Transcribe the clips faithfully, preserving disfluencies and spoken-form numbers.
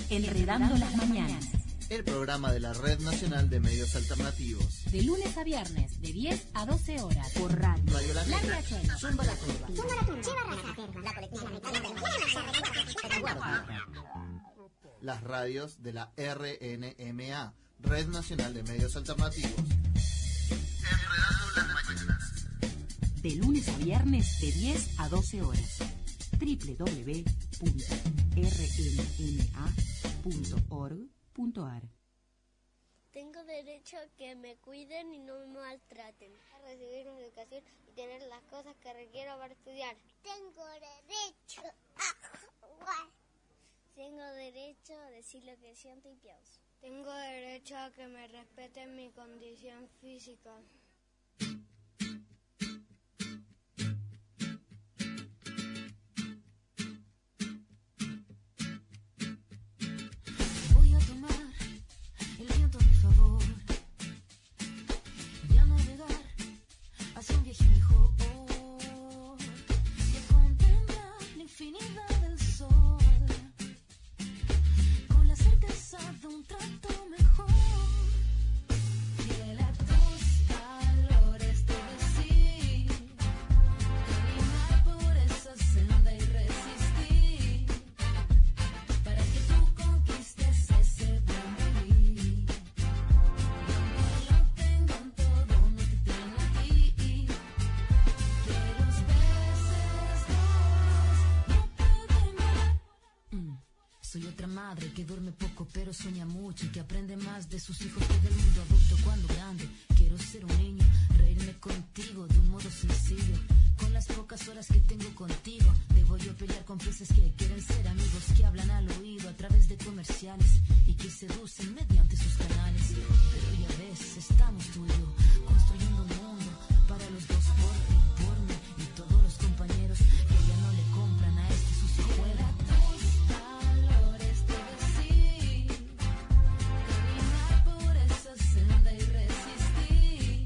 Enredando las mañanas. El programa de la Red Nacional de Medios Alternativos. De lunes a viernes, de diez a doce horas. Por radio. Radio La La Negra. Riachuelo. Zumba la Turba. Zumba la Turba. Chiva Raza. La colectiva. Las radios de la R N M A, Red Nacional de Medios Alternativos. Enredando las mañanas. De lunes a viernes, de diez a doce horas. doble u doble u doble u punto r n m a punto org punto a r. Tengo derecho a que me cuiden y no me maltraten. A recibir una educación y tener las cosas que requiero para estudiar. Tengo derecho a jugar. Tengo derecho a decir lo que siento y pienso. Tengo derecho a que me respeten mi condición física. Voy a tomar el viento a mi favor y a navegar hacia un viaje mejor y a contemplar la infinidad del sol con la certeza de un trato mejor. Fiel a tus valores te decí, caminar por esa senda y resistir para que tú conquistes ese buen vivir. Y aunque lo tengan todo, no te tienen a ti. Que los beses dos no pueden volar. Mm. Soy otra madre que duerme poco pero sueña mucho y que aprende más de sus hijos que del mundo adulto cuando grande. Quiero ser un niño, reírme contigo de un modo sencillo. Con las pocas horas que tengo contigo, debo yo pelear con peces que quieren ser amigos, que hablan al oído a través de comerciales y que seducen mediante sus canales. Pero ya ves, estamos tú y yo, construyendo un mundo para los dos, por ti, por mí y todos los compañeros que ya no le compran a este sucio juego. Valores te decí, caminar por esa senda y resistir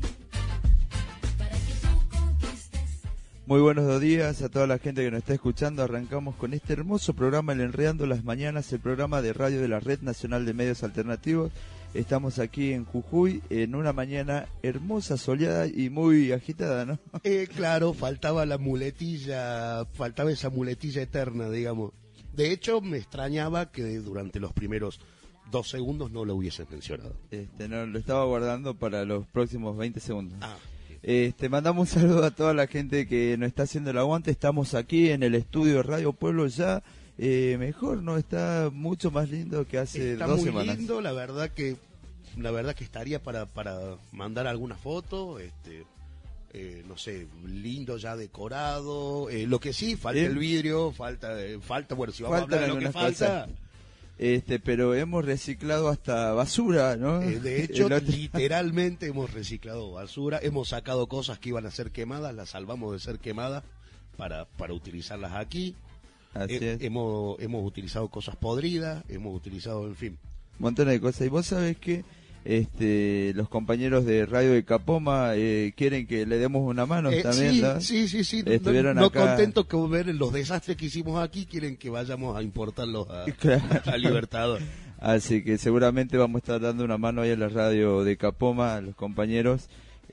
para que tú conquistes. Muy buenos días a toda la gente que nos está escuchando. Arrancamos con este hermoso programa, el Enredando las Mañanas, el programa de radio de la Red Nacional de Medios Alternativos. Estamos aquí en Jujuy en una mañana hermosa, soleada y muy agitada, ¿no? Eh, claro, faltaba la muletilla, faltaba esa muletilla eterna, digamos. De hecho, me extrañaba que durante los primeros dos segundos no lo hubieses mencionado. Este, no, lo estaba guardando para los próximos veinte segundos. Ah. Este, mandamos un saludo a toda la gente que nos está haciendo el aguante. Estamos aquí en el estudio de Radio Pueblo ya. Eh, mejor, ¿no? Está mucho más lindo que hace Está dos muy semanas. lindo, la verdad que la verdad que estaría para para mandar alguna foto, este eh, no sé, lindo ya decorado. Eh, lo que sí, falta Eh, el vidrio, falta eh, falta bueno, si vamos a faltan hablar de lo que algunas falta. cosas. Este, pero hemos reciclado hasta basura, ¿no? Eh, de hecho, El otro- literalmente hemos reciclado basura, hemos sacado cosas que iban a ser quemadas, las salvamos de ser quemadas para, para utilizarlas aquí. Así Eh, es. hemos, hemos utilizado cosas podridas, hemos utilizado, en fin. Montón de cosas. Y vos sabés que este, los compañeros de Radio de Capoma eh, quieren que le demos una mano Eh, también, sí, ¿no? sí, sí, sí. Estuvieron no no acá. contentos con ver los desastres que hicimos aquí, quieren que vayamos a importarlos a, Claro. a Libertador. Así que seguramente vamos a estar dando una mano ahí a la radio de Capoma, a los compañeros,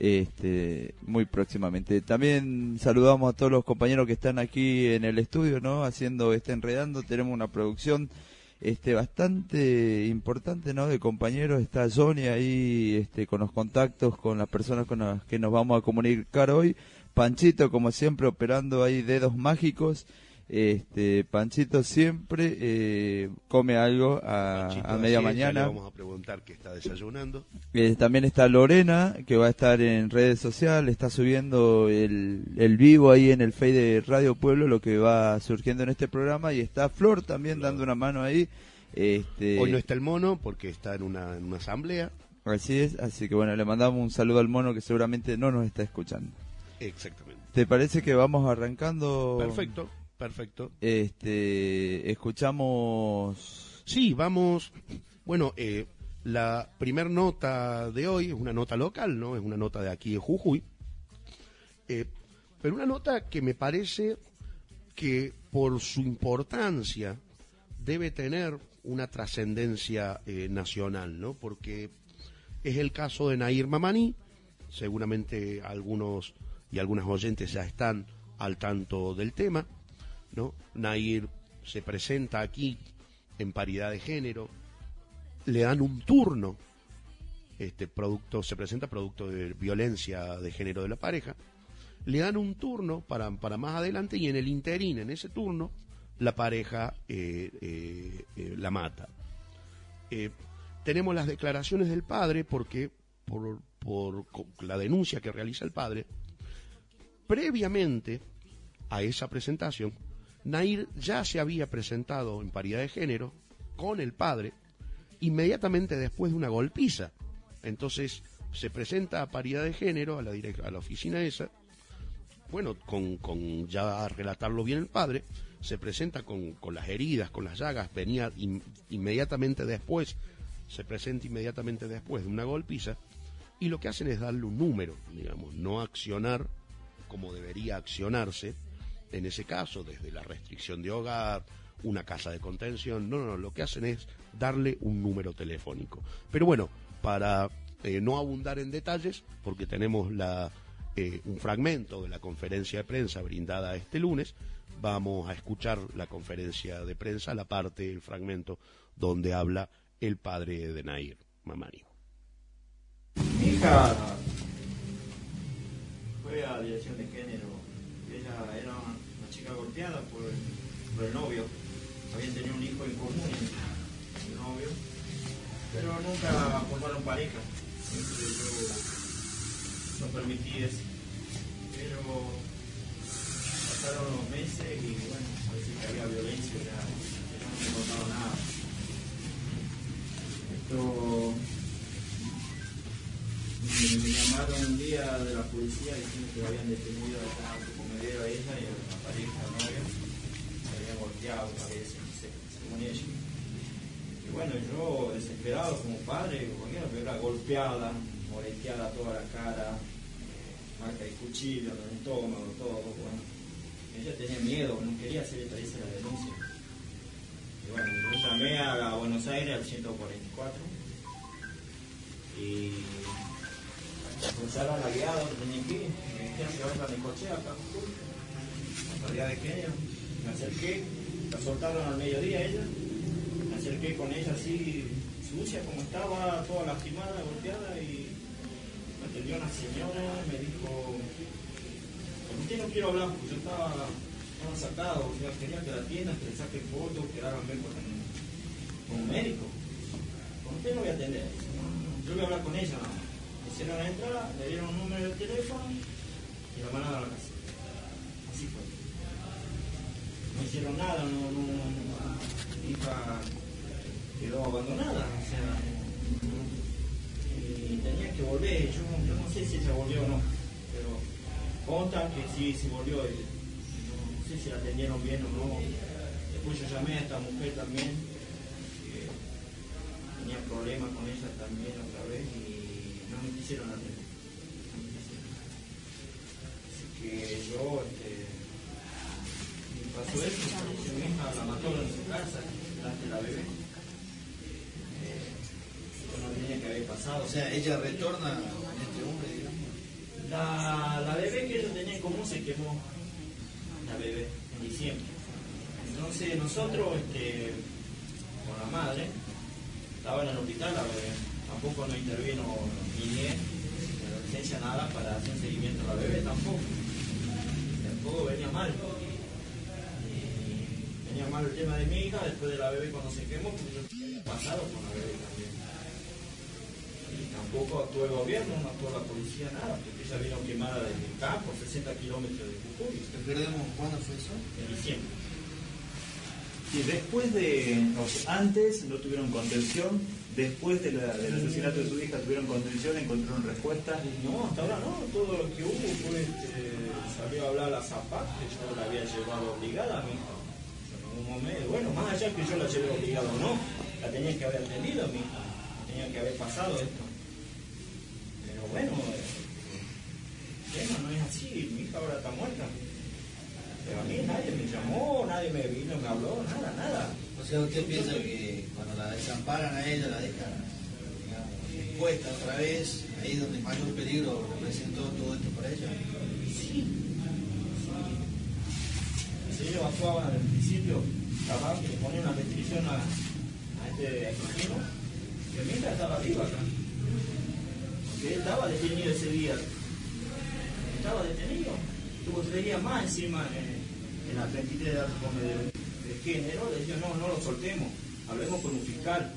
este, muy próximamente. También saludamos a todos los compañeros que están aquí en el estudio, ¿no? Haciendo este Enredando. Tenemos una producción este bastante importante, ¿no? De compañeros. Está Johnny ahí este con los contactos con las personas con las que nos vamos a comunicar hoy. Panchito, como siempre, operando ahí dedos mágicos. Este Panchito siempre eh, come algo a, Panchito, a media así es, ya mañana. le vamos a preguntar qué está desayunando. Eh, también está Lorena, que va a estar en redes sociales, está subiendo el, el vivo ahí en el Face de Radio Pueblo, lo que va surgiendo en este programa, y está Flor también Flor. dando una mano ahí. Este, Hoy no está el mono porque está en una, en una asamblea. Así es, así que bueno, le mandamos un saludo al mono que seguramente no nos está escuchando. Exactamente. ¿Te parece que vamos arrancando? Perfecto, perfecto. Este, escuchamos... Sí, vamos. Bueno, eh, la primer nota de hoy es una nota local, ¿no? Es una nota de aquí de Jujuy. Eh, pero una nota que me parece que por su importancia debe tener una trascendencia eh, nacional, ¿no? Porque es el caso de Nahir Mamani, seguramente algunos y algunas oyentes ya están al tanto del tema, ¿no? Nahir se presenta aquí en paridad de género, le dan un turno, este producto se presenta producto de violencia de género de la pareja, le dan un turno para, para más adelante y en el interín, en ese turno, la pareja eh, eh, eh, la mata. Eh, tenemos las declaraciones del padre porque por, por la denuncia que realiza el padre, previamente a esa presentación, Nahir ya se había presentado en paridad de género con el padre inmediatamente después de una golpiza. Entonces se presenta a paridad de género a la, direct- a la oficina esa, bueno, con, con ya a relatarlo bien el padre, se presenta con, con las heridas, con las llagas, venía in, inmediatamente después, se presenta inmediatamente después de una golpiza, y lo que hacen es darle un número, digamos, no accionar como debería accionarse, en ese caso, desde la restricción de hogar, una casa de contención, no, no, no, lo que hacen es darle un número telefónico. Pero bueno, para eh, no abundar en detalles, porque tenemos la, eh, un fragmento de la conferencia de prensa brindada este lunes, vamos a escuchar la conferencia de prensa, la parte, el fragmento donde habla el padre de Nahir Mamani. Mi hija fue a dirección de género. Ella era una chica golpeada por el, por el novio. Habían tenido un hijo en común, el novio, pero nunca formaron pareja. Entonces yo no permití eso. Pero pasaron los meses y bueno, parece que había violencia, ya, ya no me contaba nada. Esto me, me llamaron un día de la policía diciendo que habían detenido a su comedero a ella y a la pareja, al novio, se habían golpeado, parece, no sé, según ella. Y bueno, yo desesperado como padre, porque era golpeada, moreteada toda la cara, marca de cuchillo en el estómago, todo, bueno. Ella tenía miedo, no quería hacer esta hice la denuncia. Y bueno, yo llamé a, a Buenos Aires al ciento cuarenta y cuatro y cruzaron la guiada donde tenía que ir, me dijeron que vayan en coche acá, a paridad de género. Me acerqué, la soltaron al mediodía ella, me acerqué con ella así sucia como estaba, toda lastimada, golpeada, y me atendió una señora, me dijo: con usted no quiero hablar porque yo estaba, estaba sacado, o sea, quería que la atiendan, que le saquen fotos, que la hagan ver con, con un médico. Con usted no voy a atender, yo voy a hablar con ella. Me hicieron la entrada, le dieron un número de teléfono y la mandaron a la casa. Así fue. No hicieron nada, no, no, no, mi hija quedó abandonada, o sea, y tenía que volver. Yo, yo no sé si ella volvió o no, pero contan que sí, sí volvió. No sé si la atendieron bien o no. Después yo llamé a esta mujer también, que tenía problemas con ella también otra vez y no me quisieron atender. No me quisieron. Así que yo, este, me pasó eso, que mi hija la mató en su casa, delante de la bebé. Eh, no tenía que haber pasado. O sea, ella retorna a este hombre, digamos. La, la bebé que ella tenía en común se quemó, la bebé, en diciembre. Entonces nosotros, este, con la madre, estaba en el hospital la bebé. Tampoco no intervino ni bien, ni la licencia nada para hacer seguimiento a la bebé tampoco. Tampoco venía mal. Y venía mal el tema de mi hija después de la bebé cuando se quemó, porque yo había pasado con la bebé también. Y tampoco actuó el gobierno, no actuó la policía, nada, porque ella vino quemada desde el campo, sesenta kilómetros de Jujuy. Recordemos cuándo fue eso. En diciembre. Y después de, o sea, antes no tuvieron contención, después de la, del asesinato de su hija tuvieron contención, encontraron respuesta. No, hasta ahora no, todo lo que hubo fue, este, salió a hablar la Zapata, que yo la había llevado obligada a mi hija. En un momento, bueno, más allá que yo la llevé obligada o no, la tenía que haber atendido mi hija, tenía que haber pasado esto. Pero bueno, el tema no es así, mi hija ahora está muerta. Pero a mí nadie me llamó, nadie me vino, me habló, nada, nada. O sea, ¿usted piensa que cuando la desamparan a ella, la dejan, digamos, expuesta otra vez, ahí donde mayor peligro representó todo esto para ella? Sí. Si ellos actuaban al principio, capaz que ponía una restricción a, a este asesino, que mientras estaba vivo acá. Porque él estaba detenido ese día. Estaba detenido. Tuvo tres días más encima en, en la treinta y tres de datos de, de género. Le dijeron, no, no lo soltemos, hablemos con un fiscal.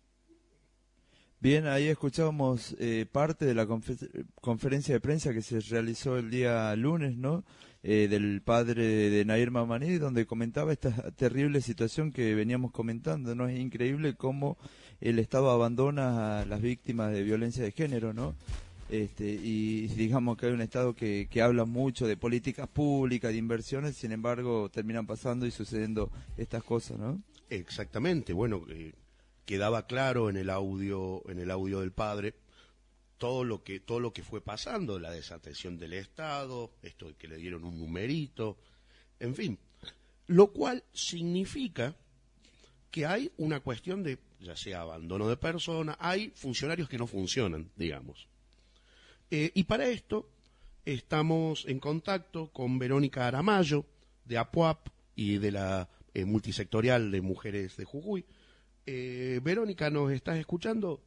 Bien, ahí escuchábamos eh, parte de la confer- conferencia de prensa que se realizó el día lunes, ¿no? Eh, del padre de Nahir Mamani, donde comentaba esta terrible situación que veníamos comentando, ¿no? Es increíble cómo el Estado abandona a las víctimas de violencia de género, ¿no? Este, y digamos que hay un Estado que, que habla mucho de políticas públicas, de inversiones, sin embargo terminan pasando y sucediendo estas cosas, ¿no? Exactamente, bueno, eh, quedaba claro en el audio, en el audio del padre todo lo que todo lo que fue pasando, la desatención del Estado, esto de que le dieron un numerito, en fin, lo cual significa que hay una cuestión de, ya sea abandono de persona, hay funcionarios que no funcionan, digamos. Eh, y para esto estamos en contacto con Verónica Aramayo, de APUAP y de la eh, multisectorial de mujeres de Jujuy. Eh, Verónica, ¿nos estás escuchando?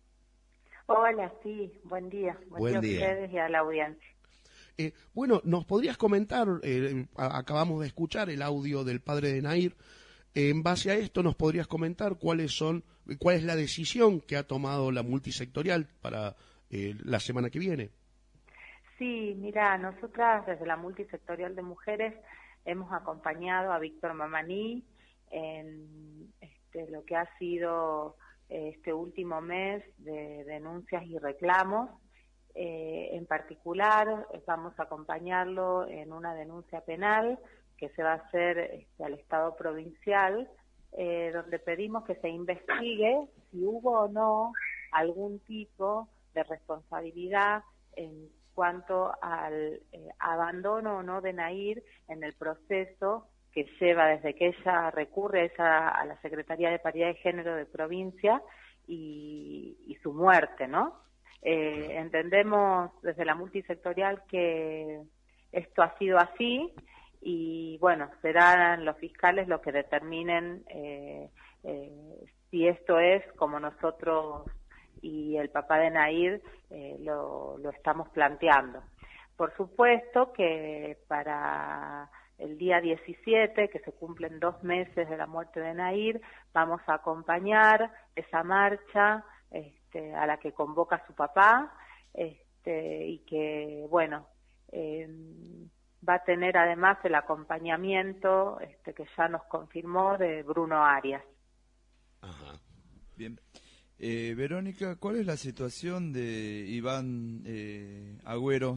Hola, sí, buen día. Buen, Buen día, día. a ustedes y a la audiencia. Eh, bueno, ¿nos podrías comentar, eh, a- acabamos de escuchar el audio del padre de Nahir, eh, en base a esto nos podrías comentar cuáles son, cuál es la decisión que ha tomado la multisectorial para eh, la semana que viene? Sí, mira, nosotras desde la multisectorial de mujeres hemos acompañado a Víctor Mamani en este, lo que ha sido este último mes de denuncias y reclamos. Eh, en particular, vamos a acompañarlo en una denuncia penal que se va a hacer este, al Estado provincial, eh, donde pedimos que se investigue si hubo o no algún tipo de responsabilidad en cuanto al eh, abandono o no de Nahir en el proceso que lleva desde que ella recurre esa, a la Secretaría de Paridad de Género de provincia y, y su muerte, ¿no? Eh, entendemos desde la multisectorial que esto ha sido así y, bueno, serán los fiscales los que determinen eh, eh, si esto es como nosotros y el papá de Nahir eh, lo, lo estamos planteando. Por supuesto que para el día diecisiete, que se cumplen dos meses de la muerte de Nahir, vamos a acompañar esa marcha este, a la que convoca su papá este, y que, bueno, eh, va a tener además el acompañamiento este, que ya nos confirmó de Bruno Arias. Ajá. Bien. Eh, Verónica, ¿cuál es la situación de Iván eh, Agüero?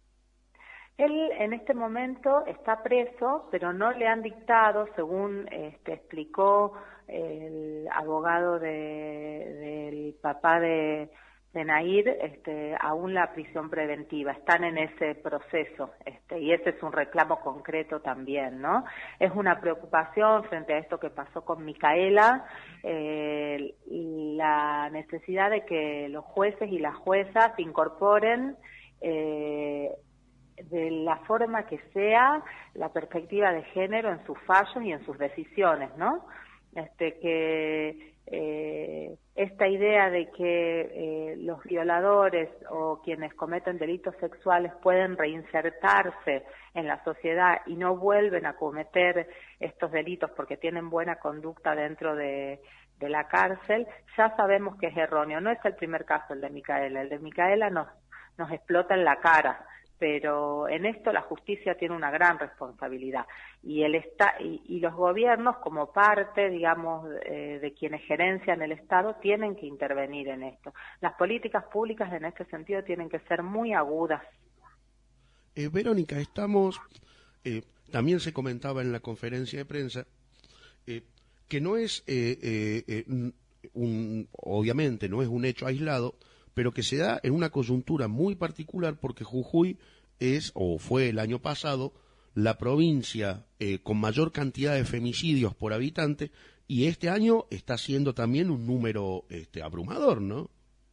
Él en este momento está preso, pero no le han dictado, según este, explicó el abogado de, del papá de, de Nahir, este, aún la prisión preventiva. Están en ese proceso, este, y ese es un reclamo concreto también, ¿no? Es una preocupación frente a esto que pasó con Micaela, eh, la necesidad de que los jueces y las juezas incorporen eh, de la forma que sea la perspectiva de género en sus fallos y en sus decisiones, ¿no? Este que eh, esta idea de que eh, los violadores o quienes cometen delitos sexuales pueden reinsertarse en la sociedad y no vuelven a cometer estos delitos porque tienen buena conducta dentro de, de la cárcel, ya sabemos que es erróneo. No es el primer caso el de Micaela, el de Micaela nos, nos explota en la cara, pero en esto la justicia tiene una gran responsabilidad y el esta y, y los gobiernos como parte, digamos, eh, de quienes gerencian el Estado tienen que intervenir en esto. Las políticas públicas en este sentido tienen que ser muy agudas. Eh, Verónica, estamos, eh, también se comentaba en la conferencia de prensa, eh, que no es, eh, eh, eh, un, obviamente no es un hecho aislado, pero que se da en una coyuntura muy particular porque Jujuy es, o fue el año pasado, la provincia eh, con mayor cantidad de femicidios por habitante y este año está siendo también un número este, abrumador, ¿no?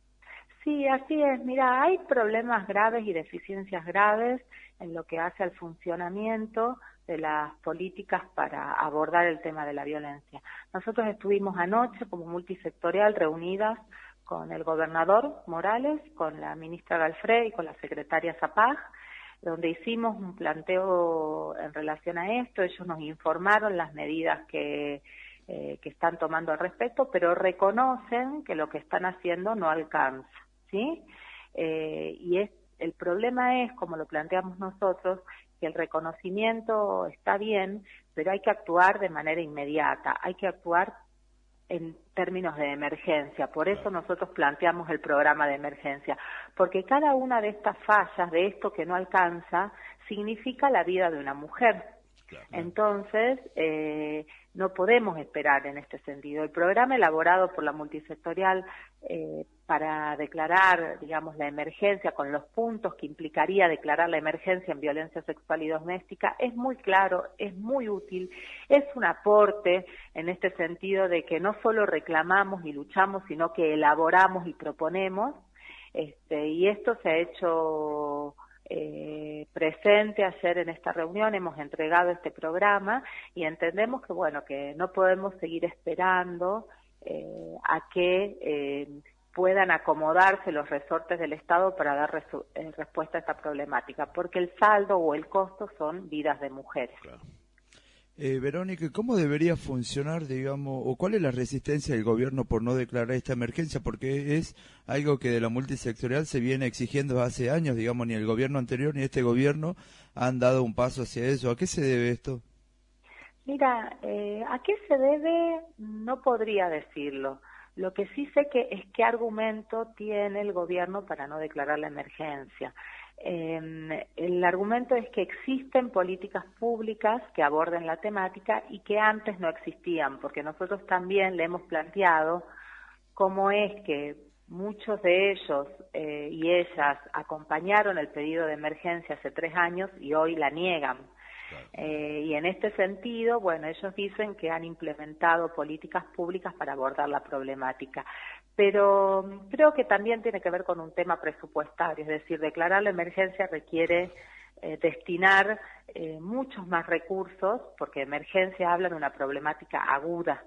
Sí, así es. Mira, hay problemas graves y deficiencias graves en lo que hace al funcionamiento de las políticas para abordar el tema de la violencia. Nosotros estuvimos anoche como multisectorial reunidas con el gobernador Morales, con la ministra Galfré y con la secretaria Zapag, donde hicimos un planteo en relación a esto. Ellos nos informaron las medidas que, eh, que están tomando al respecto, pero reconocen que lo que están haciendo no alcanza, ¿sí? Eh, y es, el problema es, como lo planteamos nosotros, que el reconocimiento está bien, pero hay que actuar de manera inmediata, hay que actuar en términos de emergencia. Por eso nosotros planteamos el programa de emergencia, porque cada una de estas fallas, de esto que no alcanza, significa la vida de una mujer. Entonces, eh, no podemos esperar en este sentido. El programa elaborado por la multisectorial eh, para declarar, digamos, la emergencia con los puntos que implicaría declarar la emergencia en violencia sexual y doméstica es muy claro, es muy útil, es un aporte en este sentido de que no solo reclamamos y luchamos, sino que elaboramos y proponemos, este, y esto se ha hecho Eh, presente ayer en esta reunión. Hemos entregado este programa y entendemos que bueno que no podemos seguir esperando eh, a que eh, puedan acomodarse los resortes del Estado para dar resu- eh, respuesta a esta problemática, porque el saldo o el costo son vidas de mujeres. Claro. Eh, Verónica, ¿cómo debería funcionar, digamos, o cuál es la resistencia del gobierno por no declarar esta emergencia? Porque es algo que de la multisectorial se viene exigiendo hace años, digamos, ni el gobierno anterior ni este gobierno han dado un paso hacia eso. ¿A qué se debe esto? Mira, eh, ¿a qué se debe? No podría decirlo. Lo que sí sé que es qué argumento tiene el gobierno para no declarar la emergencia. Eh, el argumento es que existen políticas públicas que aborden la temática y que antes no existían, porque nosotros también le hemos planteado cómo es que muchos de ellos eh, y ellas acompañaron el pedido de emergencia hace tres años y hoy la niegan. Eh, y en este sentido, bueno, ellos dicen que han implementado políticas públicas para abordar la problemática, pero creo que también tiene que ver con un tema presupuestario, es decir, declarar la emergencia requiere eh, destinar eh, muchos más recursos, porque emergencia habla de una problemática aguda.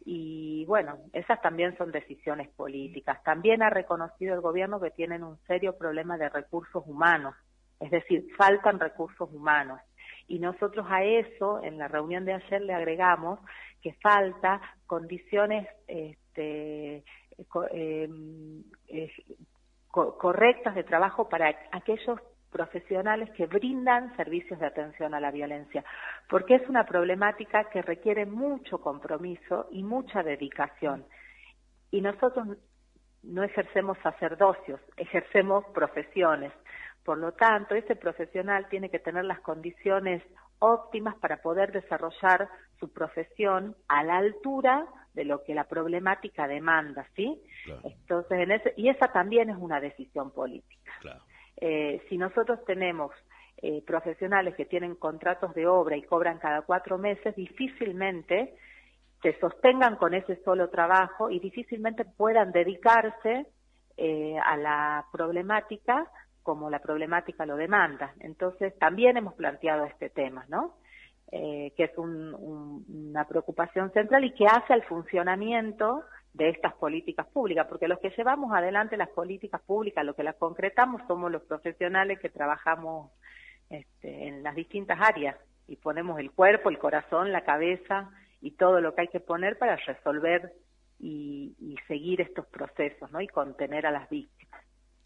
Y bueno, esas también son decisiones políticas. También ha reconocido el gobierno que tienen un serio problema de recursos humanos, es decir, faltan recursos humanos. Y nosotros a eso, en la reunión de ayer, le agregamos que falta condiciones este, co eh, eh, co correctas de trabajo para aquellos profesionales que brindan servicios de atención a la violencia, porque es una problemática que requiere mucho compromiso y mucha dedicación. Y nosotros no ejercemos sacerdocios, ejercemos profesiones. Por lo tanto, ese profesional tiene que tener las condiciones óptimas para poder desarrollar su profesión a la altura de lo que la problemática demanda, ¿sí? Claro. Entonces, en ese, y esa también es una decisión política. Claro. Eh, si nosotros tenemos eh, profesionales que tienen contratos de obra y cobran cada cuatro meses, difícilmente se sostengan con ese solo trabajo y difícilmente puedan dedicarse eh, a la problemática como la problemática lo demanda. Entonces, también hemos planteado este tema, ¿no? Eh, que es un, un, una preocupación central y que hace al funcionamiento de estas políticas públicas, porque los que llevamos adelante las políticas públicas, los que las concretamos, somos los profesionales que trabajamos este, en las distintas áreas y ponemos el cuerpo, el corazón, la cabeza y todo lo que hay que poner para resolver y, y seguir estos procesos, ¿no? Y contener a las víctimas.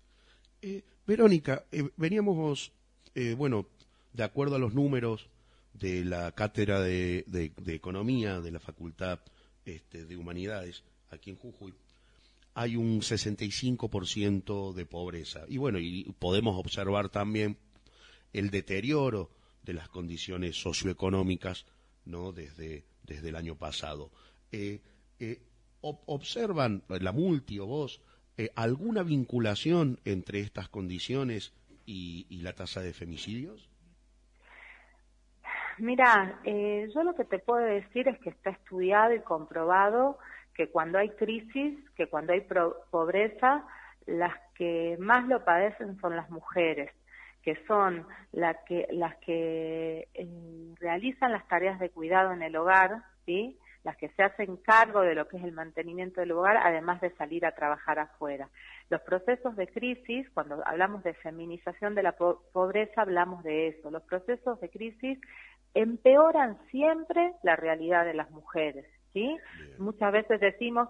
Eh, Verónica, eh, veníamos, eh, bueno, de acuerdo a los números de la Cátedra de, de, de Economía de la Facultad este, de Humanidades, aquí en Jujuy, hay un sesenta y cinco por ciento de pobreza. Y bueno, y podemos observar también el deterioro de las condiciones socioeconómicas, ¿no? Desde, desde el año pasado. Eh, eh, ob- ¿Observan, la Multi o vos, Eh, alguna vinculación entre estas condiciones y, y la tasa de femicidios? Mira, eh, yo lo que te puedo decir es que está estudiado y comprobado que cuando hay crisis, que cuando hay pro- pobreza, las que más lo padecen son las mujeres, que son la que, las que eh, realizan las tareas de cuidado en el hogar, ¿sí? Las que se hacen cargo de lo que es el mantenimiento del hogar, además de salir a trabajar afuera. Los procesos de crisis, cuando hablamos de feminización de la po- pobreza, hablamos de eso. Los procesos de crisis empeoran siempre la realidad de las mujeres, ¿sí? Bien. Muchas veces decimos,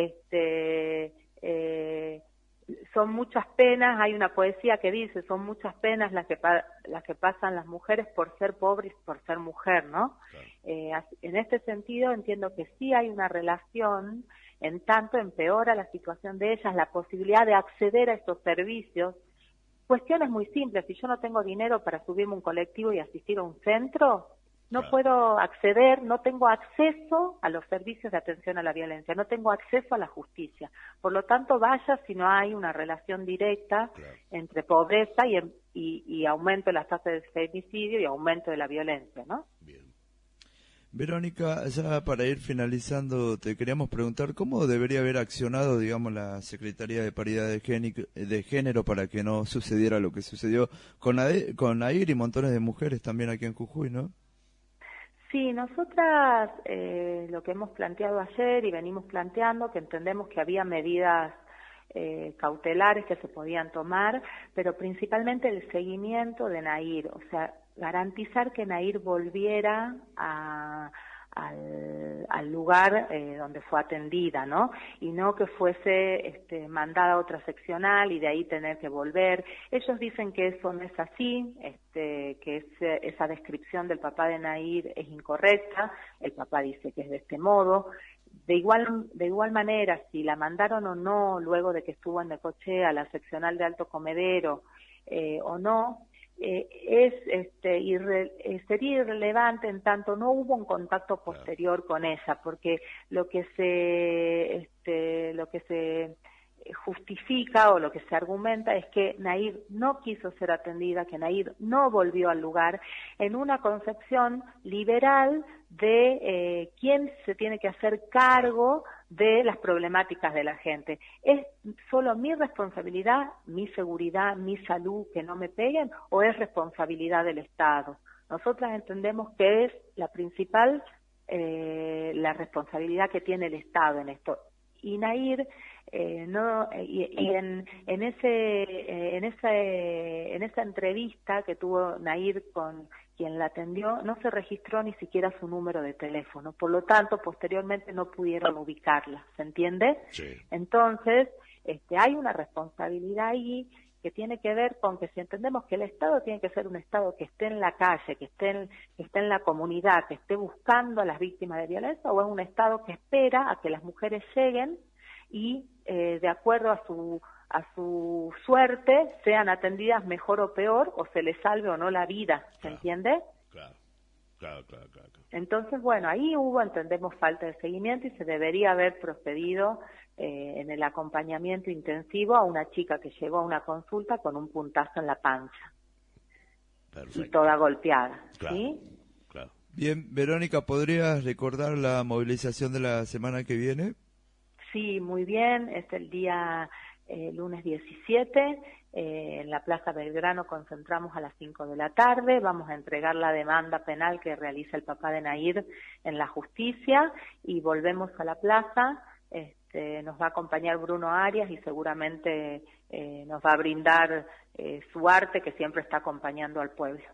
este, eh, son muchas penas, hay una poesía que dice, son muchas penas las que pa- las que pasan las mujeres por ser pobres, por ser mujer, ¿no? Claro. Eh, en este sentido entiendo que sí hay una relación, en tanto empeora la situación de ellas, la posibilidad de acceder a estos servicios. Cuestiones muy simples, si yo no tengo dinero para subirme un colectivo y asistir a un centro, no claro. puedo acceder, no tengo acceso a los servicios de atención a la violencia, no tengo acceso a la justicia. Por lo tanto, vaya si no hay una relación directa claro. entre pobreza y, y, y aumento de las tasas de femicidio y aumento de la violencia, ¿no? Bien. Verónica, ya para ir finalizando, te queríamos preguntar cómo debería haber accionado, digamos, la Secretaría de Paridad de Género, de Género para que no sucediera lo que sucedió con, Ade, con Nair y montones de mujeres también aquí en Jujuy, ¿no? Sí, nosotras eh, lo que hemos planteado ayer y venimos planteando, que entendemos que había medidas eh, cautelares que se podían tomar, pero principalmente el seguimiento de Nair, o sea, garantizar que Nair volviera a, al, al lugar eh, donde fue atendida, ¿no? Y no que fuese este, mandada a otra seccional y de ahí tener que volver. Ellos dicen que eso no es así, este, que ese, esa descripción del papá de Nair es incorrecta, el papá dice que es de este modo. De igual, de igual manera, si la mandaron o no luego de que estuvo en Necochea a la seccional de Alto Comedero eh, o no, Eh, es este irre, eh, sería irrelevante en tanto no hubo un contacto posterior con ella, porque lo que se este lo que se justifica o lo que se argumenta es que Nair no quiso ser atendida, que Nair no volvió al lugar, en una concepción liberal de eh, quién se tiene que hacer cargo de las problemáticas de la gente. ¿Es solo mi responsabilidad, mi seguridad, mi salud, que no me peguen, o es responsabilidad del Estado? Nosotras entendemos que es la principal, eh, la responsabilidad que tiene el Estado en esto. Y Nair, eh, no, y, y en, en ese, eh, en esa, eh, en esa entrevista que tuvo Nair con quien la atendió, no se registró ni siquiera su número de teléfono, por lo tanto, posteriormente no pudieron ubicarla, ¿se entiende? Sí. Entonces, este, hay una responsabilidad ahí que tiene que ver con que si entendemos que el Estado tiene que ser un Estado que esté en la calle, que esté en, que esté en la comunidad, que esté buscando a las víctimas de violencia, o es un Estado que espera a que las mujeres lleguen y eh, de acuerdo a su a su suerte sean atendidas mejor o peor, o se les salve o no la vida, ¿se claro, entiende? Claro, claro, claro, claro. Entonces, bueno, ahí hubo, entendemos, falta de seguimiento y se debería haber procedido eh, en el acompañamiento intensivo a una chica que llegó a una consulta con un puntazo en la panza. Perfecto. Y toda golpeada, claro, ¿sí? Claro. Bien, Verónica, ¿podrías recordar la movilización de la semana que viene? Sí, muy bien, es el día eh, lunes diecisiete, eh, en la Plaza Belgrano concentramos a las cinco de la tarde, vamos a entregar la demanda penal que realiza el papá de Nair en la justicia y volvemos a la plaza, este, nos va a acompañar Bruno Arias y seguramente eh, nos va a brindar eh, su arte que siempre está acompañando al pueblo.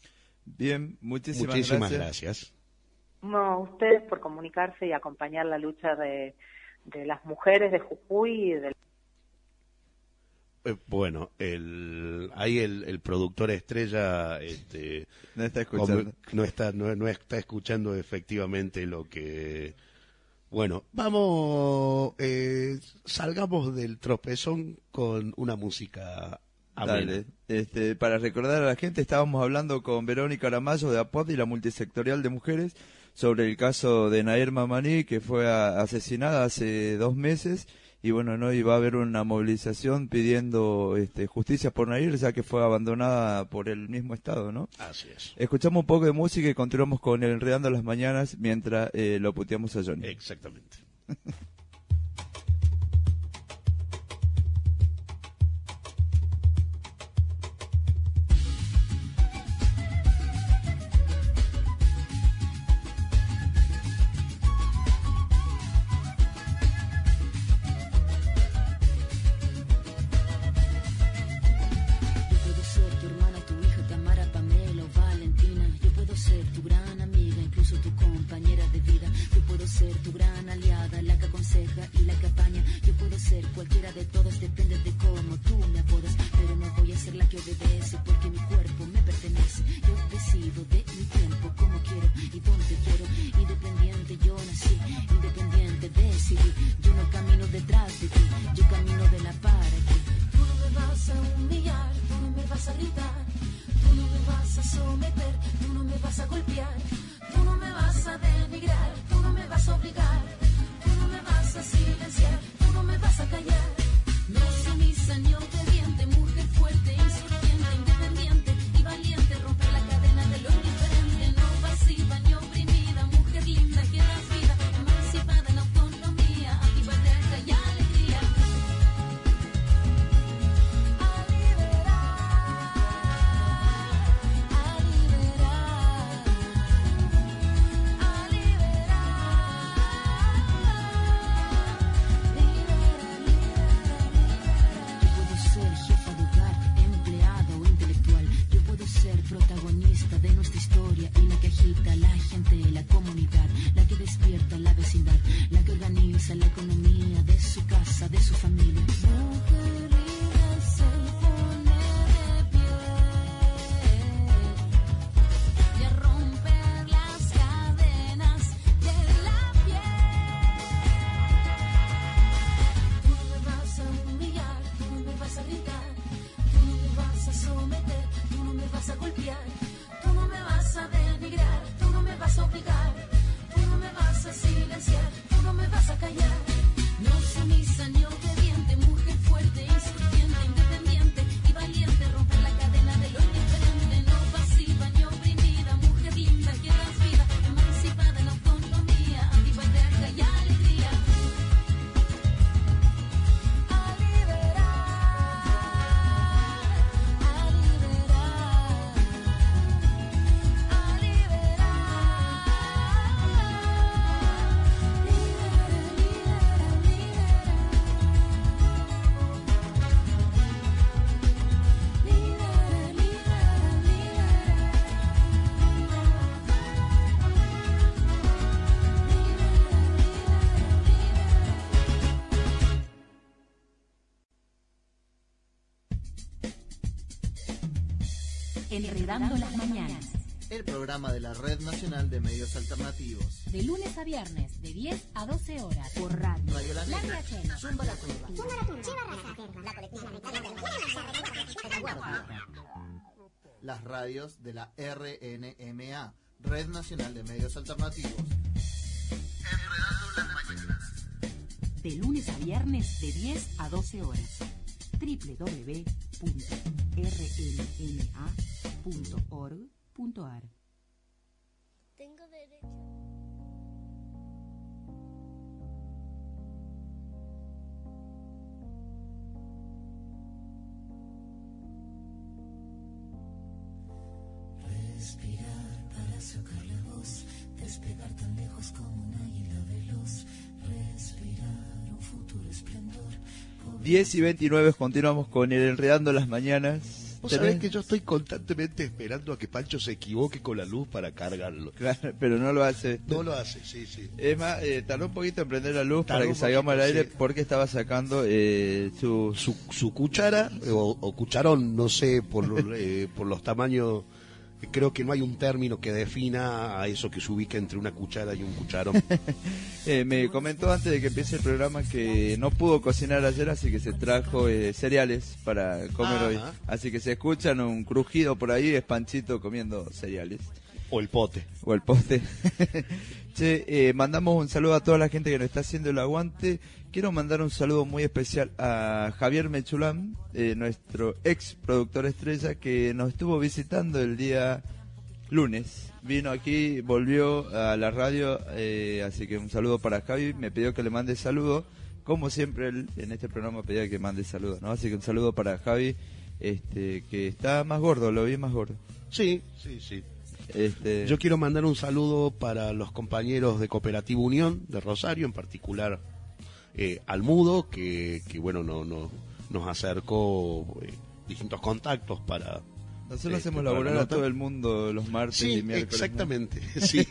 Bien, muchísimas, muchísimas gracias. gracias. No, ustedes por comunicarse y acompañar la lucha de, de las mujeres de Jujuy y de Eh, bueno, el, ahí el, el productor estrella este, no está escuchando, no está, no, no está escuchando efectivamente lo que... Bueno, vamos, eh, salgamos del tropezón con una música amena. Dale. Este, para recordar a la gente, estábamos hablando con Verónica Aramayo de A P O D y la Multisectorial de Mujeres sobre el caso de Nair Mamani, que fue a, asesinada hace dos meses. Y bueno, no iba a haber una movilización pidiendo este, justicia por Nair, ya que fue abandonada por el mismo Estado, ¿no? Así es. Escuchamos un poco de música y continuamos con el Enredando las Mañanas mientras eh, lo puteamos a Johnny. Exactamente. Enredando las Mañanas. El programa de la Red Nacional de Medios Alternativos. De lunes a viernes, de diez a doce horas. Por radio. Radio La Negra. La Chela. Zumba la Curva. Zumba la Curva. Chiva Raza. La colectiva. Las radios de la R N M A, Red Nacional de Medios Alternativos. Enredando las Mañanas. De lunes a viernes, de diez a doce horas. doble u doble u doble u punto r n m a punto org punto a r. Tengo derecho. Respirar para sacar la voz, despegar tan lejos como un águila veloz, respirar un futuro esplendor. diez y veintinueve, continuamos con el Enredando las Mañanas. Vos sabés que yo estoy constantemente esperando a que Pancho se equivoque con la luz para cargarlo. Claro, pero no lo hace. No lo hace, sí, sí. Es más, eh, tardó un poquito en prender la luz Tardó para que un salgamos al poquito, aire sí. porque estaba sacando eh, su... Su, su cuchara o, o cucharón, no sé, por, eh, por los tamaños. Creo que no hay un término que defina a eso que se ubica entre una cuchara y un cucharón. eh, me comentó antes de que empiece el programa que no pudo cocinar ayer, así que se trajo eh, cereales para comer Ajá. hoy. Así que se escuchan un crujido por ahí, es Panchito comiendo cereales. O el pote. O el pote. Che, eh, mandamos un saludo a toda la gente que nos está haciendo el aguante. Quiero mandar un saludo muy especial a Javier Mechulán, eh, nuestro ex productor estrella, que nos estuvo visitando el día lunes. Vino aquí, volvió a la radio, eh, así que un saludo para Javi. Me pidió que le mande saludo. Como siempre, él en este programa pedía que mande saludos, ¿no? Así que un saludo para Javi, este, que está más gordo, lo vi más gordo. Sí, sí, sí. Este... Yo quiero mandar un saludo para los compañeros de Cooperativa Unión de Rosario, en particular eh, al Mudo, que, que bueno, no, no, nos acercó eh, distintos contactos para... Nosotros este, hacemos para laburar la a nota. todo el mundo los martes Sí, y miércoles. exactamente, ¿no? sí.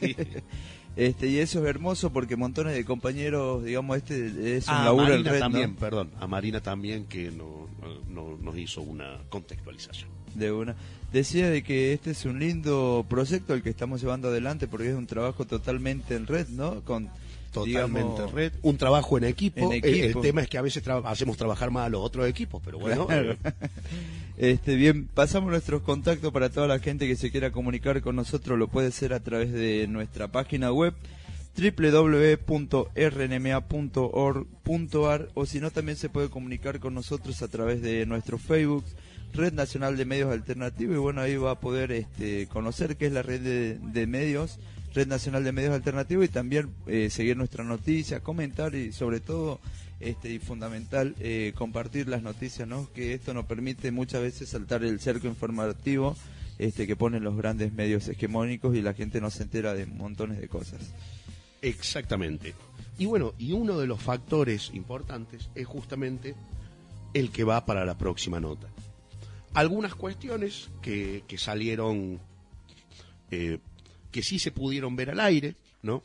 Este, y eso es hermoso porque montones de compañeros, digamos, este es un A laburo en Marina red, también, ¿no? perdón, a Marina también que no, no, nos hizo una contextualización. De una. Decía de que este es un lindo proyecto el que estamos llevando adelante porque es un trabajo totalmente en red, ¿no? Con Totalmente digamos, red, un trabajo en equipo. en El, equipo. el tema es que a veces tra- hacemos trabajar más a los otros equipos, pero bueno. Claro. eh, Este, bien, pasamos nuestros contactos para toda la gente que se quiera comunicar con nosotros, lo puede hacer a través de nuestra página web doble u doble u doble u punto r n m a punto org punto a r o si no también se puede comunicar con nosotros a través de nuestro Facebook, Red Nacional de Medios Alternativos, y bueno, ahí va a poder este, conocer qué es la red de, de medios, Red Nacional de Medios Alternativos, y también eh, seguir nuestra noticia, comentar y sobre todo este y fundamental eh, compartir las noticias, ¿no? Que esto nos permite muchas veces saltar el cerco informativo este que ponen los grandes medios hegemónicos y la gente no se entera de montones de cosas. Exactamente. Y bueno, y uno de los factores importantes es justamente el que va para la próxima nota. Algunas cuestiones que, que salieron, eh, que sí se pudieron ver al aire, ¿no?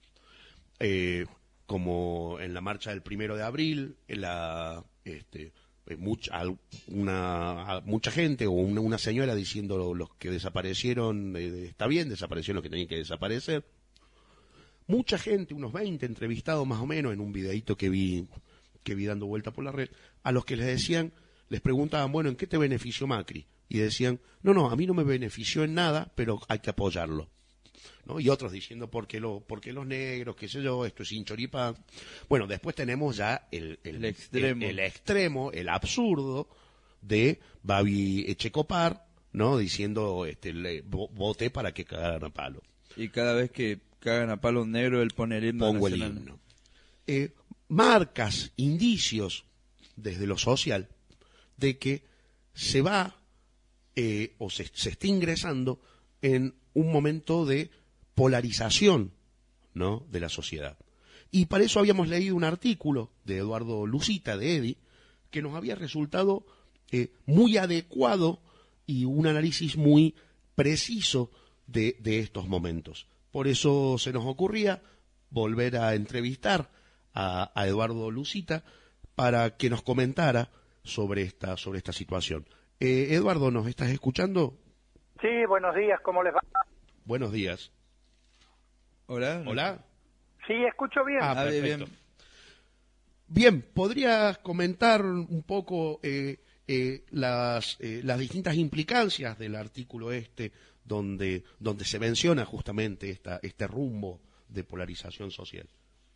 Eh, como en la marcha del primero de abril, en la, este, eh, mucha, una, mucha gente o una, una señora diciendo los que desaparecieron, eh, está bien, desaparecieron los que tenían que desaparecer. Mucha gente, unos veinte entrevistados más o menos en un videíto que vi que vi dando vuelta por la red, a los que les decían, les preguntaban, bueno, ¿en qué te benefició Macri? Y decían, no, no, a mí no me benefició en nada, pero hay que apoyarlo, ¿no? Y otros diciendo, ¿por qué, lo, por qué los negros? ¿Qué sé yo? Esto es hinchoripa. Bueno, después tenemos ya el, el, El extremo. el, el extremo, el absurdo de Babi Echecopar, ¿no? Diciendo, este, le, voté para que cagaran a palo. Y cada vez que cagan a palo un negro, él pone el himno Pongo el nacional. himno. Eh, marcas, indicios desde lo social de que se va eh, o se, se está ingresando en un momento de polarización, ¿no?, de la sociedad. Y para eso habíamos leído un artículo de Eduardo Lucita, de EDI, que nos había resultado eh, muy adecuado y un análisis muy preciso de, de estos momentos. Por eso se nos ocurría volver a entrevistar a, a Eduardo Lucita para que nos comentara sobre esta, sobre esta situación. Eh, Eduardo, ¿nos estás escuchando? Sí, buenos días, ¿cómo les va? Buenos días. Hola. Hola. Sí, escucho bien. Ah, perfecto. Bien. Bien, ¿podrías comentar un poco eh, eh, las, eh, las distintas implicancias del artículo este donde, donde se menciona justamente esta, este rumbo de polarización social?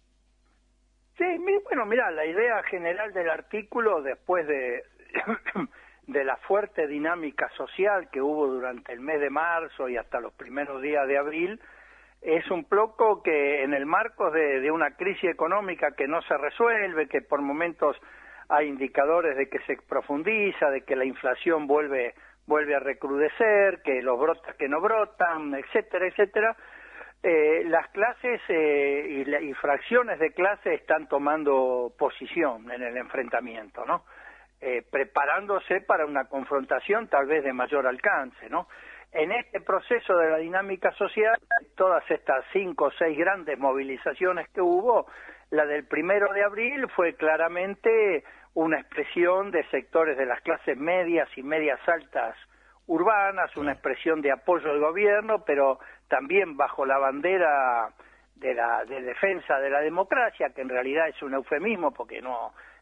Sí, bueno, mira, la idea general del artículo, después de, de la fuerte dinámica social que hubo durante el mes de marzo y hasta los primeros días de abril, es un poco que en el marco de, de una crisis económica que no se resuelve, que por momentos hay indicadores de que se profundiza, de que la inflación vuelve vuelve a recrudecer, que los brotas que no brotan, etcétera, etcétera, eh, las clases eh, y, la, y fracciones de clase están tomando posición en el enfrentamiento, ¿no? Eh, preparándose para una confrontación tal vez de mayor alcance, ¿no? En este proceso de la dinámica social, todas estas cinco o seis grandes movilizaciones que hubo, la del primero de abril fue claramente una expresión de sectores de las clases medias y medias altas urbanas, una expresión de apoyo al gobierno, pero también bajo la bandera de la de defensa de la democracia, que en realidad es un eufemismo porque no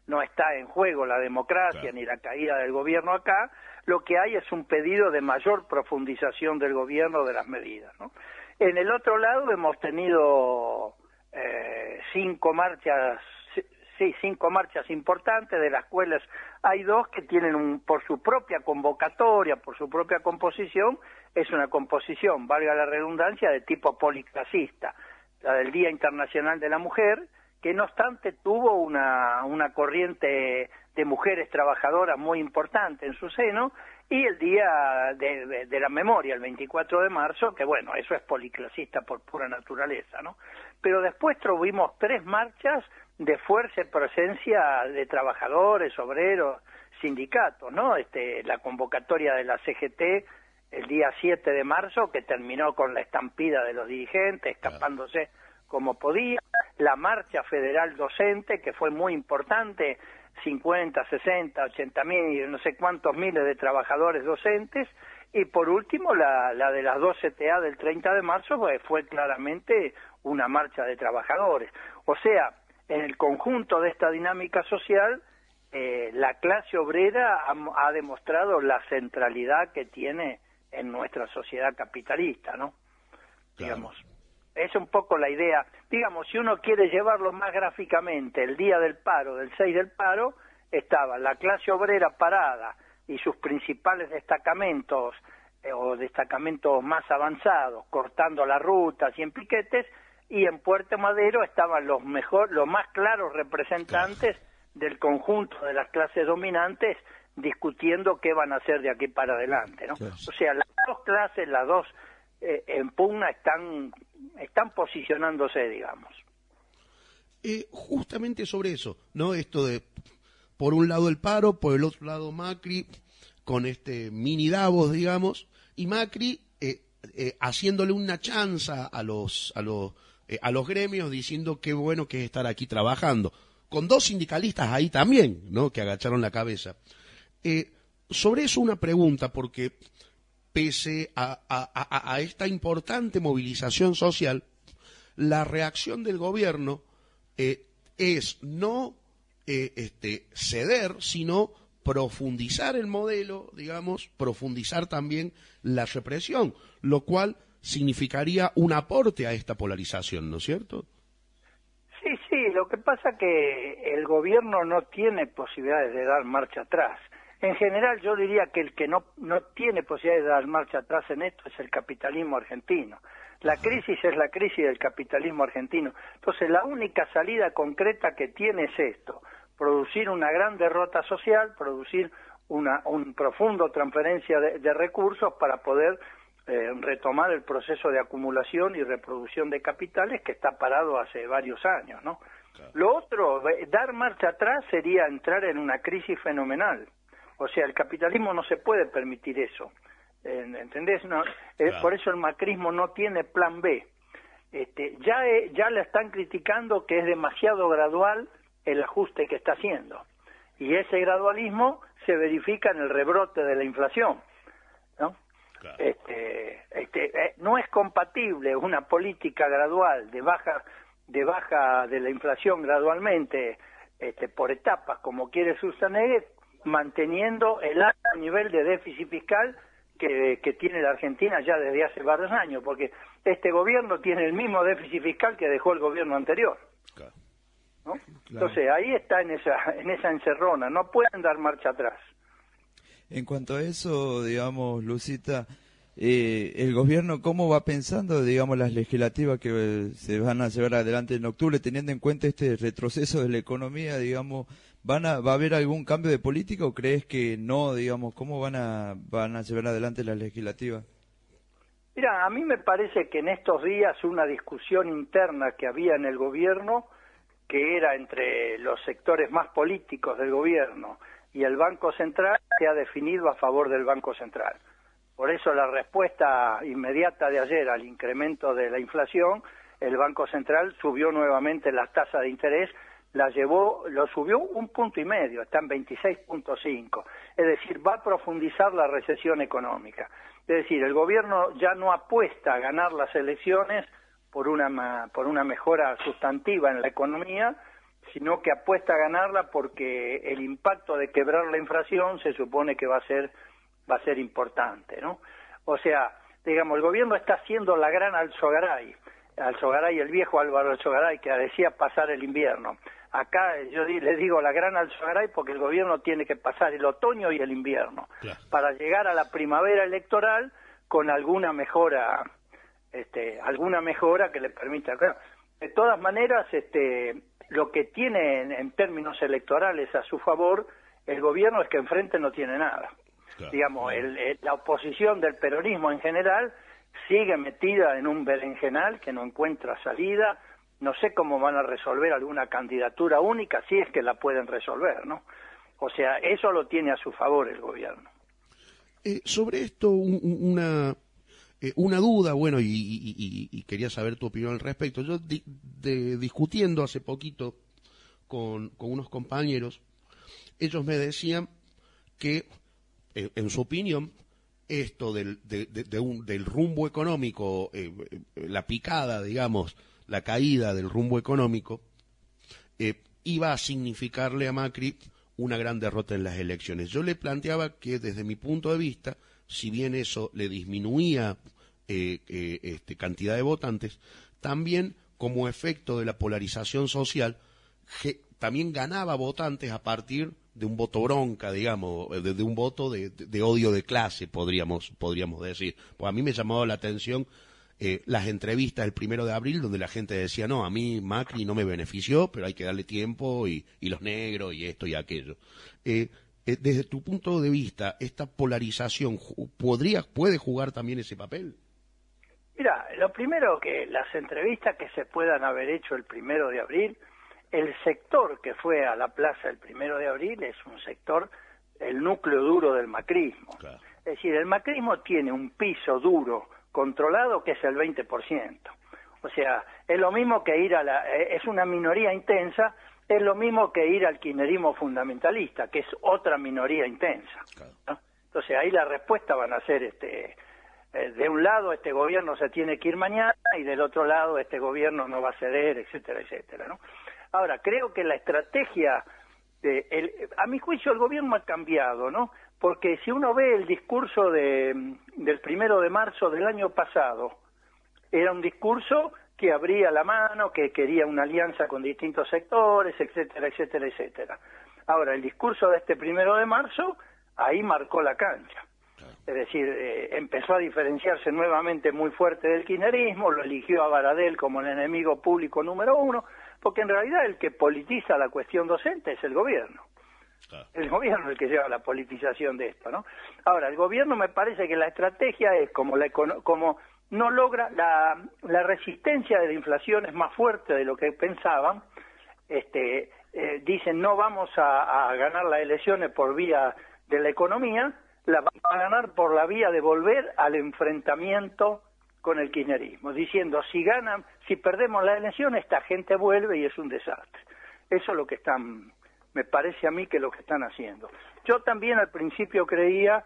no está en juego la democracia claro. ni la caída del gobierno acá, lo que hay es un pedido de mayor profundización del gobierno de las medidas, ¿no? En el otro lado hemos tenido eh, cinco marchas, sí, cinco marchas importantes, de las cuales hay dos que tienen un, por su propia convocatoria, por su propia composición, es una composición, valga la redundancia, de tipo policlasista, la del Día Internacional de la Mujer, que no obstante tuvo una, una corriente de mujeres trabajadoras muy importante en su seno, y el Día de, de, de la Memoria, el veinticuatro de marzo, que bueno, eso es policlasista por pura naturaleza, ¿no? Pero después tuvimos tres marchas de fuerza y presencia de trabajadores, obreros, sindicatos, ¿no? Este, la convocatoria de la C G T el día siete de marzo, que terminó con la estampida de los dirigentes, escapándose como podía, la marcha federal docente, que fue muy importante, cincuenta, sesenta, ochenta mil, no sé cuántos miles de trabajadores docentes, y por último la, la de las doce T A del treinta de marzo, pues, fue claramente una marcha de trabajadores. O sea, en el conjunto de esta dinámica social, eh, la clase obrera ha, ha demostrado la centralidad que tiene en nuestra sociedad capitalista, ¿no? Claro. Digamos, es un poco la idea. Digamos, si uno quiere llevarlo más gráficamente, el día del paro, del seis del paro, estaba la clase obrera parada y sus principales destacamentos eh, o destacamentos más avanzados, cortando las rutas y en piquetes, y en Puerto Madero estaban los mejor, los más claros representantes claro. del conjunto de las clases dominantes, discutiendo qué van a hacer de aquí para adelante, ¿no? Claro. O sea, las dos clases, las dos eh, en pugna están, están posicionándose, digamos. Eh, justamente sobre eso, ¿no? Esto de, por un lado el paro, por el otro lado Macri, con este mini Davos, digamos, y Macri eh, eh, haciéndole una chanza a los, a los, eh, a los gremios, diciendo qué bueno que es estar aquí trabajando, con dos sindicalistas ahí también, ¿no? Que agacharon la cabeza. Eh, sobre eso una pregunta, porque pese a, a, a, a esta importante movilización social, la reacción del gobierno eh, es no eh, este, ceder, sino profundizar el modelo, digamos, profundizar también la represión, lo cual significaría un aporte a esta polarización, ¿no es cierto? Sí, sí, lo que pasa que el gobierno no tiene posibilidades de dar marcha atrás. En general yo diría que el que no, no tiene posibilidades de dar marcha atrás en esto es el capitalismo argentino. La crisis es la crisis del capitalismo argentino. Entonces la única salida concreta que tiene es esto, producir una gran derrota social, producir una un profundo transferencia de, de recursos para poder eh, retomar el proceso de acumulación y reproducción de capitales que está parado hace varios años, ¿no? Claro. Lo otro, dar marcha atrás sería entrar en una crisis fenomenal. O sea, el capitalismo no se puede permitir eso, ¿entendés? No, claro. Por eso el macrismo no tiene plan B. Este, ya, ya le están criticando que es demasiado gradual el ajuste que está haciendo. Y ese gradualismo se verifica en el rebrote de la inflación, ¿no? Claro. Este, este, eh, no es compatible una política gradual de baja, de baja de la inflación gradualmente, este, por etapas, como quiere Schwarzenegger, manteniendo el alto nivel de déficit fiscal que, que tiene la Argentina ya desde hace varios años, porque este gobierno tiene el mismo déficit fiscal que dejó el gobierno anterior, claro. ¿no? Claro. Entonces ahí está en esa, en esa encerrona, no pueden dar marcha atrás. En cuanto a eso, digamos, Lucita, eh, el gobierno cómo va pensando, digamos, las legislativas que eh, se van a llevar adelante en octubre, teniendo en cuenta este retroceso de la economía, digamos, ¿Van a, ¿Va a haber algún cambio de política o crees que no, digamos? ¿Cómo van a, van a llevar adelante las legislativas? Mira, a mí me parece que en estos días una discusión interna que había en el gobierno, que era entre los sectores más políticos del gobierno y el Banco Central, se ha definido a favor del Banco Central. Por eso la respuesta inmediata de ayer al incremento de la inflación, el Banco Central subió nuevamente las tasas de interés, la llevó, lo subió un punto y medio, está en veintiséis punto cinco, es decir, va a profundizar la recesión económica. Es decir, el gobierno ya no apuesta a ganar las elecciones por una por una mejora sustantiva en la economía, sino que apuesta a ganarla porque el impacto de quebrar la inflación se supone que va a ser va a ser importante, ¿no? O sea, digamos, el gobierno está haciendo la gran Alzogaray, Alzogaray, el viejo Álvaro Alzogaray, que decía pasar el invierno. Acá yo di, le digo la gran Alzogaray porque el gobierno tiene que pasar el otoño y el invierno, claro, para llegar a la primavera electoral con alguna mejora, este, alguna mejora que le permita. Claro, de todas maneras, este, lo que tiene en, en términos electorales a su favor el gobierno es que enfrente no tiene nada. Claro, digamos, claro. El, el, la oposición del peronismo en general sigue metida en un berenjenal que no encuentra salida. No sé cómo van a resolver alguna candidatura única, si es que la pueden resolver, ¿no? O sea, eso lo tiene a su favor el gobierno. Eh, sobre esto, un, una eh, una duda, bueno, y, y, y, y quería saber tu opinión al respecto. Yo di, de, discutiendo hace poquito con, con unos compañeros, ellos me decían que, eh, en su opinión, esto del, de, de, de un, del rumbo económico, eh, eh, la picada, digamos, la caída del rumbo económico, eh, iba a significarle a Macri una gran derrota en las elecciones. Yo le planteaba que desde mi punto de vista, si bien eso le disminuía eh, eh, este, cantidad de votantes, también como efecto de la polarización social, que también ganaba votantes a partir de un voto bronca, digamos, de, de un voto de, de, de odio de clase, podríamos, podríamos decir. Pues a mí me llamaba la atención Eh, las entrevistas del primero de abril donde la gente decía, no, a mí Macri no me benefició, pero hay que darle tiempo y, y los negros y esto y aquello. Eh, eh, desde tu punto de vista, ¿esta polarización podría, puede jugar también ese papel? Mira, lo primero que las entrevistas que se puedan haber hecho el primero de abril, el sector que fue a la plaza el primero de abril es un sector, el núcleo duro del macrismo. Claro. Es decir, el macrismo tiene un piso duro controlado que es el veinte por ciento. O sea, es lo mismo que ir a la... es una minoría intensa, es lo mismo que ir al kirchnerismo fundamentalista, que es otra minoría intensa, ¿no? Entonces ahí la respuesta van a ser, este, eh, de un lado este gobierno se tiene que ir mañana y del otro lado este gobierno no va a ceder, etcétera, etcétera, ¿no? Ahora, creo que la estrategia, de el, a mi juicio el gobierno ha cambiado, ¿no? Porque si uno ve el discurso de, del primero de marzo del año pasado, era un discurso que abría la mano, que quería una alianza con distintos sectores, etcétera, etcétera, etcétera. Ahora, el discurso de este primero de marzo, ahí marcó la cancha. Es decir, eh, empezó a diferenciarse nuevamente muy fuerte del kirchnerismo, lo eligió a Baradel como el enemigo público número uno, porque en realidad el que politiza la cuestión docente es el gobierno. El gobierno es el que lleva la politización de esto, ¿no? Ahora, el gobierno me parece que la estrategia es como la como no logra la, la resistencia de la inflación es más fuerte de lo que pensaban. Este, eh, dicen no vamos a, a ganar las elecciones por vía de la economía, la vamos a ganar por la vía de volver al enfrentamiento con el kirchnerismo, diciendo si ganan, si perdemos la elección esta gente vuelve y es un desastre. Eso es lo que están, me parece a mí que lo que están haciendo. Yo también al principio creía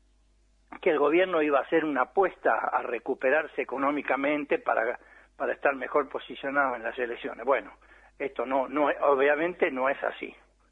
que el gobierno iba a hacer una apuesta a recuperarse económicamente para, para estar mejor posicionado en las elecciones. Bueno, esto no, no, obviamente no es así.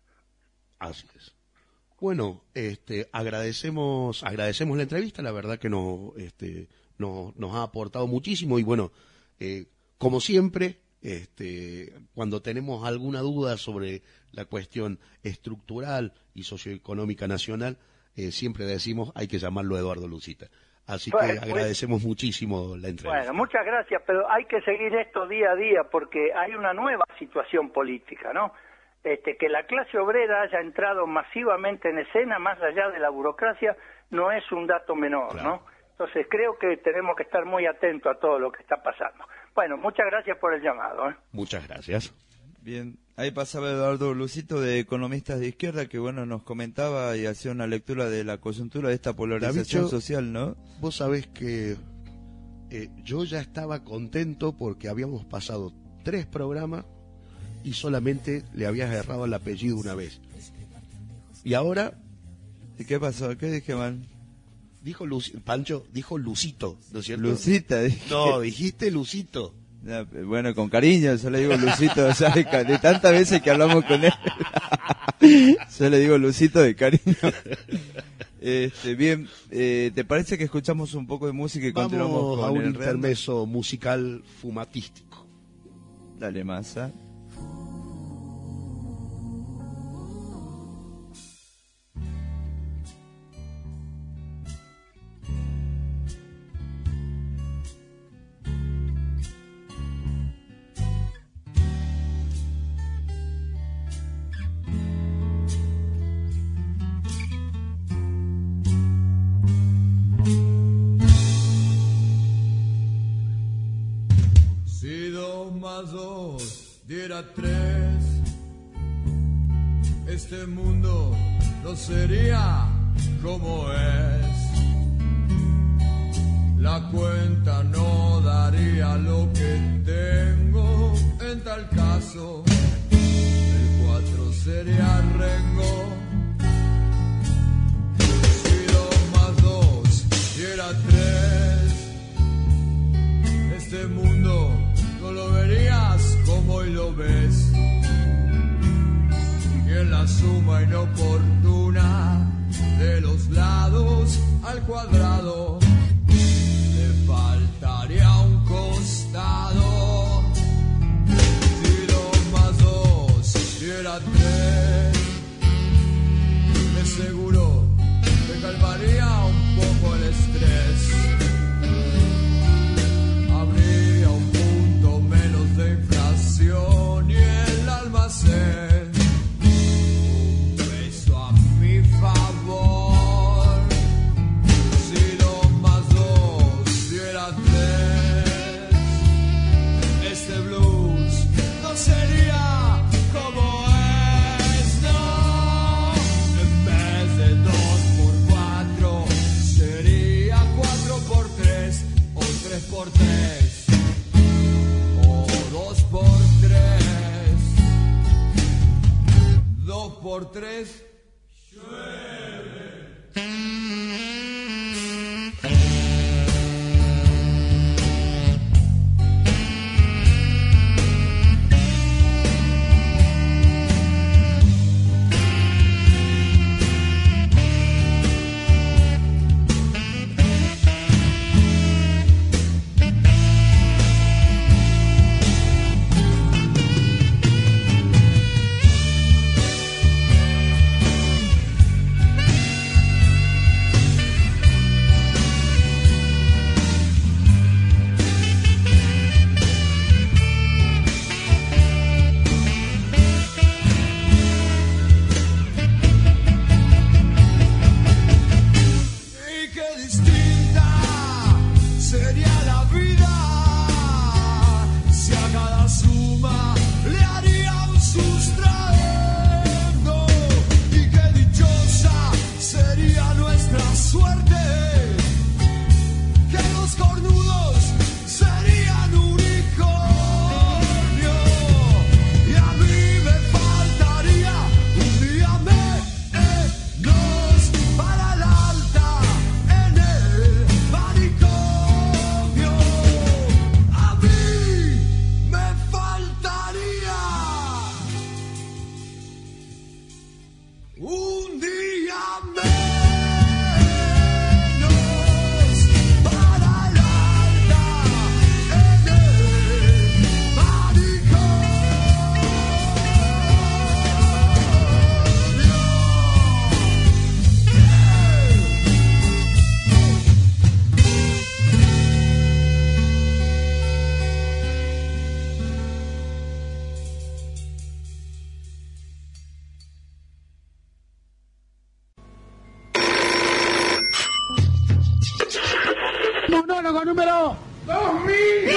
Así es. Bueno, este, agradecemos, agradecemos la entrevista, la verdad que no, este, no, nos ha aportado muchísimo y bueno, eh, como siempre, este, cuando tenemos alguna duda sobre la cuestión estructural y socioeconómica nacional, eh, siempre decimos hay que llamarlo a Eduardo Lucita. Así bueno, que agradecemos pues, muchísimo la entrevista. Bueno, muchas gracias, pero hay que seguir esto día a día porque hay una nueva situación política, ¿no? Este, que la clase obrera haya entrado masivamente en escena, más allá de la burocracia, no es un dato menor, claro. ¿no? Entonces creo que tenemos que estar muy atentos a todo lo que está pasando. Bueno, muchas gracias por el llamado, ¿eh? Muchas gracias. Bien, ahí pasaba Eduardo Lucito de Economistas de Izquierda, que bueno, nos comentaba y hacía una lectura de la coyuntura de esta polarización Davicho, social, ¿no? Vos sabés que eh, yo ya estaba contento porque habíamos pasado tres programas y solamente le habías errado el apellido una vez. Y ahora... ¿Y qué pasó? ¿Qué dije mal? Dijo Luci... Pancho, dijo Lucito, ¿no es cierto? Lucita, dije. No, dijiste Lucito. No, bueno, con cariño, yo le digo Lucito, ya de, de tantas veces que hablamos con él, yo le digo Lucito de cariño. Este, bien, eh, ¿te parece que escuchamos un poco de música y Vamos continuamos con a un el intermeso musical fumatístico? Dale, Massa. Si dos más dos diera tres, este mundo no sería como es. La cuenta no daría lo que tengo en tal caso. El cuatro sería rengo. Si dos más dos diera tres, este mundo no lo verías como hoy lo ves. Y en la suma inoportuna de los lados al cuadrado le faltaría un costado. Si dos más dos diera tres, de seguro te calmaría un poco el estrés. Habría un punto menos de inflación y el almacén un peso a mi favor. Si dos más dos diera tres, este blues no sería como es, no. En vez de dos por cuatro sería cuatro por tres o tres por tres o dos por tres. Dos por tres monólogo número dos mil.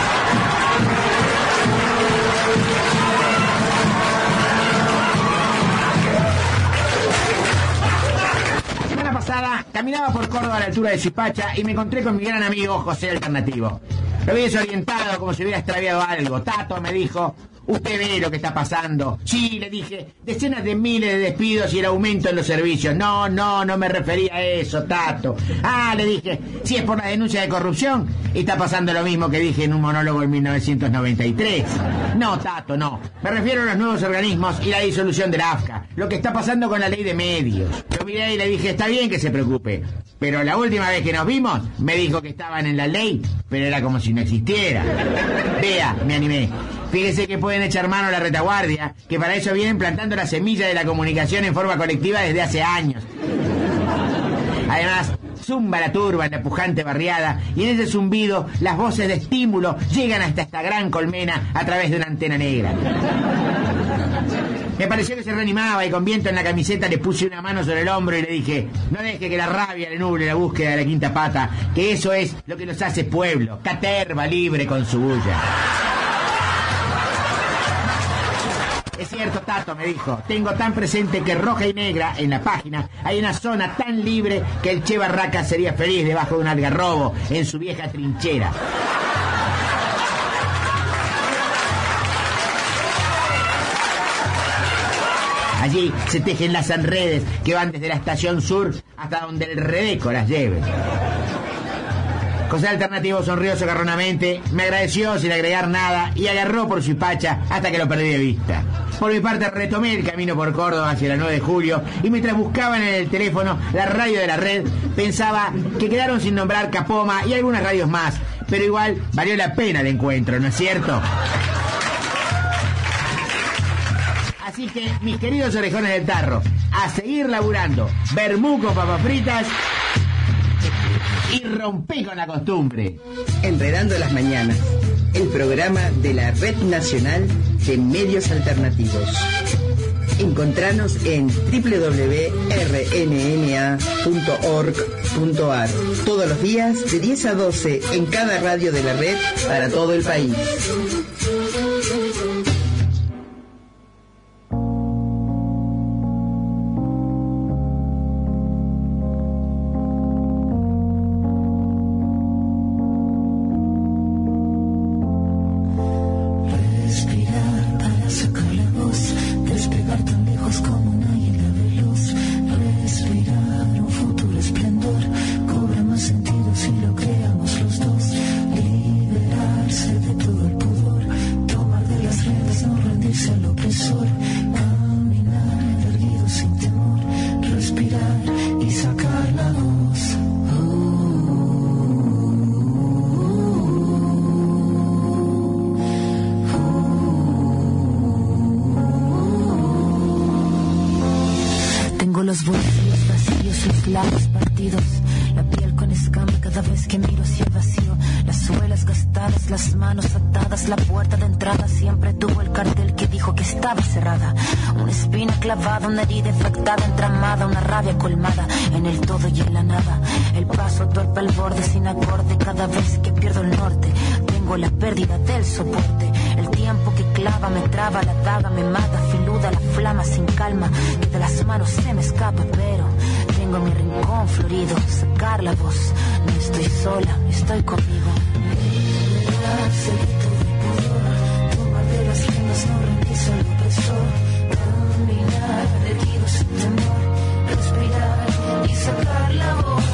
La semana pasada caminaba por Córdoba a la altura de Zipacha y me encontré con mi gran amigo José Alternativo. Lo vi desorientado, como si hubiera extraviado algo. Tato, me dijo, usted ve lo que está pasando. Sí, le dije, decenas de miles de despidos y el aumento en los servicios. No, no, no me refería a eso, Tato. Ah, le dije, si es por la denuncia de corrupción, está pasando lo mismo que dije en un monólogo en mil novecientos noventa y tres. No, Tato, no. Me refiero a los nuevos organismos y la disolución de la A F C A. Lo que está pasando con la ley de medios. Lo miré y le dije, está bien que se preocupe. Pero la última vez que nos vimos, me dijo que estaban en la ley, pero era como si no existiera. Vea, me animé. Fíjese que pueden echar mano a la retaguardia, que para eso vienen plantando la semilla de la comunicación en forma colectiva desde hace años. Además, zumba la turba en la pujante barriada, y en ese zumbido las voces de estímulo llegan hasta esta gran colmena a través de una antena negra. Me pareció que se reanimaba y con viento en la camiseta le puse una mano sobre el hombro y le dije, no deje que la rabia le nuble la búsqueda de la quinta pata, que eso es lo que nos hace pueblo, caterva libre con su bulla. Es cierto, Tato, me dijo, tengo tan presente que roja y negra, en la página, hay una zona tan libre que el Che Barraca sería feliz debajo de un algarrobo en su vieja trinchera. Allí se tejen las redes que van desde la estación sur hasta donde el Redeco las lleve. José Alternativo sonrió socarronamente, me agradeció sin agregar nada y agarró por su hipacha hasta que lo perdí de vista. Por mi parte retomé el camino por Córdoba hacia la nueve de julio y mientras buscaban en el teléfono la radio de la red, pensaba que quedaron sin nombrar Capoma y algunas radios más, pero igual valió la pena el encuentro, ¿no es cierto? Así que, mis queridos orejones del tarro, a seguir laburando, vermú con papas fritas y rompí con la costumbre. Enredando las Mañanas, el programa de la Red Nacional de Medios Alternativos. Encontranos en doble u doble u doble u punto r n m a punto org punto a r todos los días de diez a doce en cada radio de la red para todo el país. Una herida infectada, entramada, una rabia colmada en el todo y en la nada. El paso torpe al borde sin acorde, cada vez que pierdo el norte tengo la pérdida del soporte. El tiempo que clava me traba, la daga me mata, filuda la flama sin calma, que de las manos se me escapa, pero tengo mi rincón florido, sacar la voz, no estoy sola, estoy conmigo. Liberarse de todo el pudor, tomar de las riendas, no rendirse al opresor. Caminar erguido sin temor, respirar y sacar la voz.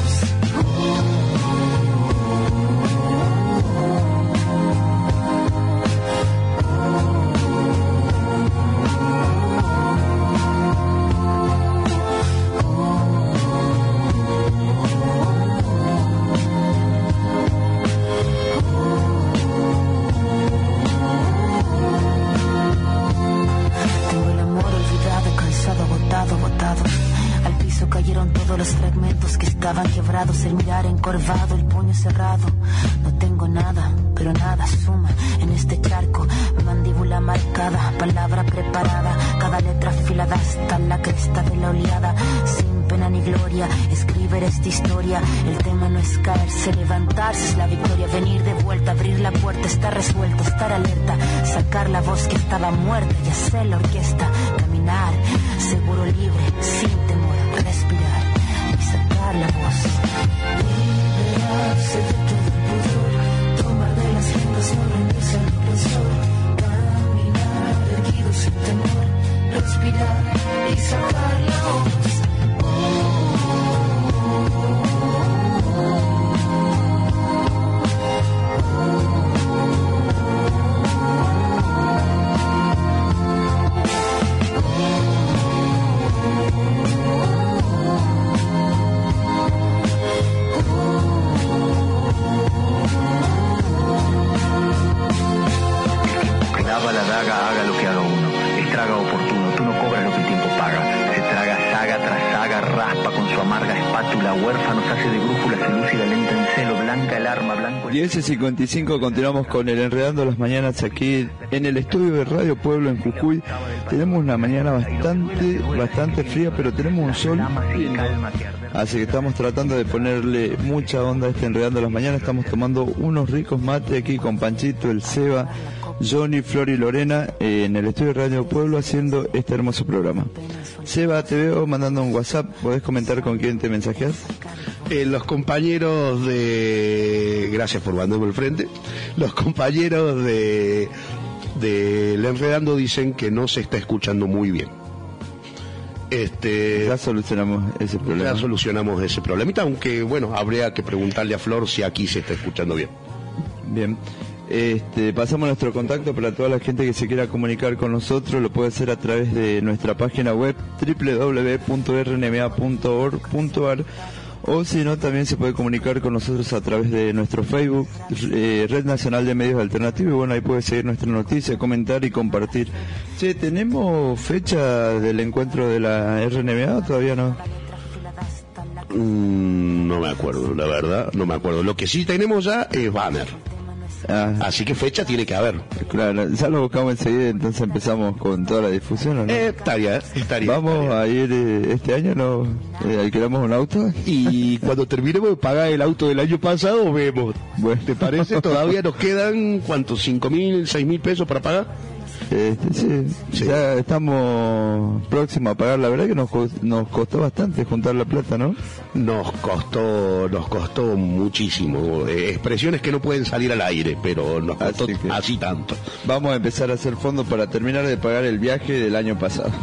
El mirar encorvado, el puño cerrado. No tengo nada, pero nada suma en este charco. Mandíbula marcada, palabra preparada, cada letra afilada hasta la cresta de la oleada. Sin pena ni gloria, escribir esta historia. El tema no es caerse, levantarse es la victoria. Venir de vuelta, abrir la puerta, estar resuelto, estar alerta. Sacar la voz que estaba muerta y hacer la orquesta. Caminar, seguro, libre, sin temor, respirar y sacar la voz. Liberarse de todo el pudor, tomar de las riendas, no rendirse al opresor. Caminar carátula, huérfanos hace de brújula, se lúcida lenta en celo, blanca el arma, blanco el... diez y cincuenta y cinco, continuamos con el Enredando las Mañanas aquí en el estudio de Radio Pueblo en Jujuy. Tenemos una mañana bastante, bastante fría, pero tenemos un sol lindo. Así que estamos tratando de ponerle mucha onda a este Enredando las Mañanas. Estamos tomando unos ricos mates aquí con Panchito, el Seba, Johnny, Flor y Lorena eh, en el estudio de Radio Pueblo haciendo este hermoso programa. Seba, te veo mandando un WhatsApp. ¿Podés comentar con quién te mensajeas? Eh, los compañeros de... Gracias por mandarme al frente. Los compañeros de... de El Enredando dicen que no se está escuchando muy bien. Este, ya solucionamos ese problema. Ya solucionamos ese problemita, aunque bueno, habría que preguntarle a Flor si aquí se está escuchando bien. Bien. Este, pasamos nuestro contacto para toda la gente que se quiera comunicar con nosotros. Lo puede hacer a través de nuestra página web doble u doble u doble u punto r n m a punto org punto a r, o si no, también se puede comunicar con nosotros a través de nuestro Facebook, eh, Red Nacional de Medios Alternativos. Y bueno, ahí puede seguir nuestra noticia, comentar y compartir. Che, ¿tenemos fecha del encuentro de la R N M A o todavía no? Mm, no me acuerdo, la verdad, no me acuerdo. Lo que sí tenemos ya es banner. Ah. Así que fecha tiene que haber. Claro, ya lo buscamos enseguida, entonces empezamos con toda la difusión, ¿o no? Eh, estaría, estaría. Vamos estaría. a ir eh, este año, ¿no? Eh, ¿Alquilamos un auto? Y cuando terminemos de pagar el auto del año pasado, vemos. Bueno, ¿te parece? Todavía nos quedan, ¿cuántos? ¿Cinco mil, seis mil pesos para pagar? Este, sí, sí, ya estamos próximos a pagar. La verdad que nos, nos costó bastante juntar la plata, ¿no? Nos costó, nos costó muchísimo. Eh, expresiones que no pueden salir al aire, pero nos costó así, que así tanto. Vamos a empezar a hacer fondos para terminar de pagar el viaje del año pasado.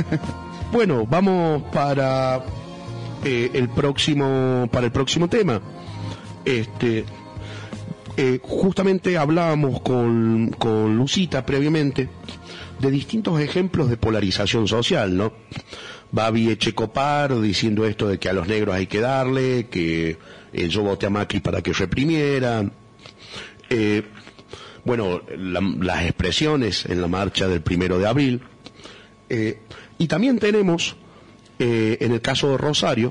Bueno, vamos para eh, el próximo, para el próximo tema. Este. Eh, justamente hablábamos con, con Lucita previamente de distintos ejemplos de polarización social, ¿no? Babi Echecopar diciendo esto de que a los negros hay que darle, que eh, yo voté a Macri para que reprimieran. Eh, bueno, la, las expresiones en la marcha del primero de abril. Eh, y también tenemos, eh, en el caso de Rosario,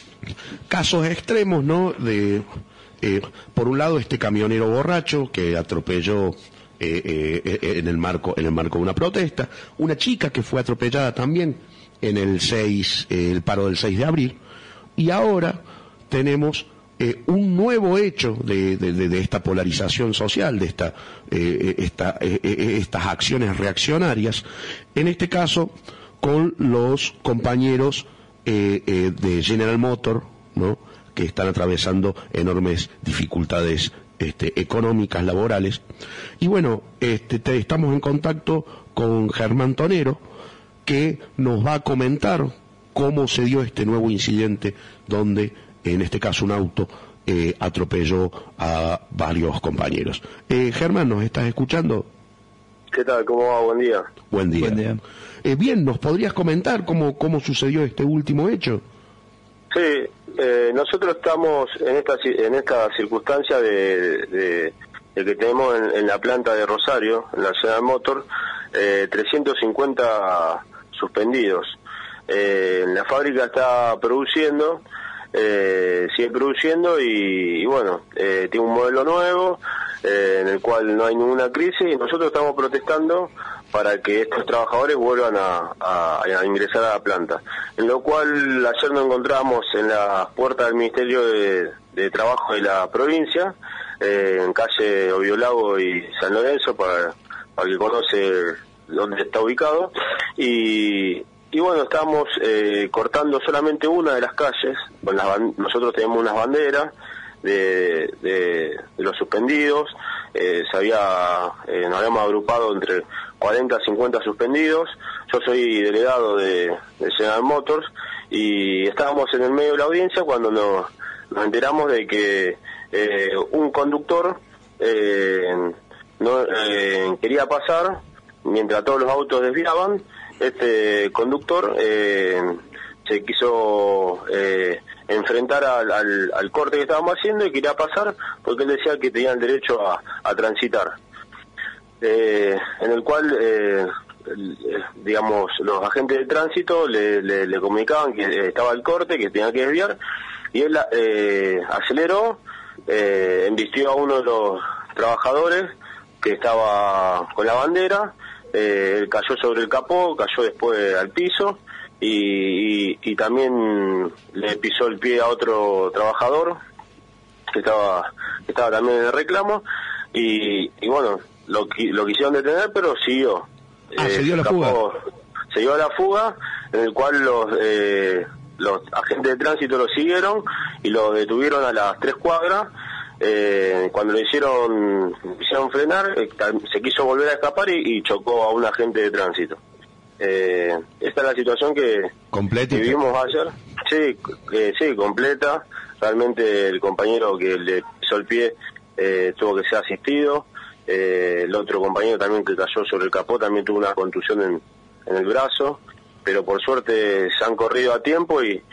casos extremos, ¿no? De... Eh, por un lado, este camionero borracho que atropelló eh, eh, en el marco en el marco de una protesta, una chica que fue atropellada también en el seis, eh, el paro del seis de abril, y ahora tenemos eh, un nuevo hecho de, de, de, de esta polarización social, de esta, eh, esta eh, eh, estas acciones reaccionarias, en este caso con los compañeros eh, eh, de General Motors, ¿no?, que están atravesando enormes dificultades este, económicas, laborales. Y bueno, este, te, estamos en contacto con Germán Tonero, que nos va a comentar cómo se dio este nuevo incidente donde, en este caso, un auto eh, atropelló a varios compañeros. Eh, Germán, ¿nos estás escuchando? ¿Qué tal? ¿Cómo va? Buen día. Buen día. Buen día. Eh, bien, ¿nos podrías comentar cómo, cómo sucedió este último hecho? Sí, eh, nosotros estamos en esta en esta circunstancia de, de, de que tenemos en, en la planta de Rosario, en la General Motors, eh, trescientos cincuenta suspendidos. Eh, la fábrica está produciendo, eh, sigue produciendo y, y bueno, eh, tiene un modelo nuevo eh, en el cual no hay ninguna crisis y nosotros estamos protestando para que estos trabajadores vuelvan a, a, a ingresar a la planta. En lo cual ayer nos encontramos en la puerta del Ministerio de, de Trabajo de la provincia, eh, en calle Oviolago y San Lorenzo, para, para el que conoce dónde está ubicado, y, y bueno, estamos eh, cortando solamente una de las calles. Con las, nosotros tenemos unas banderas de, de, de los suspendidos, eh, se había, eh, nos habíamos agrupado entre cuarenta a cincuenta suspendidos. Yo soy delegado de, de General Motors y estábamos en el medio de la audiencia cuando nos, nos enteramos de que eh, un conductor eh, no eh, quería pasar mientras todos los autos desviaban. Este conductor eh, se quiso eh, enfrentar al, al, al corte que estábamos haciendo y quería pasar porque él decía que tenía el derecho a, a transitar. Eh, en el cual, eh, digamos, los agentes de tránsito le, le, le comunicaban que estaba el corte, que tenía que desviar, y él eh, aceleró, eh, embistió a uno de los trabajadores que estaba con la bandera, eh, él cayó sobre el capó, cayó después al piso y, y, y también le pisó el pie a otro trabajador que estaba que estaba también en el reclamo y, y bueno, lo, lo quisieron detener, pero siguió. Ah, eh, se dio la escapó, fuga. Se dio a la fuga, en el cual los eh, los agentes de tránsito lo siguieron y lo detuvieron a las tres cuadras. Eh, cuando lo hicieron hicieron frenar, eh, se quiso volver a escapar y, y chocó a un agente de tránsito. Eh, esta es la situación que, que vivimos ayer. Sí, eh, sí, completa. Realmente el compañero que le pisó el pie eh, tuvo que ser asistido. Eh, el otro compañero también que cayó sobre el capó también tuvo una contusión en, en el brazo, pero por suerte se han corrido a tiempo y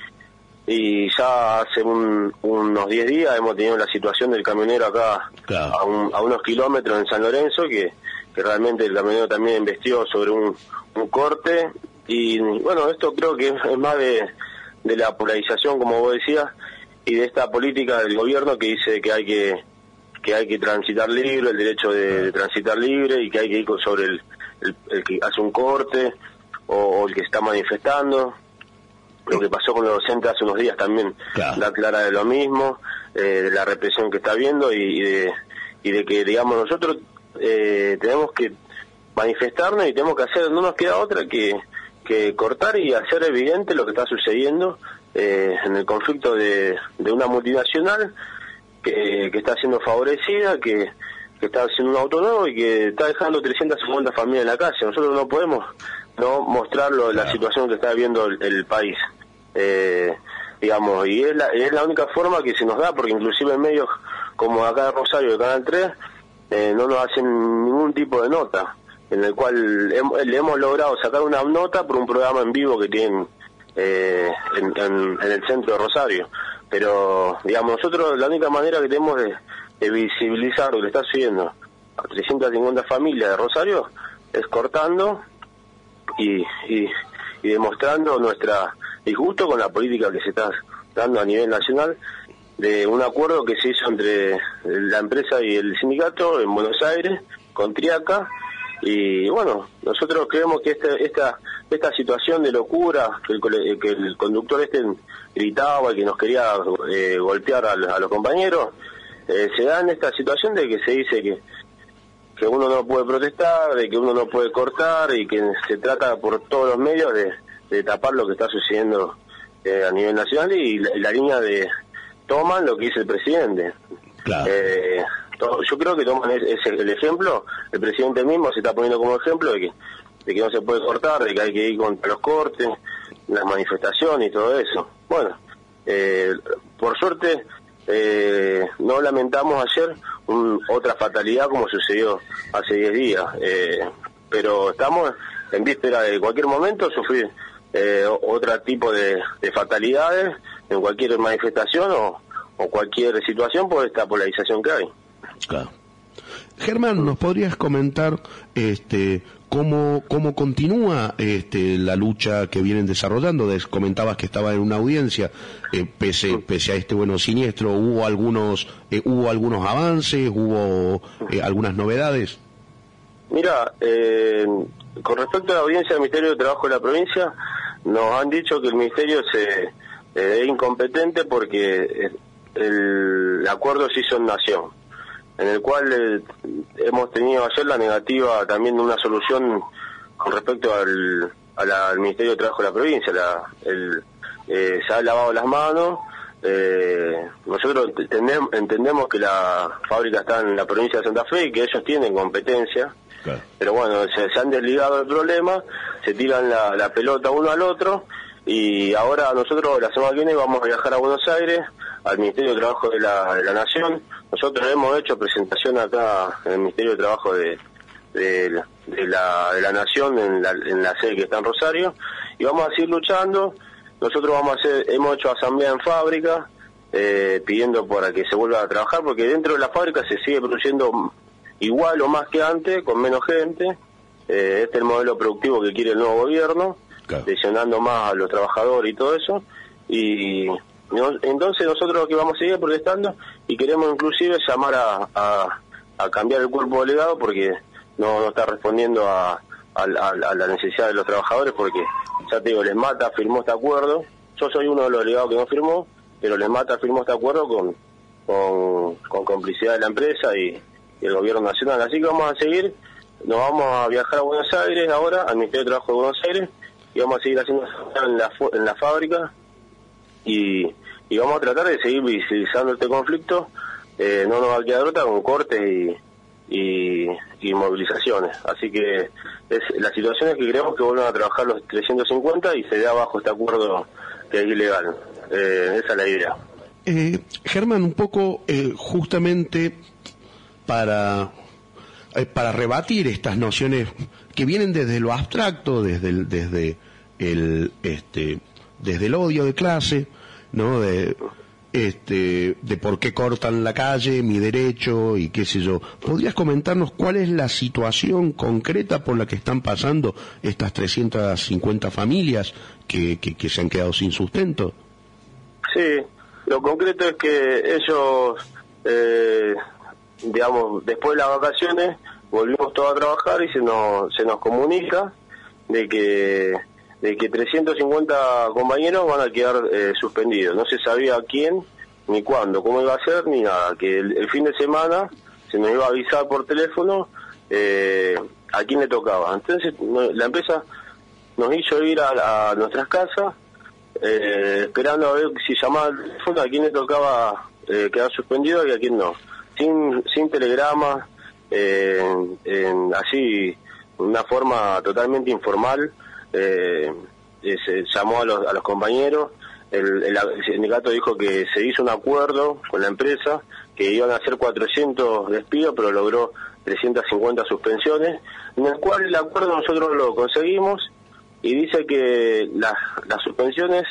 y ya hace un, unos diez días hemos tenido la situación del camionero acá claro. a, un, a unos kilómetros en San Lorenzo, que, que realmente el camionero también investió sobre un, un corte, y bueno, esto creo que es más de, de la polarización, como vos decías, y de esta política del gobierno que dice que hay que que hay que transitar libre, el derecho de, de transitar libre, y que hay que ir sobre el, el, el que hace un corte o, o el que está manifestando. Lo que pasó con los docentes hace unos días también claro. da clara de lo mismo, eh, de la represión que está habiendo y, y, de, y de que, digamos, nosotros eh, tenemos que manifestarnos y tenemos que hacer, no nos queda otra que, que cortar y hacer evidente lo que está sucediendo eh, en el conflicto de, de una multinacional que, que está siendo favorecida, que, que está haciendo un auto nuevo y que está dejando trescientas cincuenta familias en la calle. Nosotros no podemos no mostrar lo, la situación que está viviendo el, el país. Eh, digamos, y es la, es la única forma que se nos da, porque inclusive en medios como acá de Rosario, de Canal tres, eh, no nos hacen ningún tipo de nota, en el cual hem, le hemos logrado sacar una nota por un programa en vivo que tienen eh, en, en, en el centro de Rosario. Pero, digamos, nosotros la única manera que tenemos de, de visibilizar lo que está sucediendo a trescientas cincuenta familias de Rosario es cortando y, y, y demostrando nuestra disgusto con la política que se está dando a nivel nacional, de un acuerdo que se hizo entre la empresa y el sindicato en Buenos Aires, con Triaca, y bueno, nosotros creemos que esta esta esta situación de locura, que el, que el conductor este gritaba y que nos quería eh, golpear a, a los compañeros, eh, se da en esta situación de que se dice que que uno no puede protestar, de que uno no puede cortar y que se trata por todos los medios de, de tapar lo que está sucediendo eh, a nivel nacional, y la, la línea de toman lo que dice el presidente. Claro. Eh, to, yo creo que toman ese, ese, el ejemplo, el presidente mismo se está poniendo como ejemplo de que, de que no se puede cortar, de que hay que ir contra los cortes, las manifestaciones y todo eso. Bueno, eh, por suerte eh, no lamentamos ayer un, otra fatalidad como sucedió hace diez días, eh, pero estamos en víspera de cualquier momento sufrir eh, otro tipo de, de fatalidades en cualquier manifestación o, o cualquier situación por esta polarización que hay. Claro. Germán, ¿nos podrías comentar este cómo cómo continúa este la lucha que vienen desarrollando? Des, comentabas que estaba en una audiencia, eh, pese pese a este bueno siniestro, hubo algunos eh, hubo algunos avances, hubo eh, algunas novedades. Mira, eh, con respecto a la audiencia del Ministerio de Trabajo de la provincia, nos han dicho que el Ministerio se eh, es incompetente porque el, el acuerdo se hizo en Nación, en el cual eh, hemos tenido ayer la negativa también de una solución con respecto al, a la, al Ministerio de Trabajo de la provincia. La, el, eh, se ha lavado las manos. Eh, nosotros entendemos, entendemos que la fábrica está en la provincia de Santa Fe y que ellos tienen competencia. Claro. Pero bueno, se, se han desligado del problema, se tiran la, la pelota uno al otro, y ahora nosotros la semana que viene vamos a viajar a Buenos Aires, al Ministerio de Trabajo de la, de la Nación. Nosotros hemos hecho presentación acá en el Ministerio de Trabajo de, de, de, la, de la Nación, en la, en la sede que está en Rosario, y vamos a seguir luchando. Nosotros vamos a hacer, hemos hecho asamblea en fábrica, eh, pidiendo para que se vuelva a trabajar, porque dentro de la fábrica se sigue produciendo igual o más que antes, con menos gente. Eh, este es el modelo productivo que quiere el nuevo gobierno, claro, lesionando más a los trabajadores y todo eso, y, No, entonces nosotros lo que vamos a seguir protestando y queremos inclusive llamar a, a, a cambiar el cuerpo delegado porque no, no está respondiendo a, a, a, a la necesidad de los trabajadores, porque ya te digo, Les Mata firmó este acuerdo. Yo soy uno de los delegados que no firmó, pero Les Mata firmó este acuerdo con, con, con complicidad de la empresa y, y el gobierno nacional. Así que vamos a seguir, nos vamos a viajar a Buenos Aires ahora, al Ministerio de Trabajo de Buenos Aires, y vamos a seguir haciendo en la, en la fábrica y, y vamos a tratar de seguir visibilizando este conflicto. Eh, no nos va a quedar otra con cortes y, y, y movilizaciones. Así que es, la situación es que queremos que vuelvan a trabajar los trescientos cincuenta y se dé abajo este acuerdo que es ilegal. Eh, esa es la idea. Eh, Germán, un poco eh, justamente para, eh, para rebatir estas nociones que vienen desde lo abstracto, desde el, desde el, este, desde el odio de clase, ¿no? De, este, de por qué cortan la calle, mi derecho y qué sé yo. ¿Podrías comentarnos cuál es la situación concreta por la que están pasando estas trescientas cincuenta familias que, que, que se han quedado sin sustento? Sí, lo concreto es que ellos, eh, digamos, después de las vacaciones volvimos todos a trabajar y se nos, se nos comunica de que de que trescientos cincuenta compañeros van a quedar eh, suspendidos. No se sabía quién, ni cuándo, cómo iba a ser, ni nada. Que el, el fin de semana se nos iba a avisar por teléfono eh, a quién le tocaba. Entonces no, la empresa nos hizo ir a, a nuestras casas eh, esperando a ver si llamaba al teléfono a quién le tocaba eh, quedar suspendido y a quién no. Sin, sin telegrama, eh, en, en, así, una forma totalmente informal. Eh, se llamó a los, a los compañeros, el, el, el sindicato dijo que se hizo un acuerdo con la empresa, que iban a hacer cuatrocientos despidos, pero logró trescientas cincuenta suspensiones, en el cual el acuerdo nosotros lo conseguimos, y dice que las, las suspensiones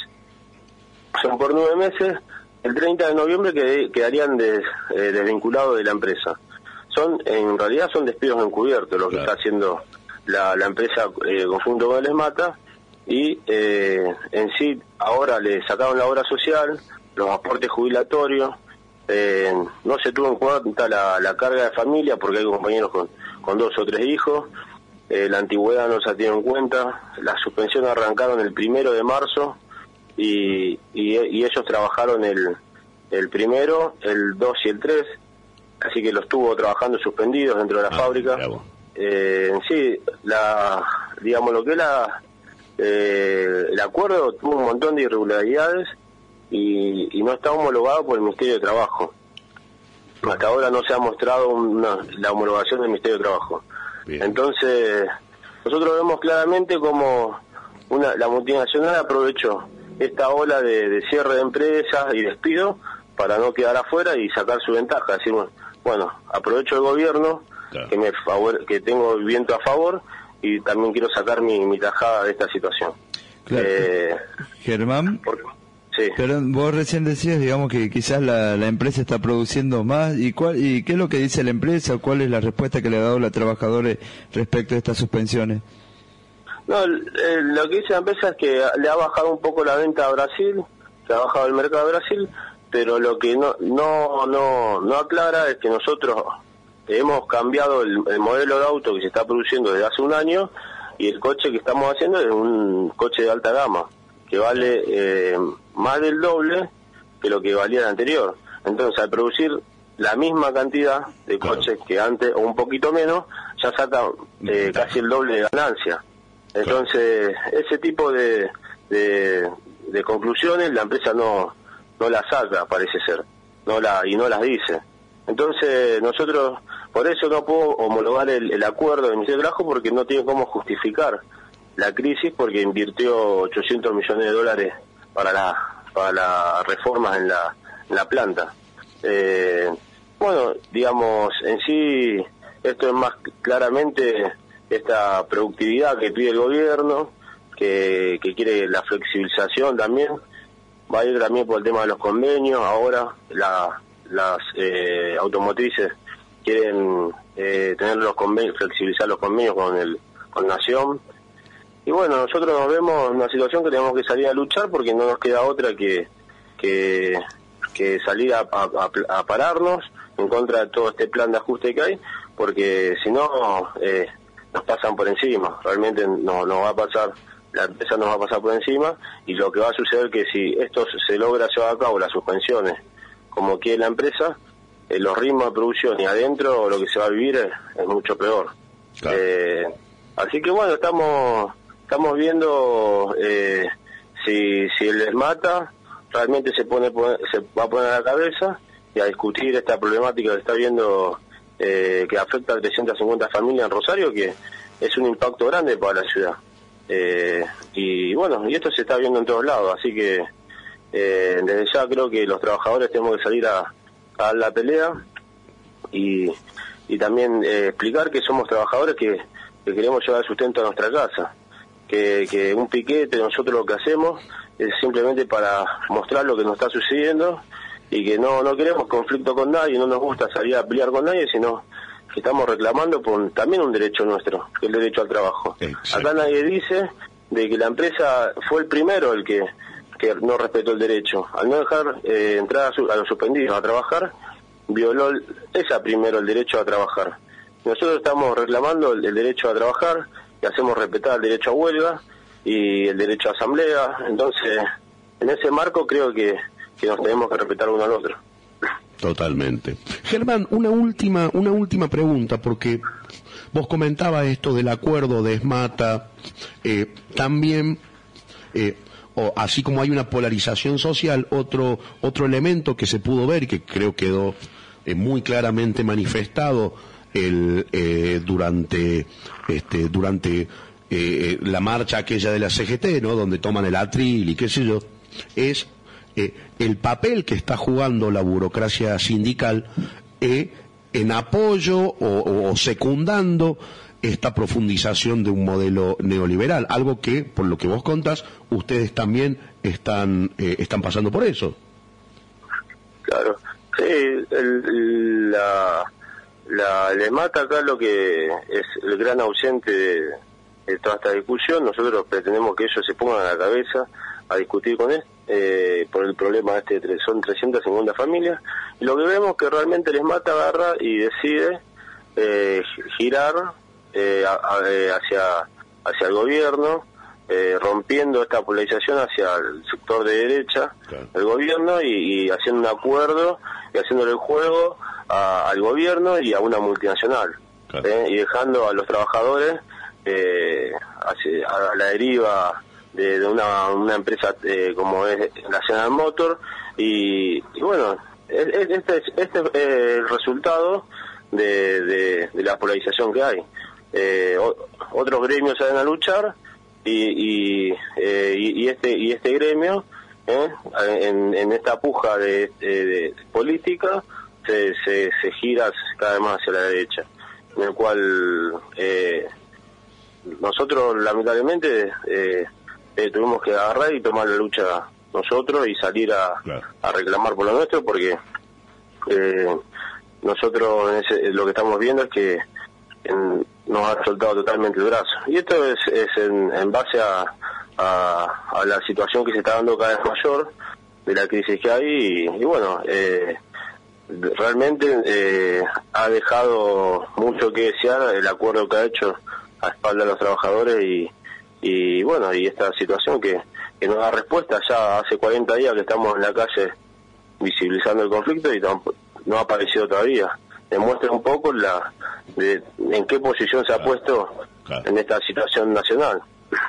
son por nueve meses, el treinta de noviembre que, quedarían des, eh, desvinculados de la empresa. Son, en realidad son despidos encubiertos lo que claro. está haciendo La, la empresa eh, conjunto con Les Mata, y eh, en sí ahora le sacaron la obra social, los aportes jubilatorios, eh, no se tuvo en cuenta la, la carga de familia porque hay compañeros con, con dos o tres hijos, eh, la antigüedad no se tiene en cuenta, las suspensiones arrancaron el primero de marzo y, y, y ellos trabajaron el, el primero, el dos y el tres, así que los estuvo trabajando suspendidos dentro de la ah, fábrica. Bravo. Eh, en sí, la, digamos lo que es la, eh, el acuerdo tuvo un montón de irregularidades y, y no está homologado por el Ministerio de Trabajo. Hasta ahora no se ha mostrado una, la homologación del Ministerio de Trabajo. Bien. Entonces, nosotros vemos claramente como una, la multinacional aprovechó esta ola de, de cierre de empresas y despido para no quedar afuera y sacar su ventaja. Decimos, bueno, aprovecho el gobierno, claro. que me favor, que tengo el viento a favor y también quiero sacar mi, mi tajada de esta situación. Claro. Eh, Germán, por, sí. pero vos recién decías, digamos, que quizás la, la empresa está produciendo más. ¿Y cuál y qué es lo que dice la empresa? ¿Cuál es la respuesta que le ha dado los trabajadores respecto a estas suspensiones? No, eh, lo que dice la empresa es que le ha bajado un poco la venta a Brasil, se ha bajado el mercado de Brasil, pero lo que no no no no aclara es que nosotros hemos cambiado el, el modelo de auto que se está produciendo desde hace un año y el coche que estamos haciendo es un coche de alta gama que vale eh, más del doble que lo que valía el anterior. Entonces, al producir la misma cantidad de coches que antes o un poquito menos, ya saca eh, casi el doble de ganancia. Entonces, ese tipo de, de, de conclusiones la empresa no no las saca, parece ser, no la y no las dice. Entonces, nosotros, por eso no puedo homologar el, el acuerdo del Ministerio de Trabajo, porque no tiene cómo justificar la crisis, porque invirtió ochocientos millones de dólares para la para las reformas en la, en la planta. Eh, bueno, digamos, en sí, esto es más claramente esta productividad que pide el gobierno, que, que quiere la flexibilización también, va a ir también por el tema de los convenios. Ahora la las eh, automotrices quieren eh, tener los convenios, flexibilizar los convenios con el con Nación, y bueno, nosotros nos vemos en una situación que tenemos que salir a luchar porque no nos queda otra que que, que salir a, a, a pararnos en contra de todo este plan de ajuste que hay, porque si no eh, nos pasan por encima, realmente no nos va a pasar, la empresa nos va a pasar por encima, y lo que va a suceder que si esto se logra llevar a cabo, las suspensiones, como quiere la empresa, eh, los ritmos de producción y adentro lo que se va a vivir es, es mucho peor. Claro. Eh, así que bueno, estamos estamos viendo eh, si si el ESMATA realmente se pone se va a poner a la cabeza y a discutir esta problemática que está viendo, eh, que afecta a trescientas cincuenta familias en Rosario, que es un impacto grande para la ciudad. Eh, y bueno, y esto se está viendo en todos lados, así que eh, desde ya creo que los trabajadores tenemos que salir a, a dar la pelea y, y también eh, explicar que somos trabajadores que, que queremos llevar sustento a nuestra casa, que, que un piquete, nosotros lo que hacemos es simplemente para mostrar lo que nos está sucediendo y que no no queremos conflicto con nadie, no nos gusta salir a pelear con nadie, sino que estamos reclamando por también un derecho nuestro, que es el derecho al trabajo. Exacto. Acá nadie dice de que la empresa fue el primero el que, que no respetó el derecho. Al no dejar eh, entrar a, su, a los suspendidos a trabajar, violó el, esa primero el derecho a trabajar. Nosotros estamos reclamando el, el derecho a trabajar y hacemos respetar el derecho a huelga y el derecho a asamblea. Entonces, en ese marco creo que, que nos tenemos que respetar uno al otro. Totalmente. Germán, una última, una última pregunta, porque vos comentabas esto del acuerdo de ESMATA, eh, también, eh, o, así como hay una polarización social, otro, otro elemento que se pudo ver y que creo quedó eh, muy claramente manifestado el, eh, durante, este, durante eh, la marcha aquella de la C G T, ¿no? Donde toman el atril y qué sé yo, es Eh, el papel que está jugando la burocracia sindical eh, en apoyo o, o secundando esta profundización de un modelo neoliberal, algo que, por lo que vos contás, ustedes también están eh, están pasando por eso. Claro, sí, el, la, la le mata acá lo que es el gran ausente de, de toda esta discusión. Nosotros pretendemos que ellos se pongan a la cabeza a discutir con él, eh, por el problema este, de, son trescientas cincuenta familias, y lo que vemos que realmente les mata, agarra y decide eh, girar eh, a, a, hacia hacia el gobierno, eh, rompiendo esta polarización hacia el sector de derecha del claro. gobierno y, y haciendo un acuerdo y haciéndole el juego a, al gobierno y a una multinacional, claro. eh, y dejando a los trabajadores eh, hacia, a la deriva de, de una, una empresa eh, como es la General Motors y, y bueno, este es, este es el resultado de, de, de la polarización que hay. Eh, o, otros gremios salen a luchar y, y, eh, y, y este y este gremio eh, en, en esta puja de, de, de política se, se, se gira cada vez más hacia la derecha, en el cual eh, nosotros lamentablemente eh, eh, tuvimos que agarrar y tomar la lucha nosotros y salir a, claro. a reclamar por lo nuestro, porque eh, nosotros en ese, lo que estamos viendo es que en, nos ha soltado totalmente el brazo, y esto es, es en, en base a, a, a la situación que se está dando cada vez mayor de la crisis que hay y, y bueno, eh, realmente eh, ha dejado mucho que desear el acuerdo que ha hecho a espaldas de los trabajadores y, y bueno, y esta situación que, que no da respuesta. Ya hace cuarenta días que estamos en la calle visibilizando el conflicto y tampoco, no ha aparecido todavía. Demuestra un poco la de en qué posición se ha puesto claro. en esta situación nacional.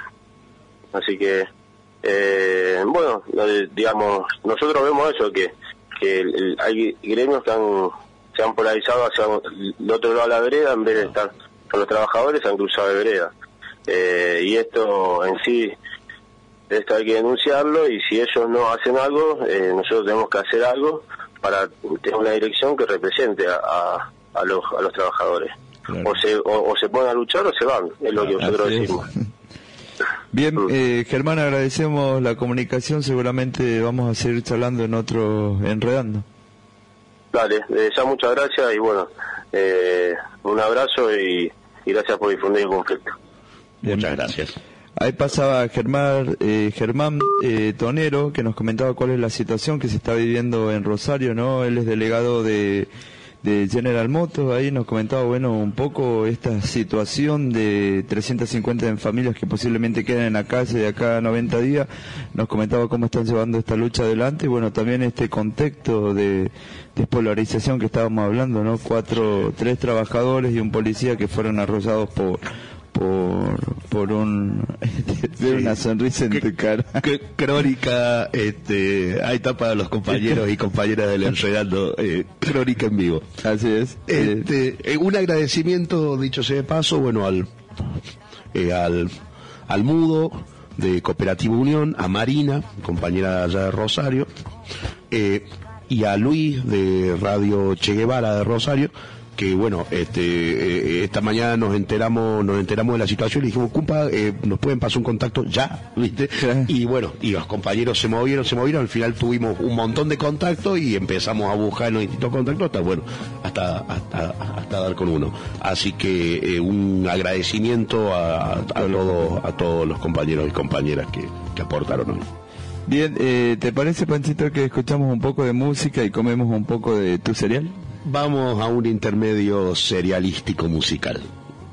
Así que, eh, bueno, digamos, nosotros vemos eso, que, que el, el, hay gremios que han, se han polarizado hacia el otro lado de la vereda, en vez de estar con los trabajadores, se han cruzado de vereda. Eh, y esto en sí, esto hay que denunciarlo, y si ellos no hacen algo, eh, nosotros tenemos que hacer algo para tener una dirección que represente a, a, a, los, a los trabajadores. Claro. O, se, o, o se ponen a luchar o se van, es lo que nosotros Así decimos. Es. Bien, eh, Germán, agradecemos la comunicación, seguramente vamos a seguir charlando en otro Enredando. Dale, eh, ya muchas gracias y bueno, eh, un abrazo y, y gracias por difundir el conflicto. Bien. Muchas gracias. Ahí pasaba Germán, eh, Germán eh, Tonero, que nos comentaba cuál es la situación que se está viviendo en Rosario, ¿no? Él es delegado de, de General Motors, ahí nos comentaba, bueno, un poco esta situación de trescientas cincuenta familias que posiblemente queden en la calle de acá a noventa días, nos comentaba cómo están llevando esta lucha adelante, y bueno, también este contexto de despolarización que estábamos hablando, ¿no? Cuatro, tres trabajadores y un policía que fueron arrollados por... por por un de una sonrisa en tu cara. Qué crónica, este, ahí está para los compañeros y compañeras del Enredando, eh, crónica en vivo. Así es. Este, eh, un agradecimiento, dicho sea de paso, bueno, al eh, al al Mudo de Cooperativa Unión, a Marina, compañera allá de Rosario, eh, y a Luis de Radio Che Guevara de Rosario, que bueno, este eh, esta mañana nos enteramos nos enteramos de la situación y dijimos, cumpa, eh, nos pueden pasar un contacto ya, ¿viste? Y bueno, y los compañeros se movieron, se movieron, al final tuvimos un montón de contactos y empezamos a buscar en los distintos contactos hasta, bueno, hasta hasta, hasta dar con uno. Así que eh, un agradecimiento a, a, todos, a todos los compañeros y compañeras que, que aportaron hoy. Bien, eh, ¿te parece, Panchito, que escuchamos un poco de música y comemos un poco de tu cereal? Vamos a un intermedio serialístico musical.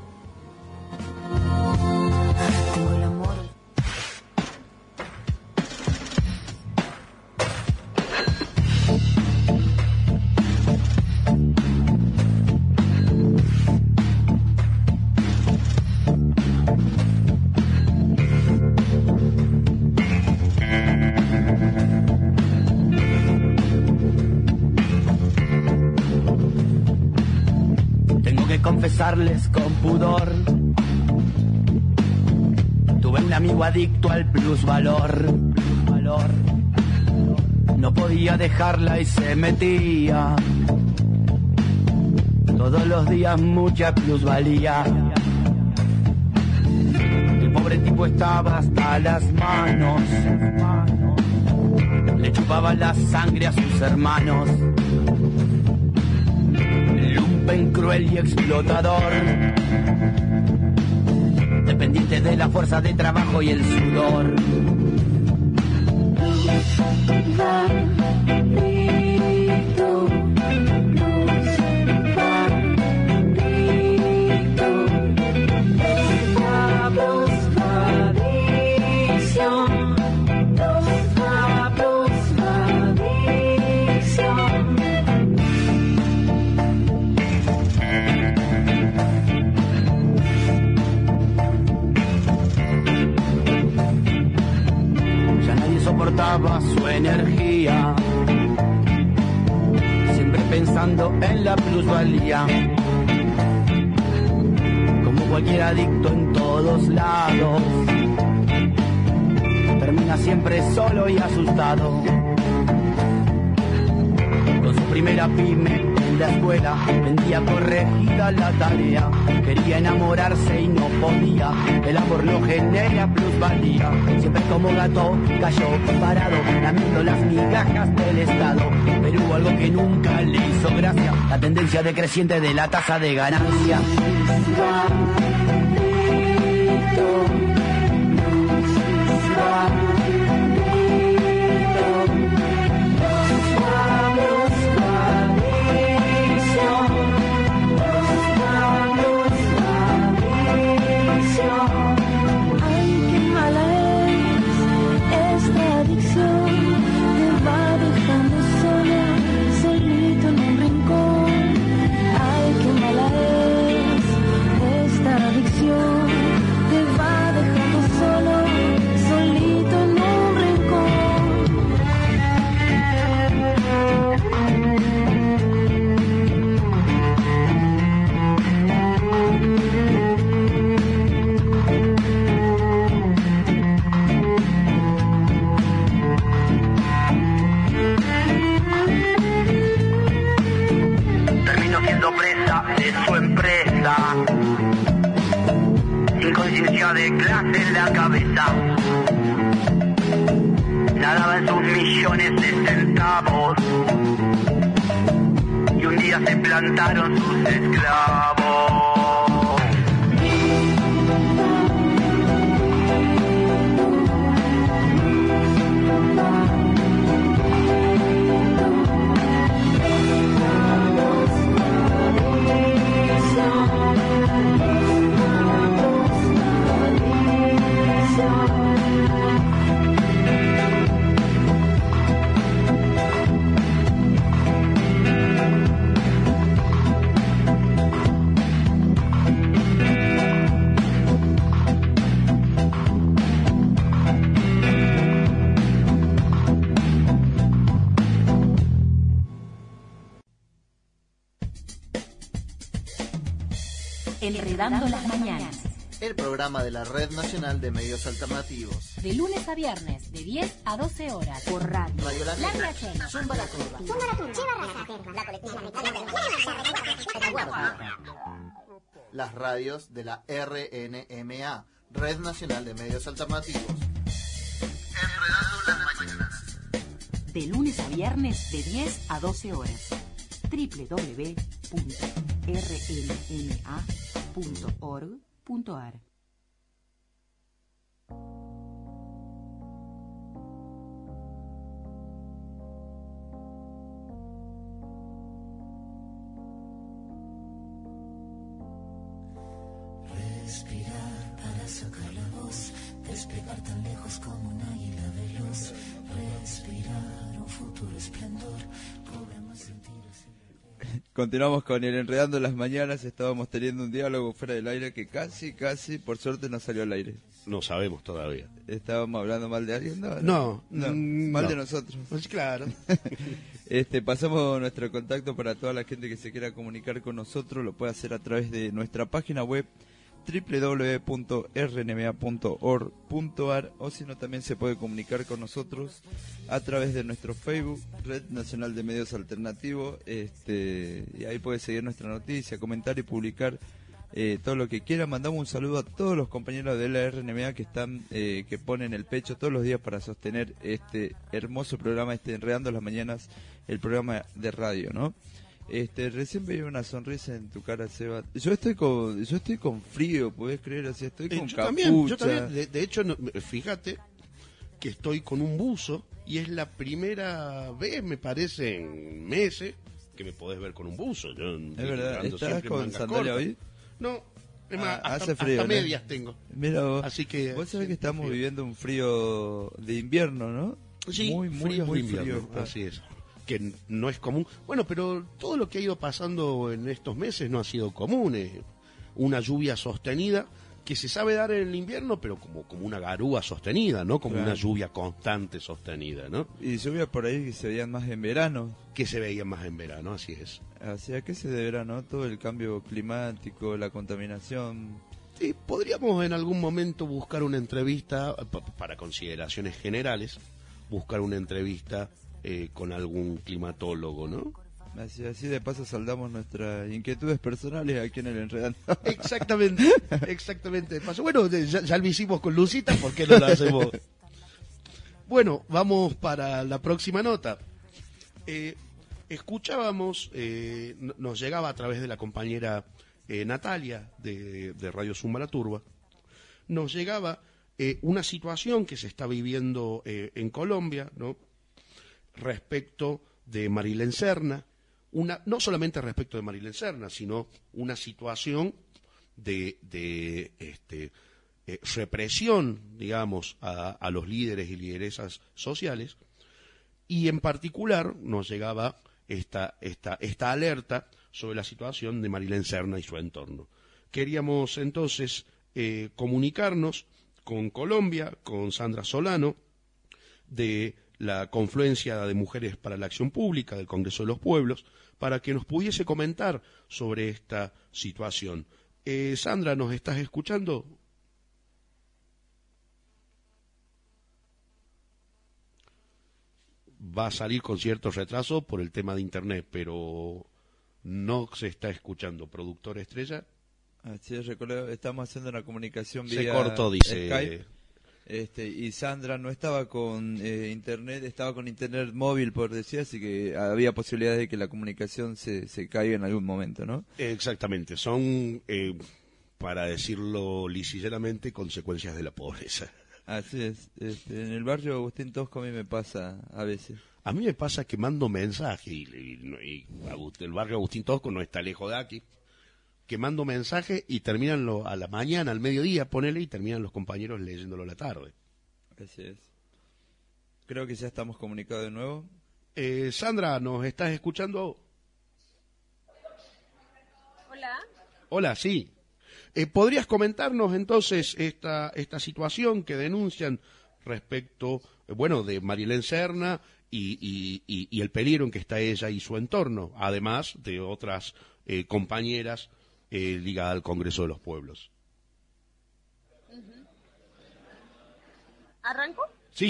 Confesarles con pudor, tuve un amigo adicto al plusvalor, plusvalor. No podía dejarla y se metía todos los días mucha plusvalía. El pobre tipo estaba hasta las manos, le chupaba la sangre a sus hermanos. Lumpen, cruel y explotador, dependiente de la fuerza de trabajo y el sudor. Soportaba su energía, siempre pensando en la plusvalía. Como cualquier adicto en todos lados, termina siempre solo y asustado. Con su primera pyme en la escuela, vendía corregida la tarea. Quería enamorarse y no podía, el amor no genera plusvalía. Siempre como gato cayó parado, lamiendo las migajas del Estado. Pero hubo algo que nunca le hizo gracia, la tendencia decreciente de la tasa de ganancia. Sin conciencia de clase en la cabeza, nadaba en sus millones de centavos, y un día se plantaron sus esclavos. Enredando las mañanas. El programa de la Red Nacional de Medios Alternativos. De lunes a viernes, de diez a doce horas. Por radio. Radio La La Negra. Negra. Zumba la Curva. Zumba la Turba. Lleva raza. La colectiva. Las radios de la R N M A, Red Nacional de Medios Alternativos. Enredando las mañanas. De lunes a viernes, de diez a doce horas. doble u doble u doble u punto r n m a punto org punto a r. Respirar para sacar la voz, despegar tan lejos como un águila veloz. Respirar un futuro esplendor, podemos sentir ese... Continuamos con el Enredando las Mañanas. Estábamos teniendo un diálogo fuera del aire que casi, casi, por suerte no salió al aire. No sabemos todavía. ¿Estábamos hablando mal de alguien? No, No, no, mm, mal no. de nosotros. Pues claro. Este, pasamos nuestro contacto para toda la gente que se quiera comunicar con nosotros. Lo puede hacer a través de nuestra página web doble u doble u doble u punto r n m a punto org punto a r, o si no también se puede comunicar con nosotros a través de nuestro Facebook, Red Nacional de Medios Alternativos, este, y ahí puede seguir nuestra noticia, comentar y publicar eh, todo lo que quiera. Mandamos un saludo a todos los compañeros de la R N M A que están eh, que ponen el pecho todos los días para sostener este hermoso programa, este Enredando las Mañanas, el programa de radio, ¿no? Este, recién veía una sonrisa en tu cara, Seba. Yo estoy con, yo estoy con frío, ¿podés creer? Así estoy con Eh, yo capucha. también, yo también. De, de hecho, no, fíjate que estoy con un buzo y es la primera vez, me parece, en meses que me podés ver con un buzo. Yo Es verdad, ando ¿estás siempre en con manga sandalia corta. hoy? No, es más, Ah, hasta, hace frío, hasta ¿no? medias tengo. Mira vos. Así que vos sabés que siempre estamos frío. viviendo un frío de invierno, ¿no? Sí, muy, muy, fríos muy de invierno, frío está. así es. Que n- no es común. Bueno, pero todo lo que ha ido pasando en estos meses no ha sido común. eh. Una lluvia sostenida que se sabe dar en el invierno, pero como, como una garúa sostenida, no como Claro. una lluvia constante sostenida, ¿no? Y lluvia por ahí que se veían más en verano. Que se veía más en verano, así es. ¿Hacia qué se deberá, no? Todo el cambio climático, la contaminación. Sí, podríamos en algún momento buscar una entrevista, pa- para consideraciones generales, buscar una entrevista eh, con algún climatólogo, ¿no? Así, así de paso saldamos nuestras inquietudes personales aquí en el Enredando. Exactamente, exactamente. de paso. Bueno, ya, ya lo hicimos con Lucita, ¿por qué no lo hacemos? Bueno, vamos para la próxima nota. Eh, escuchábamos, eh, n- nos llegaba a través de la compañera eh, Natalia de, de Radio Zumba la Turba, nos llegaba eh, una situación que se está viviendo eh, en Colombia, ¿no? Respecto de Marilén Serna, una, no solamente respecto de Marilén Serna, sino una situación de, de este, eh, represión, digamos, a, a los líderes y lideresas sociales, y en particular nos llegaba esta, esta, esta alerta sobre la situación de Marilén Serna y su entorno. Queríamos entonces eh, comunicarnos con Colombia, con Sandra Solano, de la Confluencia de Mujeres para la Acción Pública del Congreso de los Pueblos, para que nos pudiese comentar sobre esta situación. Eh, Sandra, ¿nos estás escuchando? Va a salir con cierto retraso por el tema de internet, pero no se está escuchando. ¿Productor Estrella? Así es, recuerdo, estamos haciendo una comunicación Se vía cortó, dice. Skype. Este, y Sandra no estaba con eh, internet, estaba con internet móvil, por decir, así que había posibilidades de que la comunicación se, se caiga en algún momento, ¿no? Exactamente, son, eh, para decirlo lisillamente, consecuencias de la pobreza. Así es. Este, en el barrio Agustín Tosco a mí me pasa a veces. A mí me pasa que mando mensajes, y, y- y Agust- el barrio Agustín Tosco no está lejos de aquí, que mando mensajes y terminan lo- a la mañana, al mediodía, ponele, y terminan los compañeros leyéndolo a la tarde. Así es. Creo que ya estamos comunicados de nuevo. Eh, Sandra, ¿nos estás escuchando? Hola. Hola, sí. Eh, ¿Podrías comentarnos entonces esta, esta situación que denuncian respecto, eh, bueno, de Marilén Serna y, y, y, y el peligro en que está ella y su entorno, además de otras eh, compañeras eh, ligadas al Congreso de los Pueblos? Uh-huh. ¿Arranco? Sí.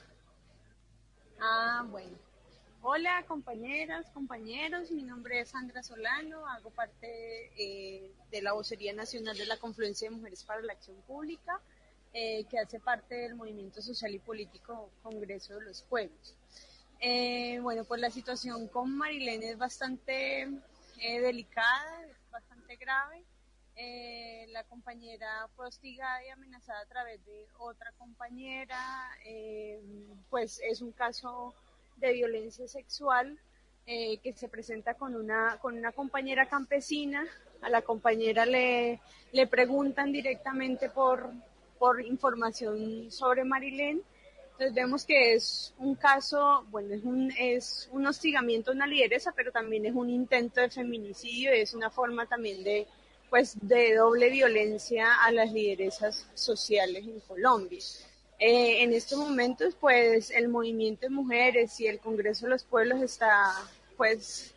Ah, bueno. Hola, compañeras, compañeros. Mi nombre es Sandra Solano. Hago parte eh, de la Vocería Nacional de la Confluencia de Mujeres para la Acción Pública, eh, que hace parte del Movimiento Social y Político Congreso de los Pueblos. Eh, bueno, pues la situación con Marilén es bastante eh, delicada, es bastante grave. Eh, la compañera fue hostigada y amenazada a través de otra compañera. Eh, pues es un caso de violencia sexual eh, que se presenta con una con una compañera campesina. A la compañera le, le preguntan directamente por, por información sobre Marilén. Entonces vemos que es un caso, bueno, es un, es un hostigamiento a una lideresa, pero también es un intento de feminicidio y es una forma también de, pues, de doble violencia a las lideresas sociales en Colombia. Eh, en estos momentos, pues, el movimiento de mujeres y el Congreso de los Pueblos está, pues,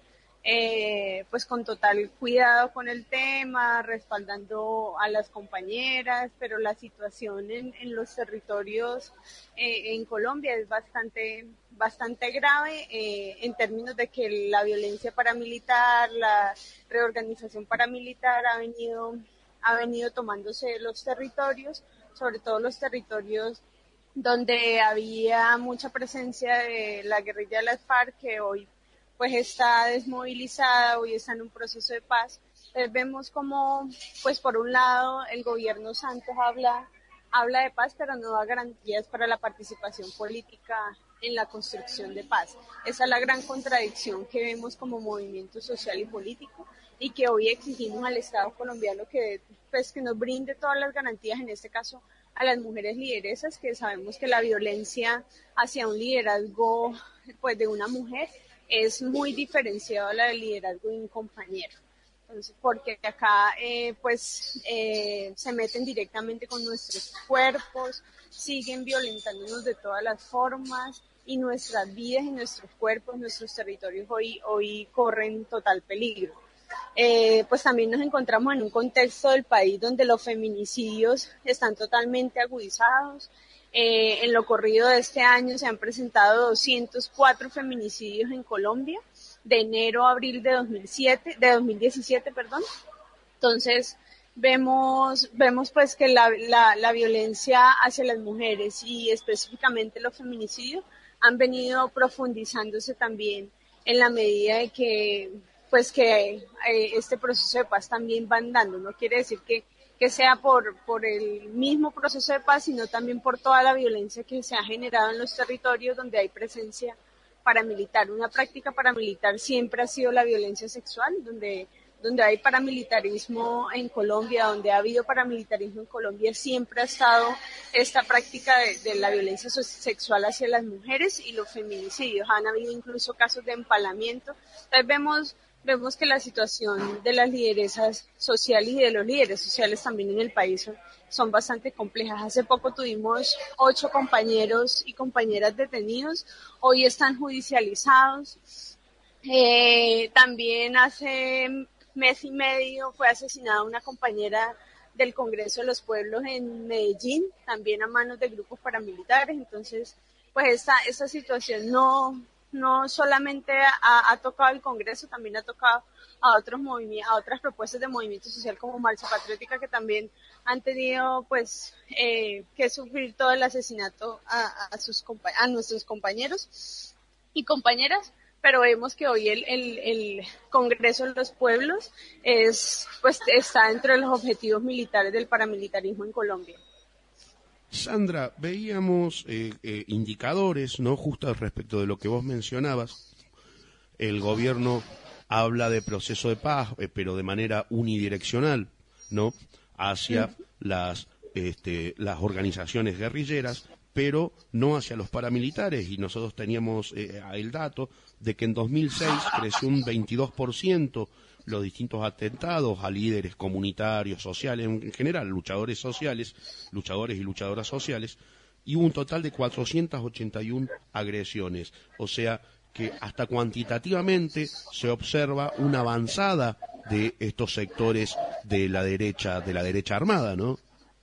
eh, pues, con total cuidado con el tema, respaldando a las compañeras, pero la situación en, en los territorios eh, en Colombia es bastante, bastante grave eh, en términos de que la violencia paramilitar, la reorganización paramilitar ha venido, ha venido tomándose los territorios, sobre todo los territorios donde había mucha presencia de la guerrilla de las FARC, que hoy pues está desmovilizada, hoy está en un proceso de paz. Entonces vemos como, pues por un lado, el gobierno Santos habla, habla de paz, pero no da garantías para la participación política en la construcción de paz. Esa es la gran contradicción que vemos como movimiento social y político, y que hoy exigimos al Estado colombiano que, pues, que nos brinde todas las garantías, en este caso a las mujeres lideresas, que sabemos que la violencia hacia un liderazgo, pues, de una mujer es muy diferenciado a la del liderazgo de un compañero. Entonces, porque acá eh, pues eh, se meten directamente con nuestros cuerpos, siguen violentándonos de todas las formas, y nuestras vidas y nuestros cuerpos, nuestros territorios hoy, hoy corren total peligro. Eh, pues también nos encontramos en un contexto del país donde los feminicidios están totalmente agudizados. Eh, en lo corrido de este año se han presentado doscientos cuatro feminicidios en Colombia, de enero a abril de dos mil siete, de dos mil diecisiete, perdón. Entonces vemos, vemos pues que la, la, la violencia hacia las mujeres y específicamente los feminicidios han venido profundizándose también en la medida de que pues que eh, este proceso de paz también va andando. No quiere decir que que sea por, por el mismo proceso de paz, sino también por toda la violencia que se ha generado en los territorios donde hay presencia paramilitar. Una práctica paramilitar siempre ha sido la violencia sexual, donde, donde hay paramilitarismo en Colombia, donde ha habido paramilitarismo en Colombia, siempre ha estado esta práctica de, de la violencia sexual hacia las mujeres y los feminicidios. Han habido incluso casos de empalamiento. Entonces vemos Vemos que la situación de las lideresas sociales y de los líderes sociales también en el país son, son bastante complejas. Hace poco tuvimos ocho compañeros y compañeras detenidos, hoy están judicializados. Eh, también hace mes y medio fue asesinada una compañera del Congreso de los Pueblos en Medellín, también a manos de grupos paramilitares. Entonces, pues esta, esta situación no... no solamente ha, ha tocado el Congreso, también ha tocado a otros movimientos, a otras propuestas de movimiento social como Marcha Patriótica, que también han tenido pues eh, que sufrir todo el asesinato a, a sus a nuestros compañeros y compañeras, pero vemos que hoy el, el, el Congreso de los Pueblos es pues está dentro de los objetivos militares del paramilitarismo en Colombia. Sandra, veíamos eh, eh, indicadores, ¿no? Justo respecto de lo que vos mencionabas. El gobierno habla de proceso de paz, eh, pero de manera unidireccional, ¿no? Hacia las, este, las organizaciones guerrilleras, pero no hacia los paramilitares, y nosotros teníamos eh, el dato de que en dos mil seis creció un veintidós por ciento los distintos atentados a líderes comunitarios, sociales, en general, luchadores sociales, luchadores y luchadoras sociales, y hubo un total de cuatrocientas ochenta y una agresiones, o sea que hasta cuantitativamente se observa una avanzada de estos sectores de la derecha, de la derecha armada, ¿no?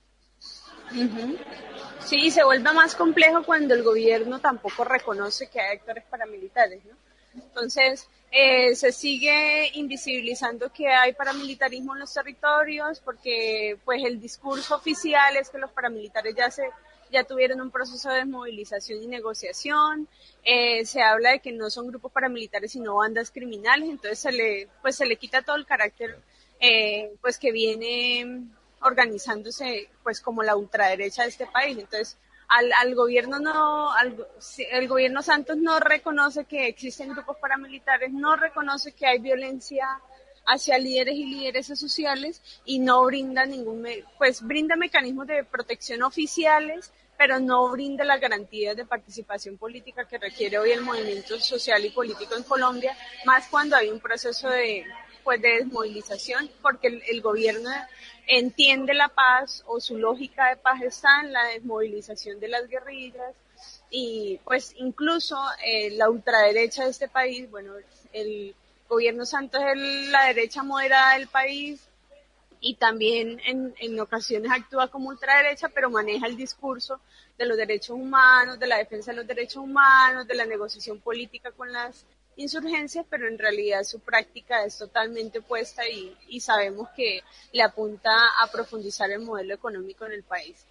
Uh-huh. Sí, se vuelve más complejo cuando el gobierno tampoco reconoce que hay actores paramilitares, ¿no? Entonces, eh, se sigue invisibilizando que hay paramilitarismo en los territorios porque pues el discurso oficial es que los paramilitares ya se ya tuvieron un proceso de desmovilización y negociación, eh, se habla de que no son grupos paramilitares sino bandas criminales, entonces se le pues se le quita todo el carácter eh, pues que viene organizándose pues como la ultraderecha de este país. Entonces al, al gobierno no al, el gobierno Santos no reconoce que existen grupos paramilitares, no reconoce que hay violencia hacia líderes y lideresas sociales y no brinda ningún me, pues brinda mecanismos de protección oficiales, pero no brinda las garantías de participación política que requiere hoy el movimiento social y político en Colombia, más cuando hay un proceso de pues de desmovilización, porque el, el gobierno entiende la paz o su lógica de paz está en la desmovilización de las guerrillas y pues incluso eh, la ultraderecha de este país, bueno, el gobierno Santos es el, la derecha moderada del país y también en, en ocasiones actúa como ultraderecha, pero maneja el discurso de los derechos humanos, de la defensa de los derechos humanos, de la negociación política con las insurgencias, pero en realidad su práctica es totalmente opuesta y, y sabemos que le apunta a profundizar el modelo económico en el país.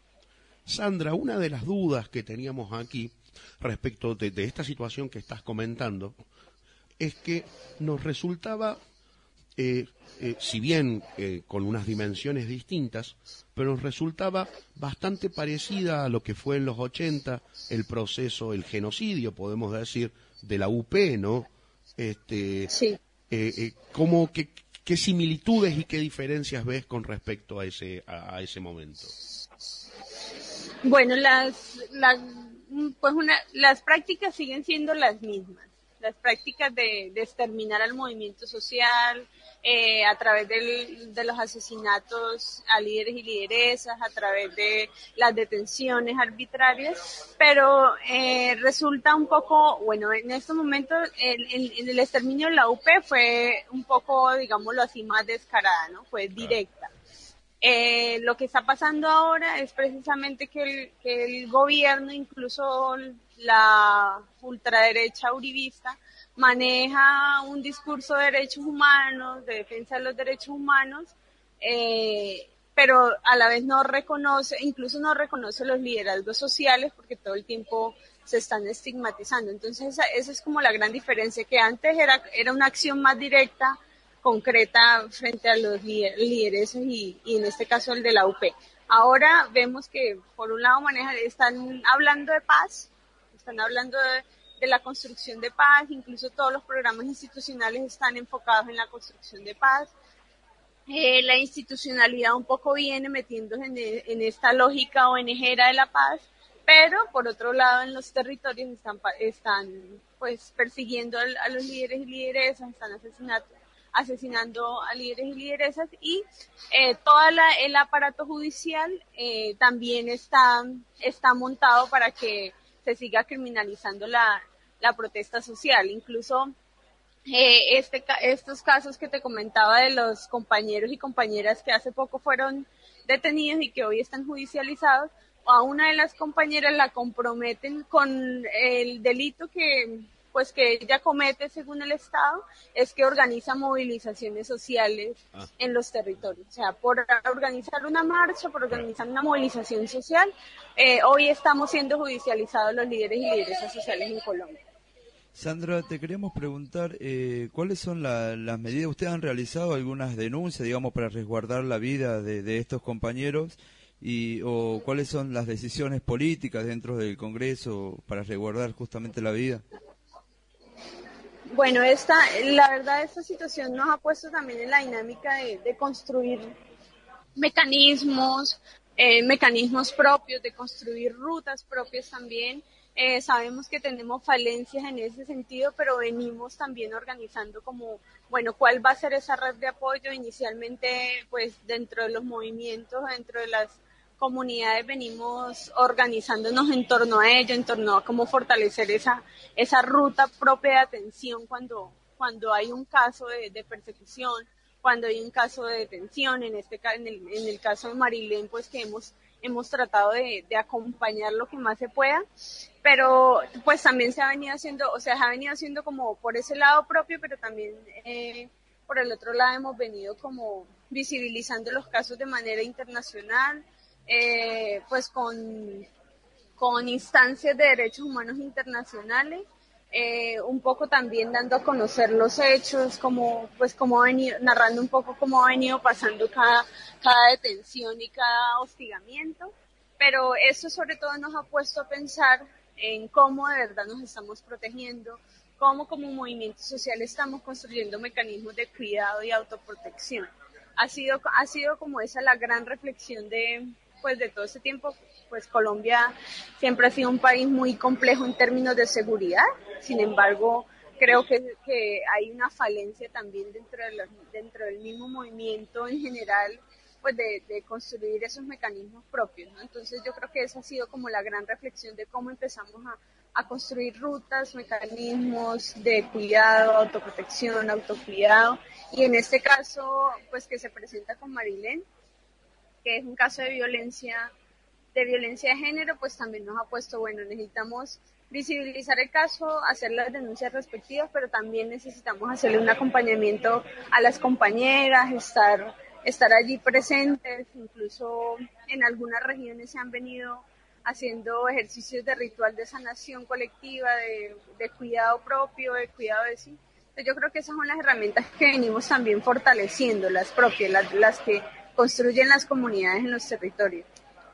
Sandra, una de las dudas que teníamos aquí respecto de, de esta situación que estás comentando es que nos resultaba, eh, eh, si bien eh, con unas dimensiones distintas, pero nos resultaba bastante parecida a lo que fue en los ochenta el proceso, el genocidio, podemos decir, de la U P, ¿no? Este, sí. Eh, eh, ¿cómo, qué, ¿Qué similitudes y qué diferencias ves con respecto a ese, a, a ese momento? Bueno, las, las, pues una, las prácticas siguen siendo las mismas. Las prácticas de, de exterminar al movimiento social eh, a través del, de los asesinatos a líderes y lideresas, a través de las detenciones arbitrarias, pero eh, resulta un poco, bueno, en estos momentos el, el, el exterminio de la U P fue un poco, digámoslo así, más descarada, ¿no? Fue directa. Eh, lo que está pasando ahora es precisamente que el, que el gobierno, incluso la ultraderecha uribista, maneja un discurso de derechos humanos, de defensa de los derechos humanos, eh, pero a la vez no reconoce, incluso no reconoce los liderazgos sociales porque todo el tiempo se están estigmatizando. Entonces esa, esa es como la gran diferencia, que antes era, era una acción más directa, concreta frente a los líderes y, y en este caso el de la U P. Ahora vemos que por un lado manejan, están hablando de paz, están hablando de, de la construcción de paz, incluso todos los programas institucionales están enfocados en la construcción de paz. Eh, la institucionalidad un poco viene metiéndose en, en esta lógica ONGera de la paz, pero por otro lado en los territorios están, están pues persiguiendo a, a los líderes y lideresas, están asesinando asesinando a líderes y lideresas y eh, todo el aparato judicial eh, también está, está montado para que se siga criminalizando la, la protesta social. Incluso eh, este, estos casos que te comentaba de los compañeros y compañeras que hace poco fueron detenidos y que hoy están judicializados, a una de las compañeras la comprometen con el delito que pues que ella comete según el Estado, es que organiza movilizaciones sociales ah. en los territorios. O sea, por organizar una marcha, por organizar una movilización social, eh, hoy estamos siendo judicializados los líderes y lideresas sociales en Colombia. Sandra, te queríamos preguntar, eh, ¿cuáles son la, las medidas? ¿Ustedes han realizado algunas denuncias, digamos, para resguardar la vida de, de estos compañeros? Y, o ¿cuáles son las decisiones políticas dentro del Congreso para resguardar justamente la vida? Bueno, esta, la verdad esta situación nos ha puesto también en la dinámica de, de construir mecanismos eh, mecanismos propios, de construir rutas propias también. Eh, sabemos que tenemos falencias en ese sentido, pero venimos también organizando como, bueno, cuál va a ser esa red de apoyo. Inicialmente, pues dentro de los movimientos, dentro de las comunidades venimos organizándonos en torno a ello, en torno a cómo fortalecer esa, esa ruta propia de atención cuando, cuando hay un caso de, de persecución, cuando hay un caso de detención. En este en el, en el caso de Marilén, pues que hemos hemos tratado de, de acompañar lo que más se pueda, pero pues también se ha venido haciendo, o sea, se ha venido haciendo como por ese lado propio, pero también eh, por el otro lado hemos venido como visibilizando los casos de manera internacional, eh, pues con, con instancias de derechos humanos internacionales, eh, un poco también dando a conocer los hechos, como pues como ha venido, narrando un poco cómo ha venido pasando cada, cada detención y cada hostigamiento, pero eso sobre todo nos ha puesto a pensar en cómo de verdad nos estamos protegiendo, cómo como movimiento social estamos construyendo mecanismos de cuidado y autoprotección. Ha sido, ha sido como esa la gran reflexión de, pues de todo este tiempo. Pues Colombia siempre ha sido un país muy complejo en términos de seguridad, sin embargo, creo que, que hay una falencia también dentro, de los, dentro del mismo movimiento en general, pues de, de construir esos mecanismos propios, ¿no? Entonces yo creo que esa ha sido como la gran reflexión de cómo empezamos a, a construir rutas, mecanismos de cuidado, autoprotección, autocuidado, y en este caso, pues que se presenta con Marilén, que es un caso de violencia de violencia de género, pues también nos ha puesto, bueno, necesitamos visibilizar el caso, hacer las denuncias respectivas, pero también necesitamos hacerle un acompañamiento a las compañeras, estar, estar allí presentes, incluso en algunas regiones se han venido haciendo ejercicios de ritual de sanación colectiva, de, de cuidado propio, de cuidado de sí. Entonces yo creo que esas son las herramientas que venimos también fortaleciendo, las propias, las, las que construyen las comunidades en los territorios.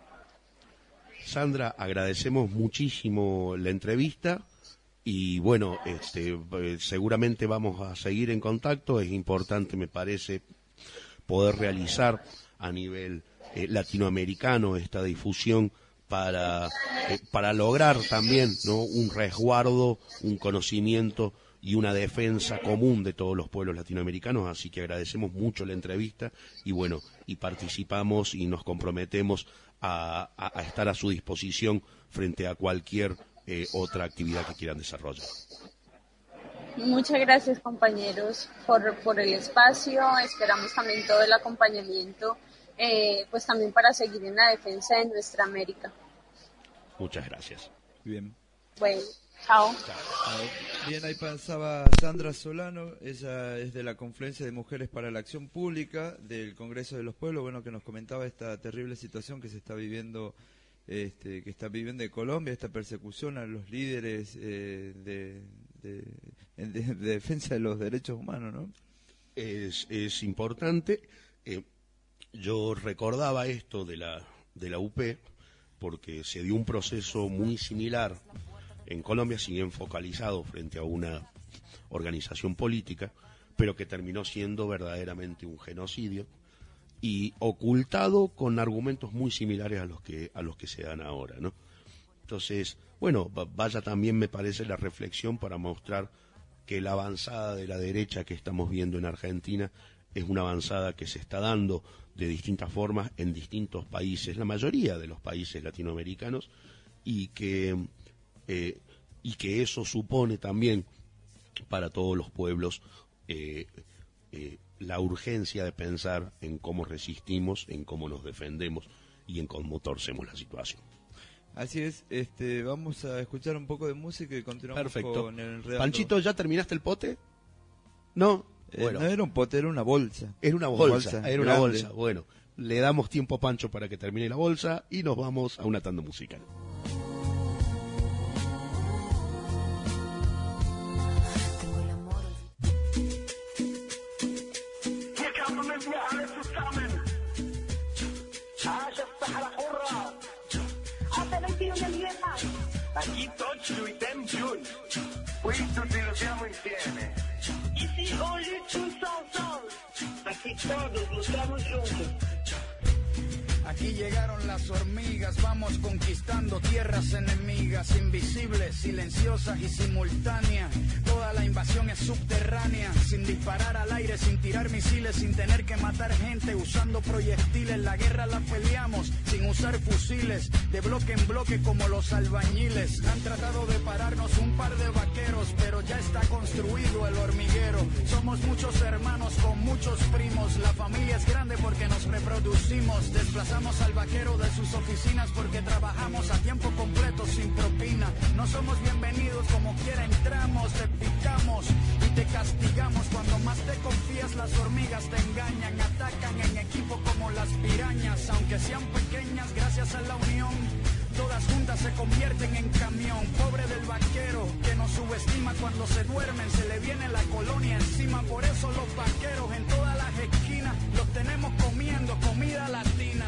Sandra, agradecemos muchísimo la entrevista y bueno, este, seguramente vamos a seguir en contacto. Es importante, me parece, poder realizar a nivel eh, latinoamericano esta difusión para, eh, para lograr también, ¿no?, un resguardo, un conocimiento y una defensa común de todos los pueblos latinoamericanos. Así que agradecemos mucho la entrevista y bueno, y participamos y nos comprometemos A, a, a estar a su disposición frente a cualquier eh, otra actividad que quieran desarrollar. Muchas gracias, compañeros, por, por el espacio. Esperamos también todo el acompañamiento, eh, pues también para seguir en la defensa de nuestra América. Muchas gracias. Bien. Bueno, chao. Bien, ahí pasaba Sandra Solano, ella es de la Confluencia de Mujeres para la Acción Pública del Congreso de los Pueblos, bueno, que nos comentaba esta terrible situación que se está viviendo, este, que está viviendo en Colombia, esta persecución a los líderes eh, de, de, de, de defensa de los derechos humanos, ¿no? Es, es importante. Eh, yo recordaba esto de la, de la U P porque se dio un proceso muy similar en Colombia, si bien focalizado frente a una organización política, pero que terminó siendo verdaderamente un genocidio y ocultado con argumentos muy similares a los que a los que se dan ahora, ¿no? Entonces, bueno, vaya también me parece la reflexión para mostrar que la avanzada de la derecha que estamos viendo en Argentina es una avanzada que se está dando de distintas formas en distintos países, la mayoría de los países latinoamericanos, y que Eh, y que eso supone también para todos los pueblos eh, eh, la urgencia de pensar en cómo resistimos, en cómo nos defendemos y en cómo torcemos la situación. Así es, este, vamos a escuchar un poco de música y continuamos. Perfecto. Con el Redondo. Panchito, ¿ya terminaste el pote? No, eh, bueno. No era un pote, era una bolsa. Era una bolsa, bolsa era una grande. bolsa. Bueno, le damos tiempo a Pancho para que termine la bolsa y nos vamos a una tanda musical. Aquí tots lluitem junts. Qui tutti lutiamo insieme. Ici on lutte tous ensemble. Aquí todos lutamos juntos. Aquí llegaron las hormigas, vamos conquistando tierras enemigas, invisibles, silenciosas y simultáneas. Toda la invasión es subterránea, sin disparar al aire, sin tirar misiles, sin tener que matar gente, usando proyectiles. La guerra la peleamos sin usar fusiles, de bloque en bloque como los albañiles. Han tratado de pararnos un par de vaqueros, pero ya está construido el hormiguero. Somos muchos hermanos con muchos primos, la familia es grande porque nos reproducimos. Desplazamos al vaquero de sus oficinas porque trabajamos a tiempo completo sin propina. No somos bienvenidos, como quiera entramos, te picamos y te castigamos. Cuando más te confías las hormigas te engañan, atacan en equipo como las pirañas. Aunque sean pequeñas, gracias a la unión, todas juntas se convierten en camión. Pobre del vaquero que nos subestima cuando se duermen, se le viene la colonia encima. Por eso los vaqueros en todas las esquinas los tenemos comiendo comida latina.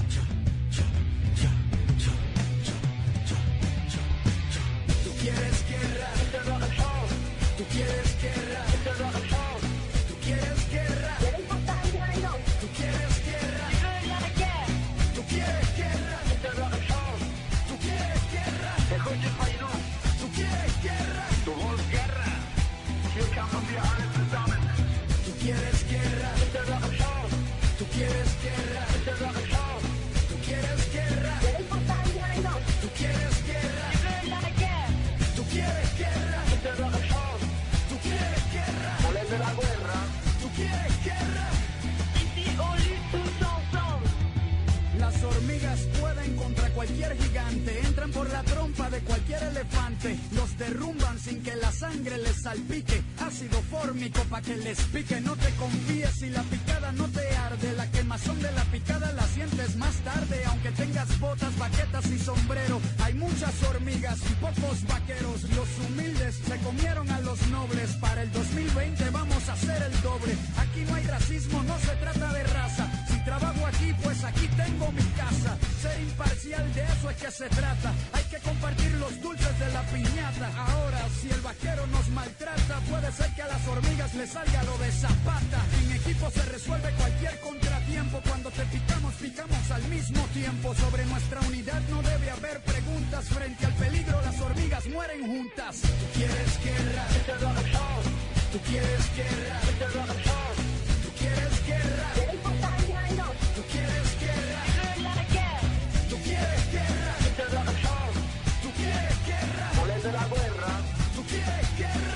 Tú quieres guerra, tú quieres guerra, tú quieres guerra, tú quieres guerra, tú quieres guerra, tú quieres guerra, tú quieres guerra, tu voz guerra, tú quieres guerra, tú quieres guerra, tú quieres guerra, tú quieres guerra, tú quieres guerra, tú quieres guerra, de la guerra, tú quieres guerra. Las hormigas pueden contra cualquier gigante, entran por la trompa de cualquier elefante, los derrumban sin que la sangre les salpique, ácido fórmico pa' que les pique. No te confíes si la picada no te arde, la quemazón de la picada la sientes más tarde. Aunque tengas botas, baquetas y sombrero, hay muchas hormigas y pocos vaqueros. Los humildes se comieron a los nobles, para el dos mil veinte vamos a hacer el doble. Aquí no hay racismo, no se trata de raza, si trabajo aquí pues aquí tengo mi casa. Ser imparcial, de eso es que se trata, hay que compartir los dulces de la piñata. Ahora si el vaquero nos maltrata, puede ser que a las hormigas les salga lo de Zapata. En equipo se resuelve cualquier contratiempo, cuando te picamos, picamos al mismo tiempo. Sobre nuestra unidad no debe haber preguntas, frente al peligro las hormigas mueren juntas. Tú quieres guerra, tú quieres guerra, tú quieres guerra, tú quieres guerra, tú quieres guerra, tú quieres guerra, de la guerra, tú quieres guerra.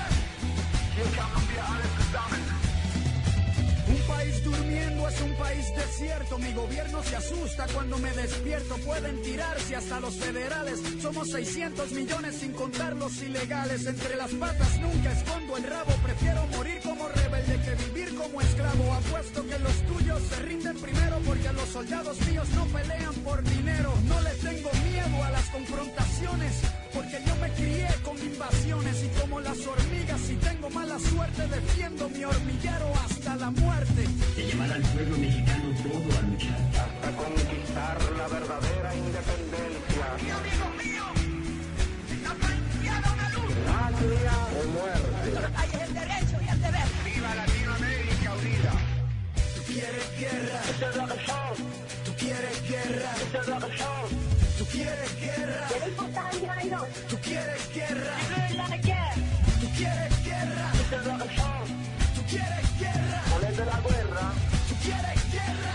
Un país durmiendo es un país desierto, mi gobierno se asusta cuando me despierto. Pueden tirarse hasta los federales, somos seiscientos millones sin contar los ilegales. Entre las patas nunca escondo el rabo, prefiero morir como rebelde que vivir como esclavo. Apuesto que los tuyos se rinden primero, porque los soldados míos no pelean por dinero. No le tengo miedo a las confrontaciones, porque yo me crié con invasiones. Y como las hormigas, si tengo mala suerte, defiendo mi hormiguero hasta la muerte. De llamar al pueblo mexicano todo a luchar hasta conquistar la verdadera independencia. Mi amigo mío, está iniciada una lucha. Patria o muerte. Hay el derecho y el deber. Viva Latinoamérica unida. Tú quieres guerra, tú quieres guerra, tú quieres guerra, tú quieres guerra, tú quieres guerra, tú quieres guerra, de la guerra, tú quieres guerra,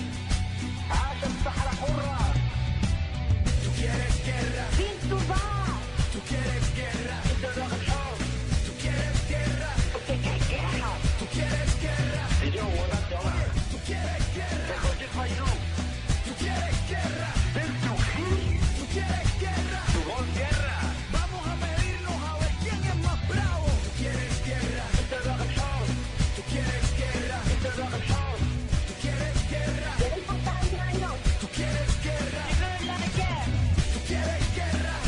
tú quieres guerra, tú quieres guerra, tú quieres guerra, tú quieres guerra, y yo voy a tomar. tú quieres guerra, tú quieres guerra, tú quieres guerra, tu voz guerra. Vamos a medirnos a ver quién es más bravo. Tú quieres guerra, tú quieres guerra, tú quieres guerra, tú quieres guerra, tú quieres guerra, tú quieres guerra,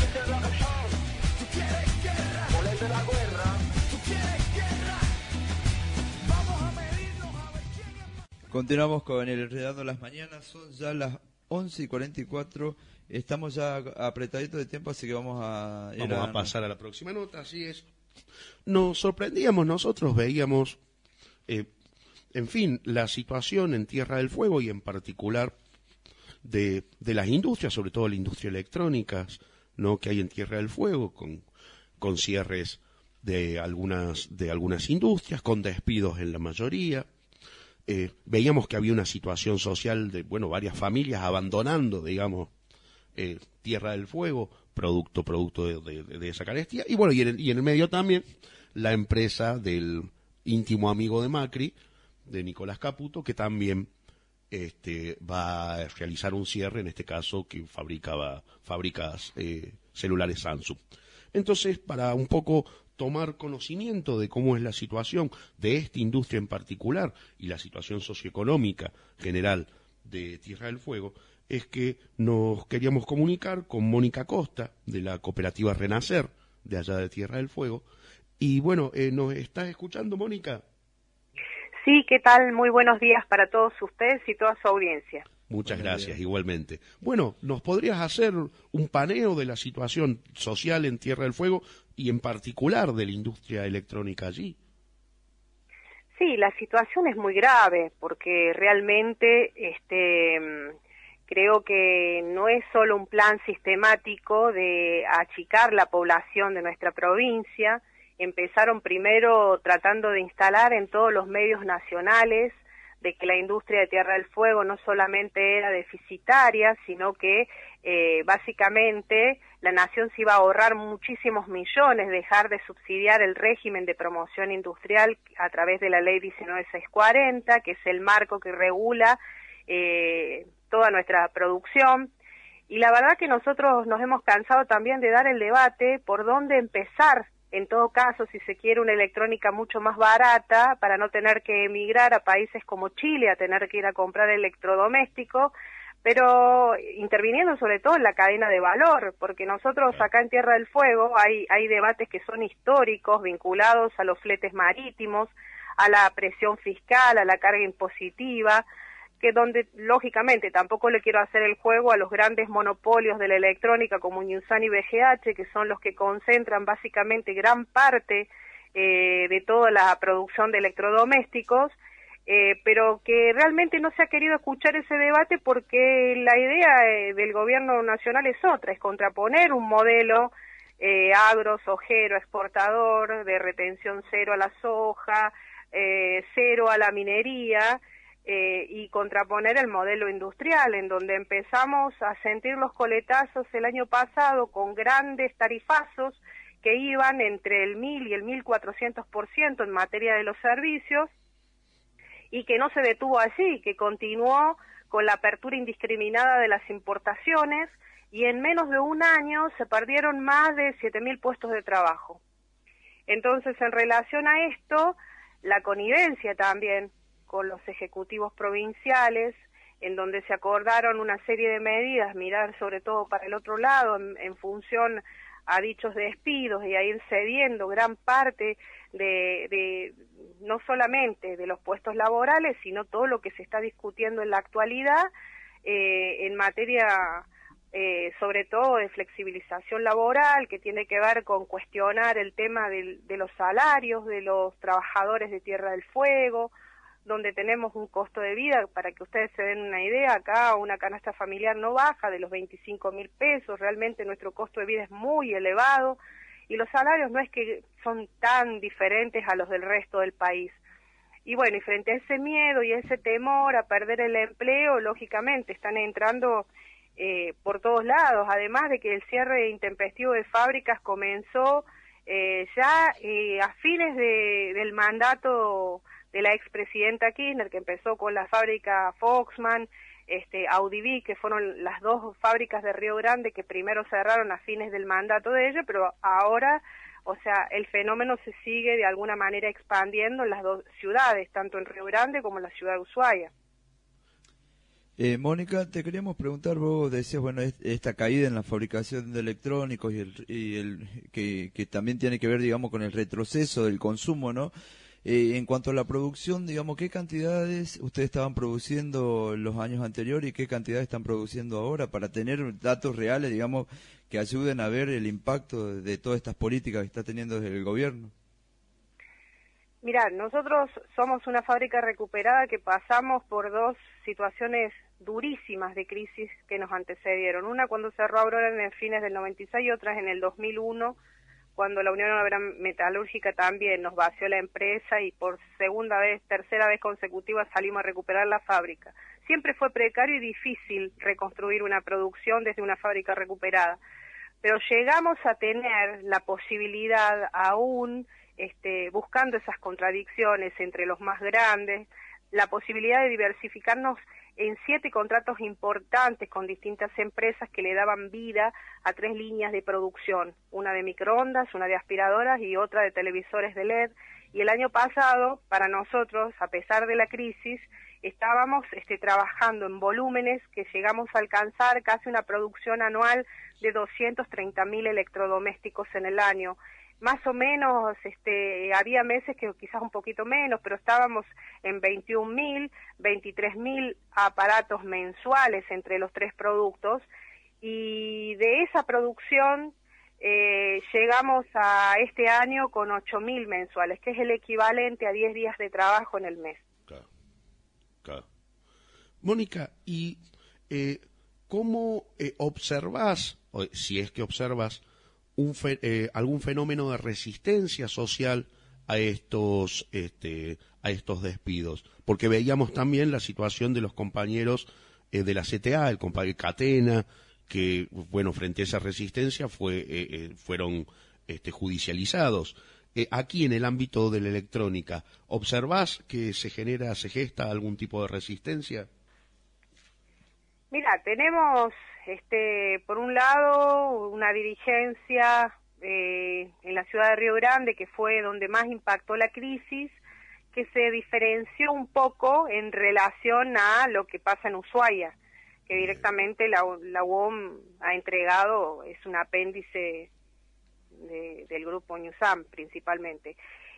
de la guerra. tú quieres guerra. Vamos a medirnos a ver quién es más. Continuamos con el Enredando las Mañanas, son ya las once y cuarenta y cuatro, estamos ya apretaditos de tiempo, así que vamos a... ir Vamos a pasar a la próxima nota, así es. Nos sorprendíamos nosotros, veíamos, eh, en fin, la situación en Tierra del Fuego y en particular de, de las industrias, sobre todo la industria electrónica, ¿no?, que hay en Tierra del Fuego, con, con cierres de algunas, de algunas industrias, con despidos en la mayoría. Eh, veíamos que había una situación social de, bueno, varias familias abandonando, digamos, eh, Tierra del Fuego, producto, producto de, de, de esa carestía. Y bueno, y en, el, y en el medio también la empresa del íntimo amigo de Macri, de Nicolás Caputo, que también este, va a realizar un cierre, en este caso, que fabricaba fábricas eh, celulares Samsung. Entonces, para un poco tomar conocimiento de cómo es la situación de esta industria en particular y la situación socioeconómica general de Tierra del Fuego, es que nos queríamos comunicar con Mónica Costa, de la cooperativa Renacer, de allá de Tierra del Fuego. Y bueno, eh, ¿nos estás escuchando, Mónica? Sí, ¿qué tal? Muy buenos días para todos ustedes y toda su audiencia. Muchas gracias, igualmente. Bueno, ¿nos podrías hacer un paneo de la situación social en Tierra del Fuego y en particular de la industria electrónica allí? Sí, la situación es muy grave porque realmente este, creo que no es solo un plan sistemático de achicar la población de nuestra provincia. Empezaron primero tratando de instalar en todos los medios nacionales de que la industria de Tierra del Fuego no solamente era deficitaria, sino que eh, básicamente la nación se iba a ahorrar muchísimos millones, dejar de subsidiar el régimen de promoción industrial a través de la ley diecinueve mil seiscientos cuarenta, que es el marco que regula eh, toda nuestra producción. Y la verdad que nosotros nos hemos cansado también de dar el debate por dónde empezar. En todo caso, si se quiere una electrónica mucho más barata, para no tener que emigrar a países como Chile, a tener que ir a comprar electrodomésticos, pero interviniendo sobre todo en la cadena de valor, porque nosotros acá en Tierra del Fuego hay, hay debates que son históricos, vinculados a los fletes marítimos, a la presión fiscal, a la carga impositiva, que donde, lógicamente, tampoco le quiero hacer el juego a los grandes monopolios de la electrónica como Newsan y B G H, que son los que concentran básicamente gran parte eh, de toda la producción de electrodomésticos, eh, pero que realmente no se ha querido escuchar ese debate porque la idea eh, del gobierno nacional es otra, es contraponer un modelo eh, agro, sojero, exportador, de retención cero a la soja, eh, cero a la minería, Eh, y contraponer el modelo industrial, en donde empezamos a sentir los coletazos el año pasado con grandes tarifazos que iban entre el mil y el mil cuatrocientos por ciento en materia de los servicios, y que no se detuvo allí, que continuó con la apertura indiscriminada de las importaciones, y en menos de un año se perdieron más de siete mil puestos de trabajo. Entonces, en relación a esto, la connivencia también con los ejecutivos provinciales, en donde se acordaron una serie de medidas, mirar sobre todo para el otro lado, en, en función a dichos despidos y a ir cediendo gran parte de, de, no solamente de los puestos laborales, sino todo lo que se está discutiendo en la actualidad, eh, en materia eh, sobre todo de flexibilización laboral, que tiene que ver con cuestionar el tema de, de los salarios de los trabajadores de Tierra del Fuego, donde tenemos un costo de vida, para que ustedes se den una idea, acá una canasta familiar no baja de los veinticinco mil pesos, realmente nuestro costo de vida es muy elevado, y los salarios no es que son tan diferentes a los del resto del país. Y bueno, y frente a ese miedo y ese temor a perder el empleo, lógicamente están entrando eh, por todos lados, además de que el cierre intempestivo de fábricas comenzó eh, ya eh, a fines de, del mandato de la expresidenta Kirchner, que empezó con la fábrica Foxman, este, Audiví, que fueron las dos fábricas de Río Grande que primero cerraron a fines del mandato de ella, pero ahora, o sea, el fenómeno se sigue de alguna manera expandiendo en las dos ciudades, tanto en Río Grande como en la ciudad de Ushuaia. Eh, Mónica, te queríamos preguntar, vos decías, bueno, esta caída en la fabricación de electrónicos y el, y el que, que también tiene que ver, digamos, con el retroceso del consumo, ¿no? Eh, en cuanto a la producción, digamos, ¿qué cantidades ustedes estaban produciendo los años anteriores y qué cantidades están produciendo ahora para tener datos reales, digamos, que ayuden a ver el impacto de todas estas políticas que está teniendo desde el gobierno? Mirá, nosotros somos una fábrica recuperada que pasamos por dos situaciones durísimas de crisis que nos antecedieron. Una cuando cerró Aurora en el fines del noventa y seis y otras en el dos mil uno, cuando la Unión Obrera Metalúrgica también nos vació la empresa y por segunda vez, tercera vez consecutiva salimos a recuperar la fábrica. Siempre fue precario y difícil reconstruir una producción desde una fábrica recuperada, pero llegamos a tener la posibilidad aún, este, buscando esas contradicciones entre los más grandes, la posibilidad de diversificarnos en siete contratos importantes con distintas empresas que le daban vida a tres líneas de producción, una de microondas, una de aspiradoras y otra de televisores de L E D. Y el año pasado, para nosotros, a pesar de la crisis, estábamos este, trabajando en volúmenes que llegamos a alcanzar casi una producción anual de doscientos treinta mil electrodomésticos en el año. Más o menos, este, había meses que quizás un poquito menos, pero estábamos en veintiún mil, veintitrés mil aparatos mensuales entre los tres productos, y de esa producción eh, llegamos a este año con ocho mil mensuales, que es el equivalente a diez días de trabajo en el mes. Claro, claro. Mónica, ¿y eh, cómo eh, observás, o si es que observas, Un fe, eh, algún fenómeno de resistencia social a estos este, a estos despidos? Porque veíamos también la situación de los compañeros eh, de la C T A, el compañero Catena, que bueno, frente a esa resistencia fue eh, eh, fueron este, judicializados. Eh, aquí en el ámbito de la electrónica, ¿observás que se genera, se gesta algún tipo de resistencia? Mira, tenemos Este, por un lado, una dirigencia eh, en la ciudad de Río Grande, que fue donde más impactó la crisis, que se diferenció un poco en relación a lo que pasa en Ushuaia, que directamente la, la U O M ha entregado, es un apéndice de, del grupo Ñusam principalmente.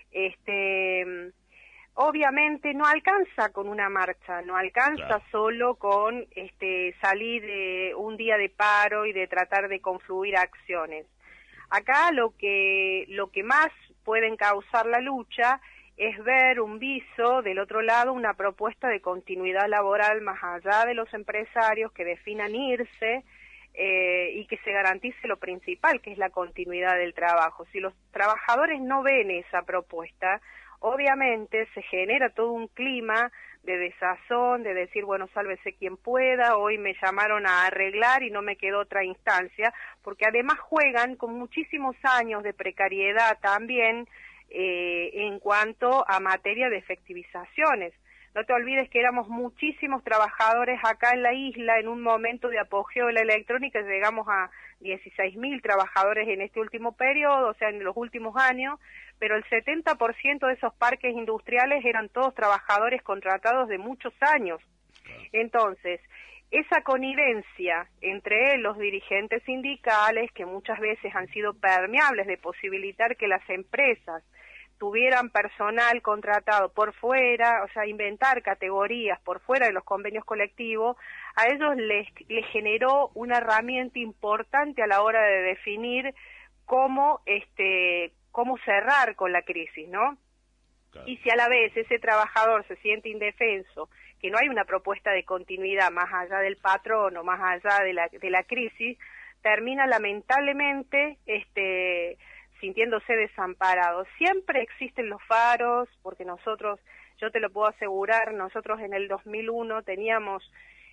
Este... Obviamente no alcanza con una marcha, no alcanza claro. solo con este, salir de un día de paro y de tratar de confluir acciones. Acá lo que, lo que más pueden causar la lucha es ver un viso, del otro lado, una propuesta de continuidad laboral más allá de los empresarios que definan irse eh, y que se garantice lo principal, que es la continuidad del trabajo. Si los trabajadores no ven esa propuesta, obviamente se genera todo un clima de desazón, de decir, bueno, sálvese quien pueda, hoy me llamaron a arreglar y no me quedó otra instancia, porque además juegan con muchísimos años de precariedad también eh, en cuanto a materia de efectivizaciones. No te olvides que éramos muchísimos trabajadores acá en la isla, en un momento de apogeo de la electrónica, llegamos a dieciséis mil trabajadores en este último periodo, o sea, en los últimos años, pero el setenta por ciento de esos parques industriales eran todos trabajadores contratados de muchos años. Entonces, esa connivencia entre los dirigentes sindicales, que muchas veces han sido permeables de posibilitar que las empresas tuvieran personal contratado por fuera, o sea, inventar categorías por fuera de los convenios colectivos, a ellos les, les generó una herramienta importante a la hora de definir cómo, este, cómo cerrar con la crisis, ¿no? Claro. Y si a la vez ese trabajador se siente indefenso, que no hay una propuesta de continuidad más allá del patrón o más allá de la, de la crisis, termina lamentablemente este, sintiéndose desamparado. Siempre existen los faros, porque nosotros, yo te lo puedo asegurar, nosotros en el dos mil uno teníamos,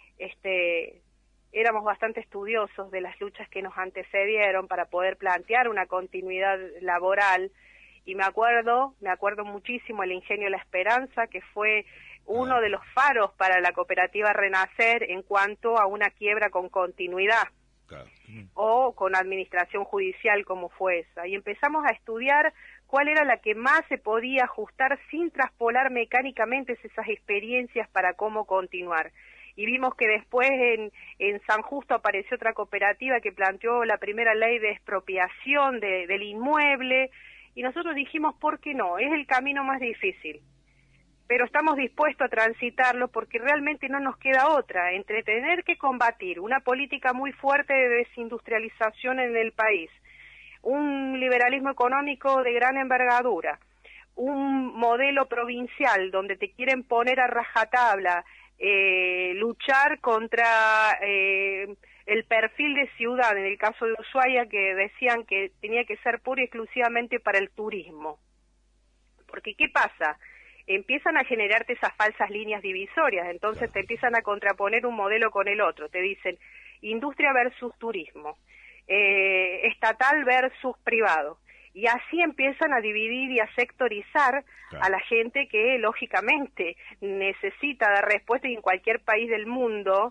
este, éramos bastante estudiosos de las luchas que nos antecedieron para poder plantear una continuidad laboral, y me acuerdo, me acuerdo muchísimo el Ingenio La Esperanza, que fue uno de los faros para la cooperativa Renacer en cuanto a una quiebra con continuidad. Claro. O con administración judicial como fue esa, y empezamos a estudiar cuál era la que más se podía ajustar sin traspolar mecánicamente esas experiencias para cómo continuar. Y vimos que después en, en San Justo apareció otra cooperativa que planteó la primera ley de expropiación de, del inmueble, y nosotros dijimos, ¿por qué no? Es el camino más difícil, pero estamos dispuestos a transitarlo porque realmente no nos queda otra, entre tener que combatir una política muy fuerte de desindustrialización en el país, un liberalismo económico de gran envergadura, un modelo provincial donde te quieren poner a rajatabla eh, luchar contra eh, el perfil de ciudad, en el caso de Ushuaia, que decían que tenía que ser pura y exclusivamente para el turismo. Porque, ¿qué pasa? Empiezan a generarte esas falsas líneas divisorias, entonces te empiezan a contraponer un modelo con el otro, te dicen industria versus turismo, eh, estatal versus privado, y así empiezan a dividir y a sectorizar claro. a la gente que lógicamente necesita dar respuesta, y en cualquier país del mundo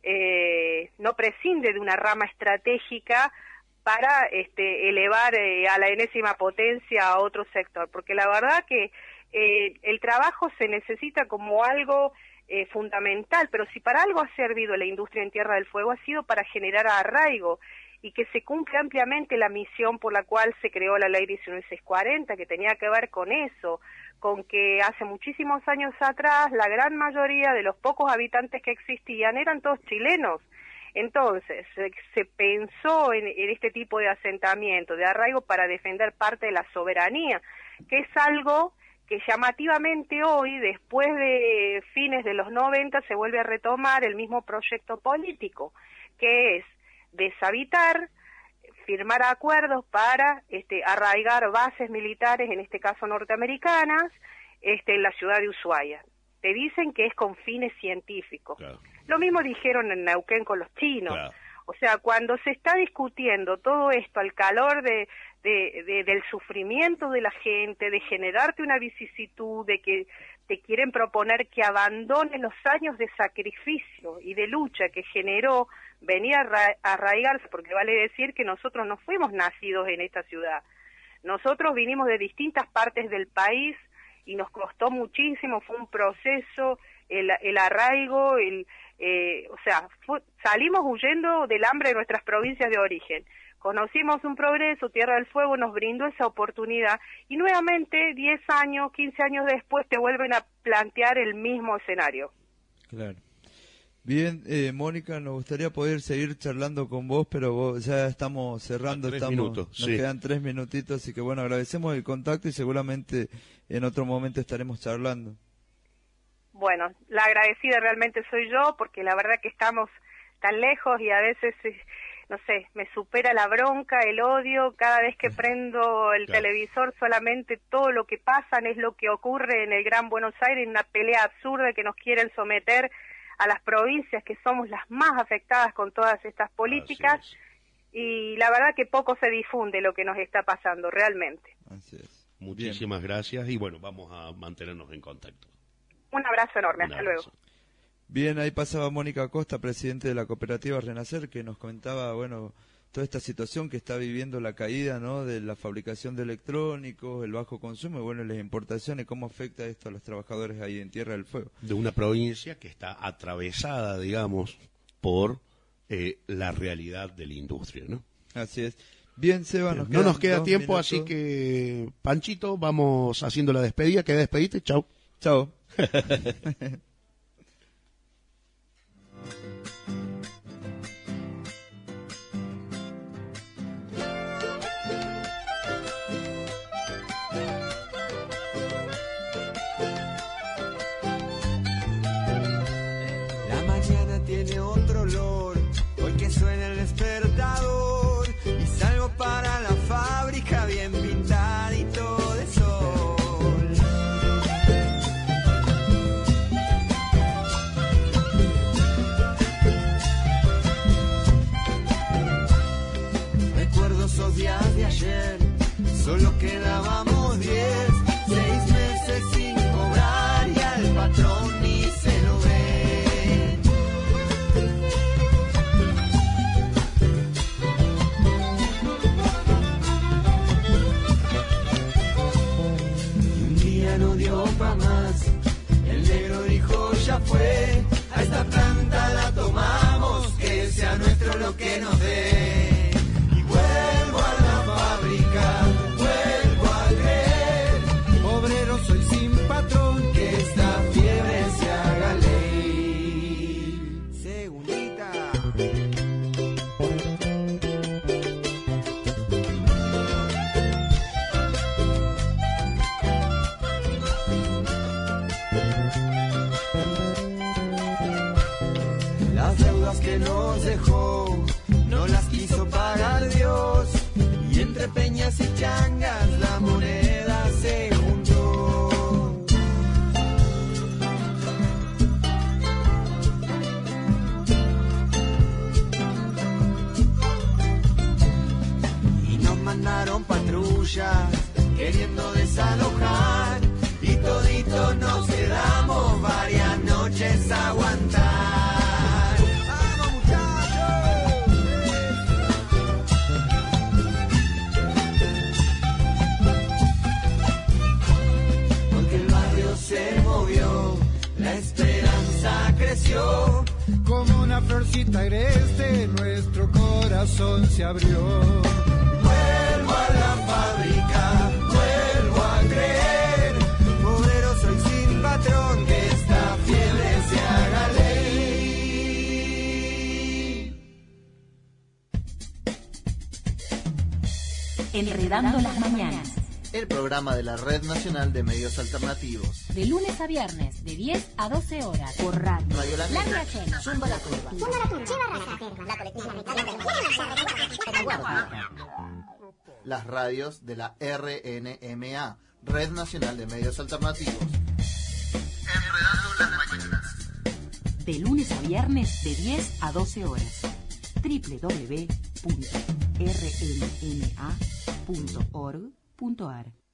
eh, no prescinde de una rama estratégica para este, elevar eh, a la enésima potencia a otro sector, porque la verdad que Eh, el trabajo se necesita como algo eh, fundamental, pero si para algo ha servido la industria en Tierra del Fuego ha sido para generar arraigo y que se cumple ampliamente la misión por la cual se creó la ley diecinueve mil seiscientos cuarenta, que tenía que ver con eso, con que hace muchísimos años atrás la gran mayoría de los pocos habitantes que existían eran todos chilenos. Entonces, se, se pensó en, en este tipo de asentamiento, de arraigo, para defender parte de la soberanía, que es algo que llamativamente hoy, después de fines de los noventa, se vuelve a retomar el mismo proyecto político, que es deshabitar, firmar acuerdos para este, arraigar bases militares, en este caso norteamericanas, este, en la ciudad de Ushuaia. Te dicen que es con fines científicos. Claro. Lo mismo dijeron en Neuquén con los chinos. Claro. O sea, cuando se está discutiendo todo esto al calor de, de, de, del sufrimiento de la gente, de generarte una vicisitud, de que te quieren proponer que abandones los años de sacrificio y de lucha que generó venir a arra- arraigarse, porque vale decir que nosotros no fuimos nacidos en esta ciudad. Nosotros vinimos de distintas partes del país y nos costó muchísimo, fue un proceso, el, el arraigo, el... Eh, o sea, fue, salimos huyendo del hambre de nuestras provincias de origen, conocimos un progreso, Tierra del Fuego nos brindó esa oportunidad y nuevamente diez años, quince años después te vuelven a plantear el mismo escenario. Claro. Bien, eh, Mónica, nos gustaría poder seguir charlando con vos, pero vos, ya estamos cerrando, tres estamos, minutos, nos sí. quedan tres minutitos, así que bueno, agradecemos el contacto y seguramente en otro momento estaremos charlando. Bueno, la agradecida realmente soy yo, porque la verdad que estamos tan lejos y a veces, no sé, me supera la bronca, el odio, cada vez que prendo el claro. televisor solamente todo lo que pasan es lo que ocurre en el Gran Buenos Aires, una pelea absurda que nos quieren someter a las provincias que somos las más afectadas con todas estas políticas, y la verdad que poco se difunde lo que nos está pasando realmente. Así es. Muchísimas Bien. gracias y bueno, vamos a mantenernos en contacto. Un abrazo enorme, Un hasta abrazo. luego. Bien, ahí pasaba Mónica Acosta, presidente de la cooperativa Renacer, que nos comentaba, bueno, toda esta situación que está viviendo la caída, ¿no?, de la fabricación de electrónicos, el bajo consumo y, bueno, las importaciones, cómo afecta esto a los trabajadores ahí en Tierra del Fuego. De una provincia que está atravesada, digamos, por eh, la realidad de la industria, ¿no? Así es. Bien, Seba, nos No nos queda dos tiempo, minutos. así que, Panchito, vamos haciendo la despedida. ¿Querés despedirte? Chau. Chao. La mañana tiene otro olor, hoy que suena el despertador y salgo para la fábrica bien pintadito de sol. Recuerdo esos días de ayer, solo quedábamos diez, seis meses sin cobrar y al patrón ni se lo ve. No dio pa' más, el negro dijo ya fue, a esta planta la tomamos, que sea nuestro lo que nos dé. Y vuelvo a la fábrica, vuelvo al pichangas la moneda se juntó. Y nos mandaron patrullas queriendo desalojar, y toditos nos quedamos varias noches a aguantar. ¡Vamos, muchachos! Porque el barrio se movió, la esperanza creció. Como una florcita agreste, nuestro corazón se abrió. Vuelvo a la fábrica, vuelvo a creer. Obrero soy sin patrón, que esta fiebre se haga ley. Enredando las mañanas. El programa de la Red Nacional de Medios Alternativos. De lunes a viernes, de diez a doce horas. Por radio. Radio La Negra. Cena. Zumba la curva. Zumba la curva. La colectiva. Las radios de la R N M A, Red Nacional de Medios Alternativos. Enredando las mañanas. De lunes a viernes, de diez a doce horas. doble u doble u doble u punto r n m a punto org punto a r